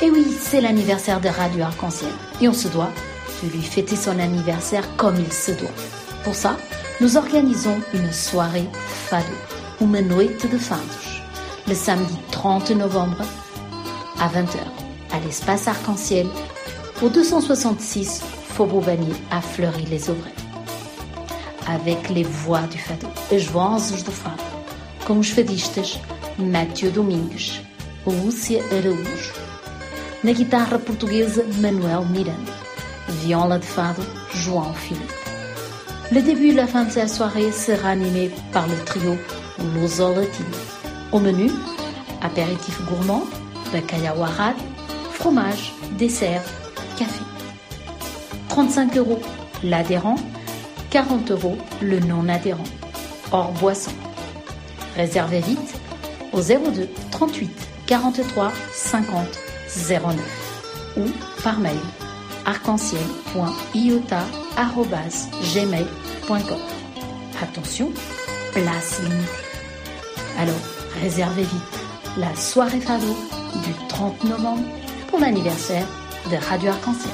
Et oui, c'est l'anniversaire de Radio Arc-en-Ciel. Et on se doit de lui fêter son anniversaire comme il se doit. Pour ça, nous organisons une soirée fado, uma noite de fados, le samedi 30 novembre à 20h, à l'espace Arc-en-Ciel, au 266 Faubourg Bagné, à Fleury-les-Aubrais. Avec les voix du fado, as vozes do fado, com os fadistas Mathieu Domingues, Lúcia Araújo, na guitarra portuguesa Manuel Miranda, viola de fado João Philippe. Le début et la fin de la soirée sera animé par le trio Luso Latino. Au menu, apéritif gourmand, bacalhau à rade, fromage, dessert, café. 35 € l'adhérent, 40 € le non-adhérent, hors boisson. Réservez vite au 02 38 43 50 09 ou par mail arc-en-ciel.iota@gmail.com. Attention, place limitée. Alors, réservez vite la soirée fado du 30 novembre pour l'anniversaire de Radio Arc-en-Ciel.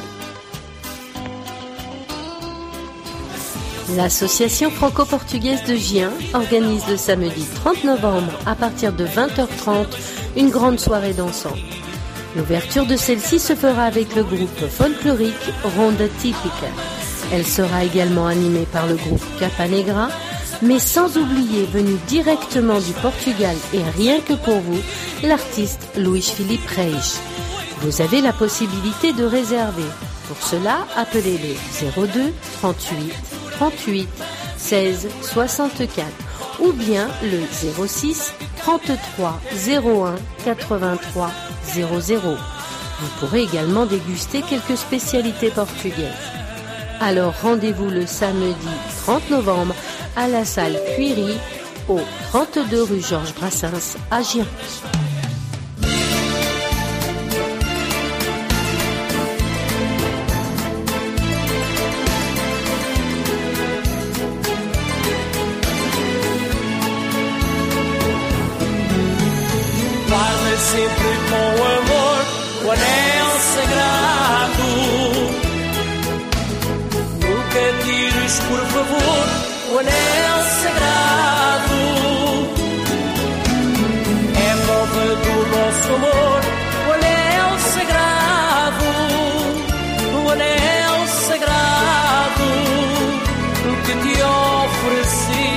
L'association franco-portugaise de Gien organise le samedi 30 novembre à partir de 20h30 une grande soirée dansante. L'ouverture de celle-ci se fera avec le groupe folklorique Ronda Típica. Elle sera également animée par le groupe Capa Negra, mais sans oublier, venu directement du Portugal et rien que pour vous, l'artiste Luís Filipe Reis. Vous avez la possibilité de réserver. Pour cela, appelez le 02 38 38 16 64 ou bien le 06 33 01 83 00. Vous pourrez également déguster quelques spécialités portugaises. Alors rendez-vous le samedi 30 novembre à la salle Cuiry au 32 rue Georges Brassens à Gien.
Sempre com amor o anel sagrado. Nunca tires, por favor, o anel sagrado. É prova do nosso amor, o anel sagrado. O anel sagrado que te ofereci.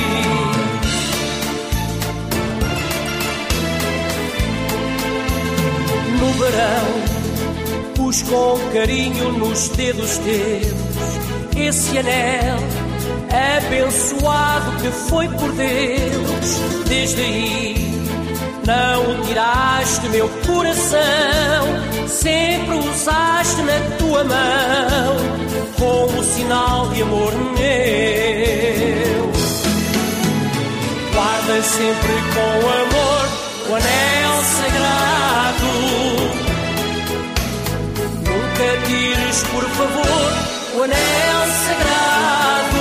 No verão, pus com carinho nos dedos teus esse anel abençoado que foi por Deus. Desde aí não o tiraste do meu coração, sempre o usaste na tua mão como sinal de amor meu. Guarda sempre com amor o anel sagrado. Nunca tires, por favor, o anel sagrado.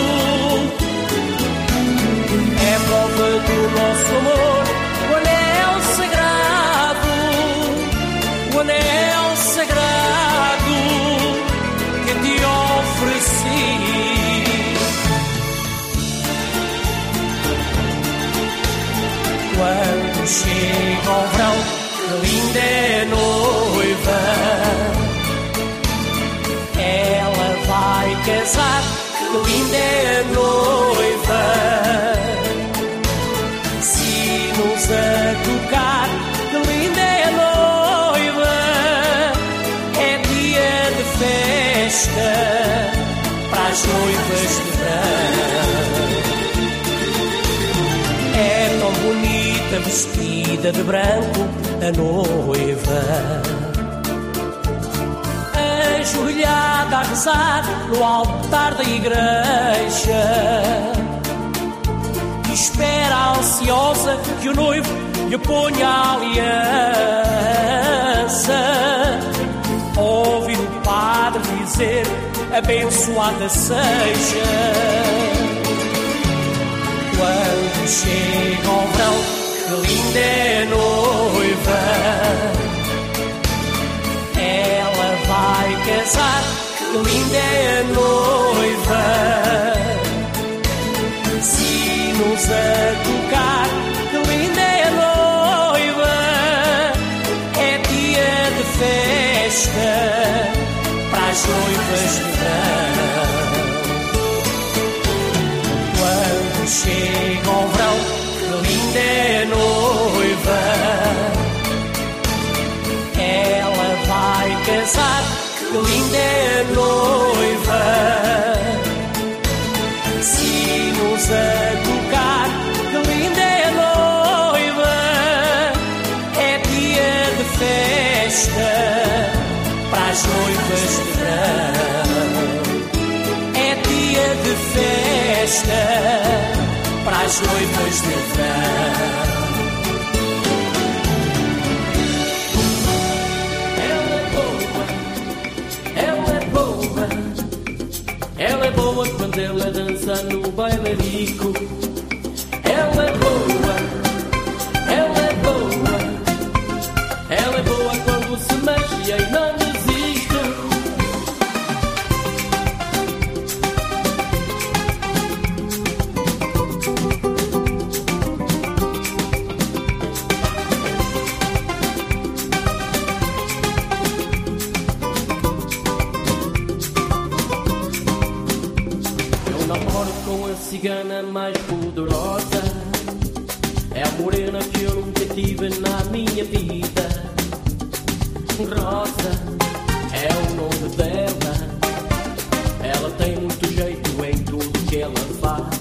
É prova do nosso amor, o anel sagrado. O anel sagrado que te ofereci. Quando chega o verão, que linda é a noiva. Ela vai casar, que linda é a noiva. Sinos a tocar, que linda é a noiva. É dia de festa para as noivas de verão. É tão bonita, vestida de branco, a noiva, ajoelhada a rezar no altar da igreja, e espera ansiosa que o noivo lhe ponha a aliança. Ouvir o padre dizer, abençoada seja. Quando chega o verão, que linda é a noiva.
sinos a tocar, que linda é a noiva, é dia de festa para as noivas de verão. Quando chega o verão, que linda é a noiva, ela vai casar, que linda é a noiva. Sinos a tocar, que linda é a noiva, é dia de festa para as noivas de verão. É dia de festa para as noivas de verão. Ela é boa quando ela dança no bailarico. Ela é boa, ela é boa. Ela é boa quando se mexe e não desiste. Cigana mais poderosa, é a morena que eu nunca tive na minha vida. Rosa é o nome dela, ela tem muito jeito em tudo que ela faz.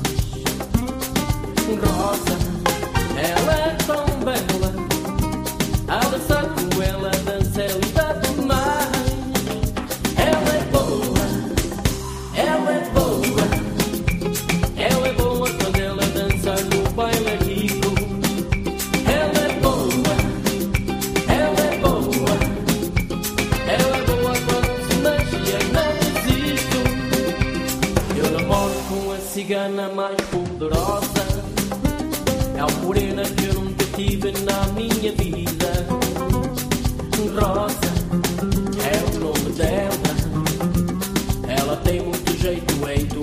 Rosa, ela é tão bela, a dançar com ela, a dança é linda demais. Ela é boa, ela é boa. Ela é boa quando ela dança no bailarico. Ela é boa, ela é boa. Ela é boa quando se mexe e não desisto. Eu namoro com a cigana mais poderosa, é a morena que eu nunca tive na minha vida. Rosa é o nome dela, ela tem muito jeito em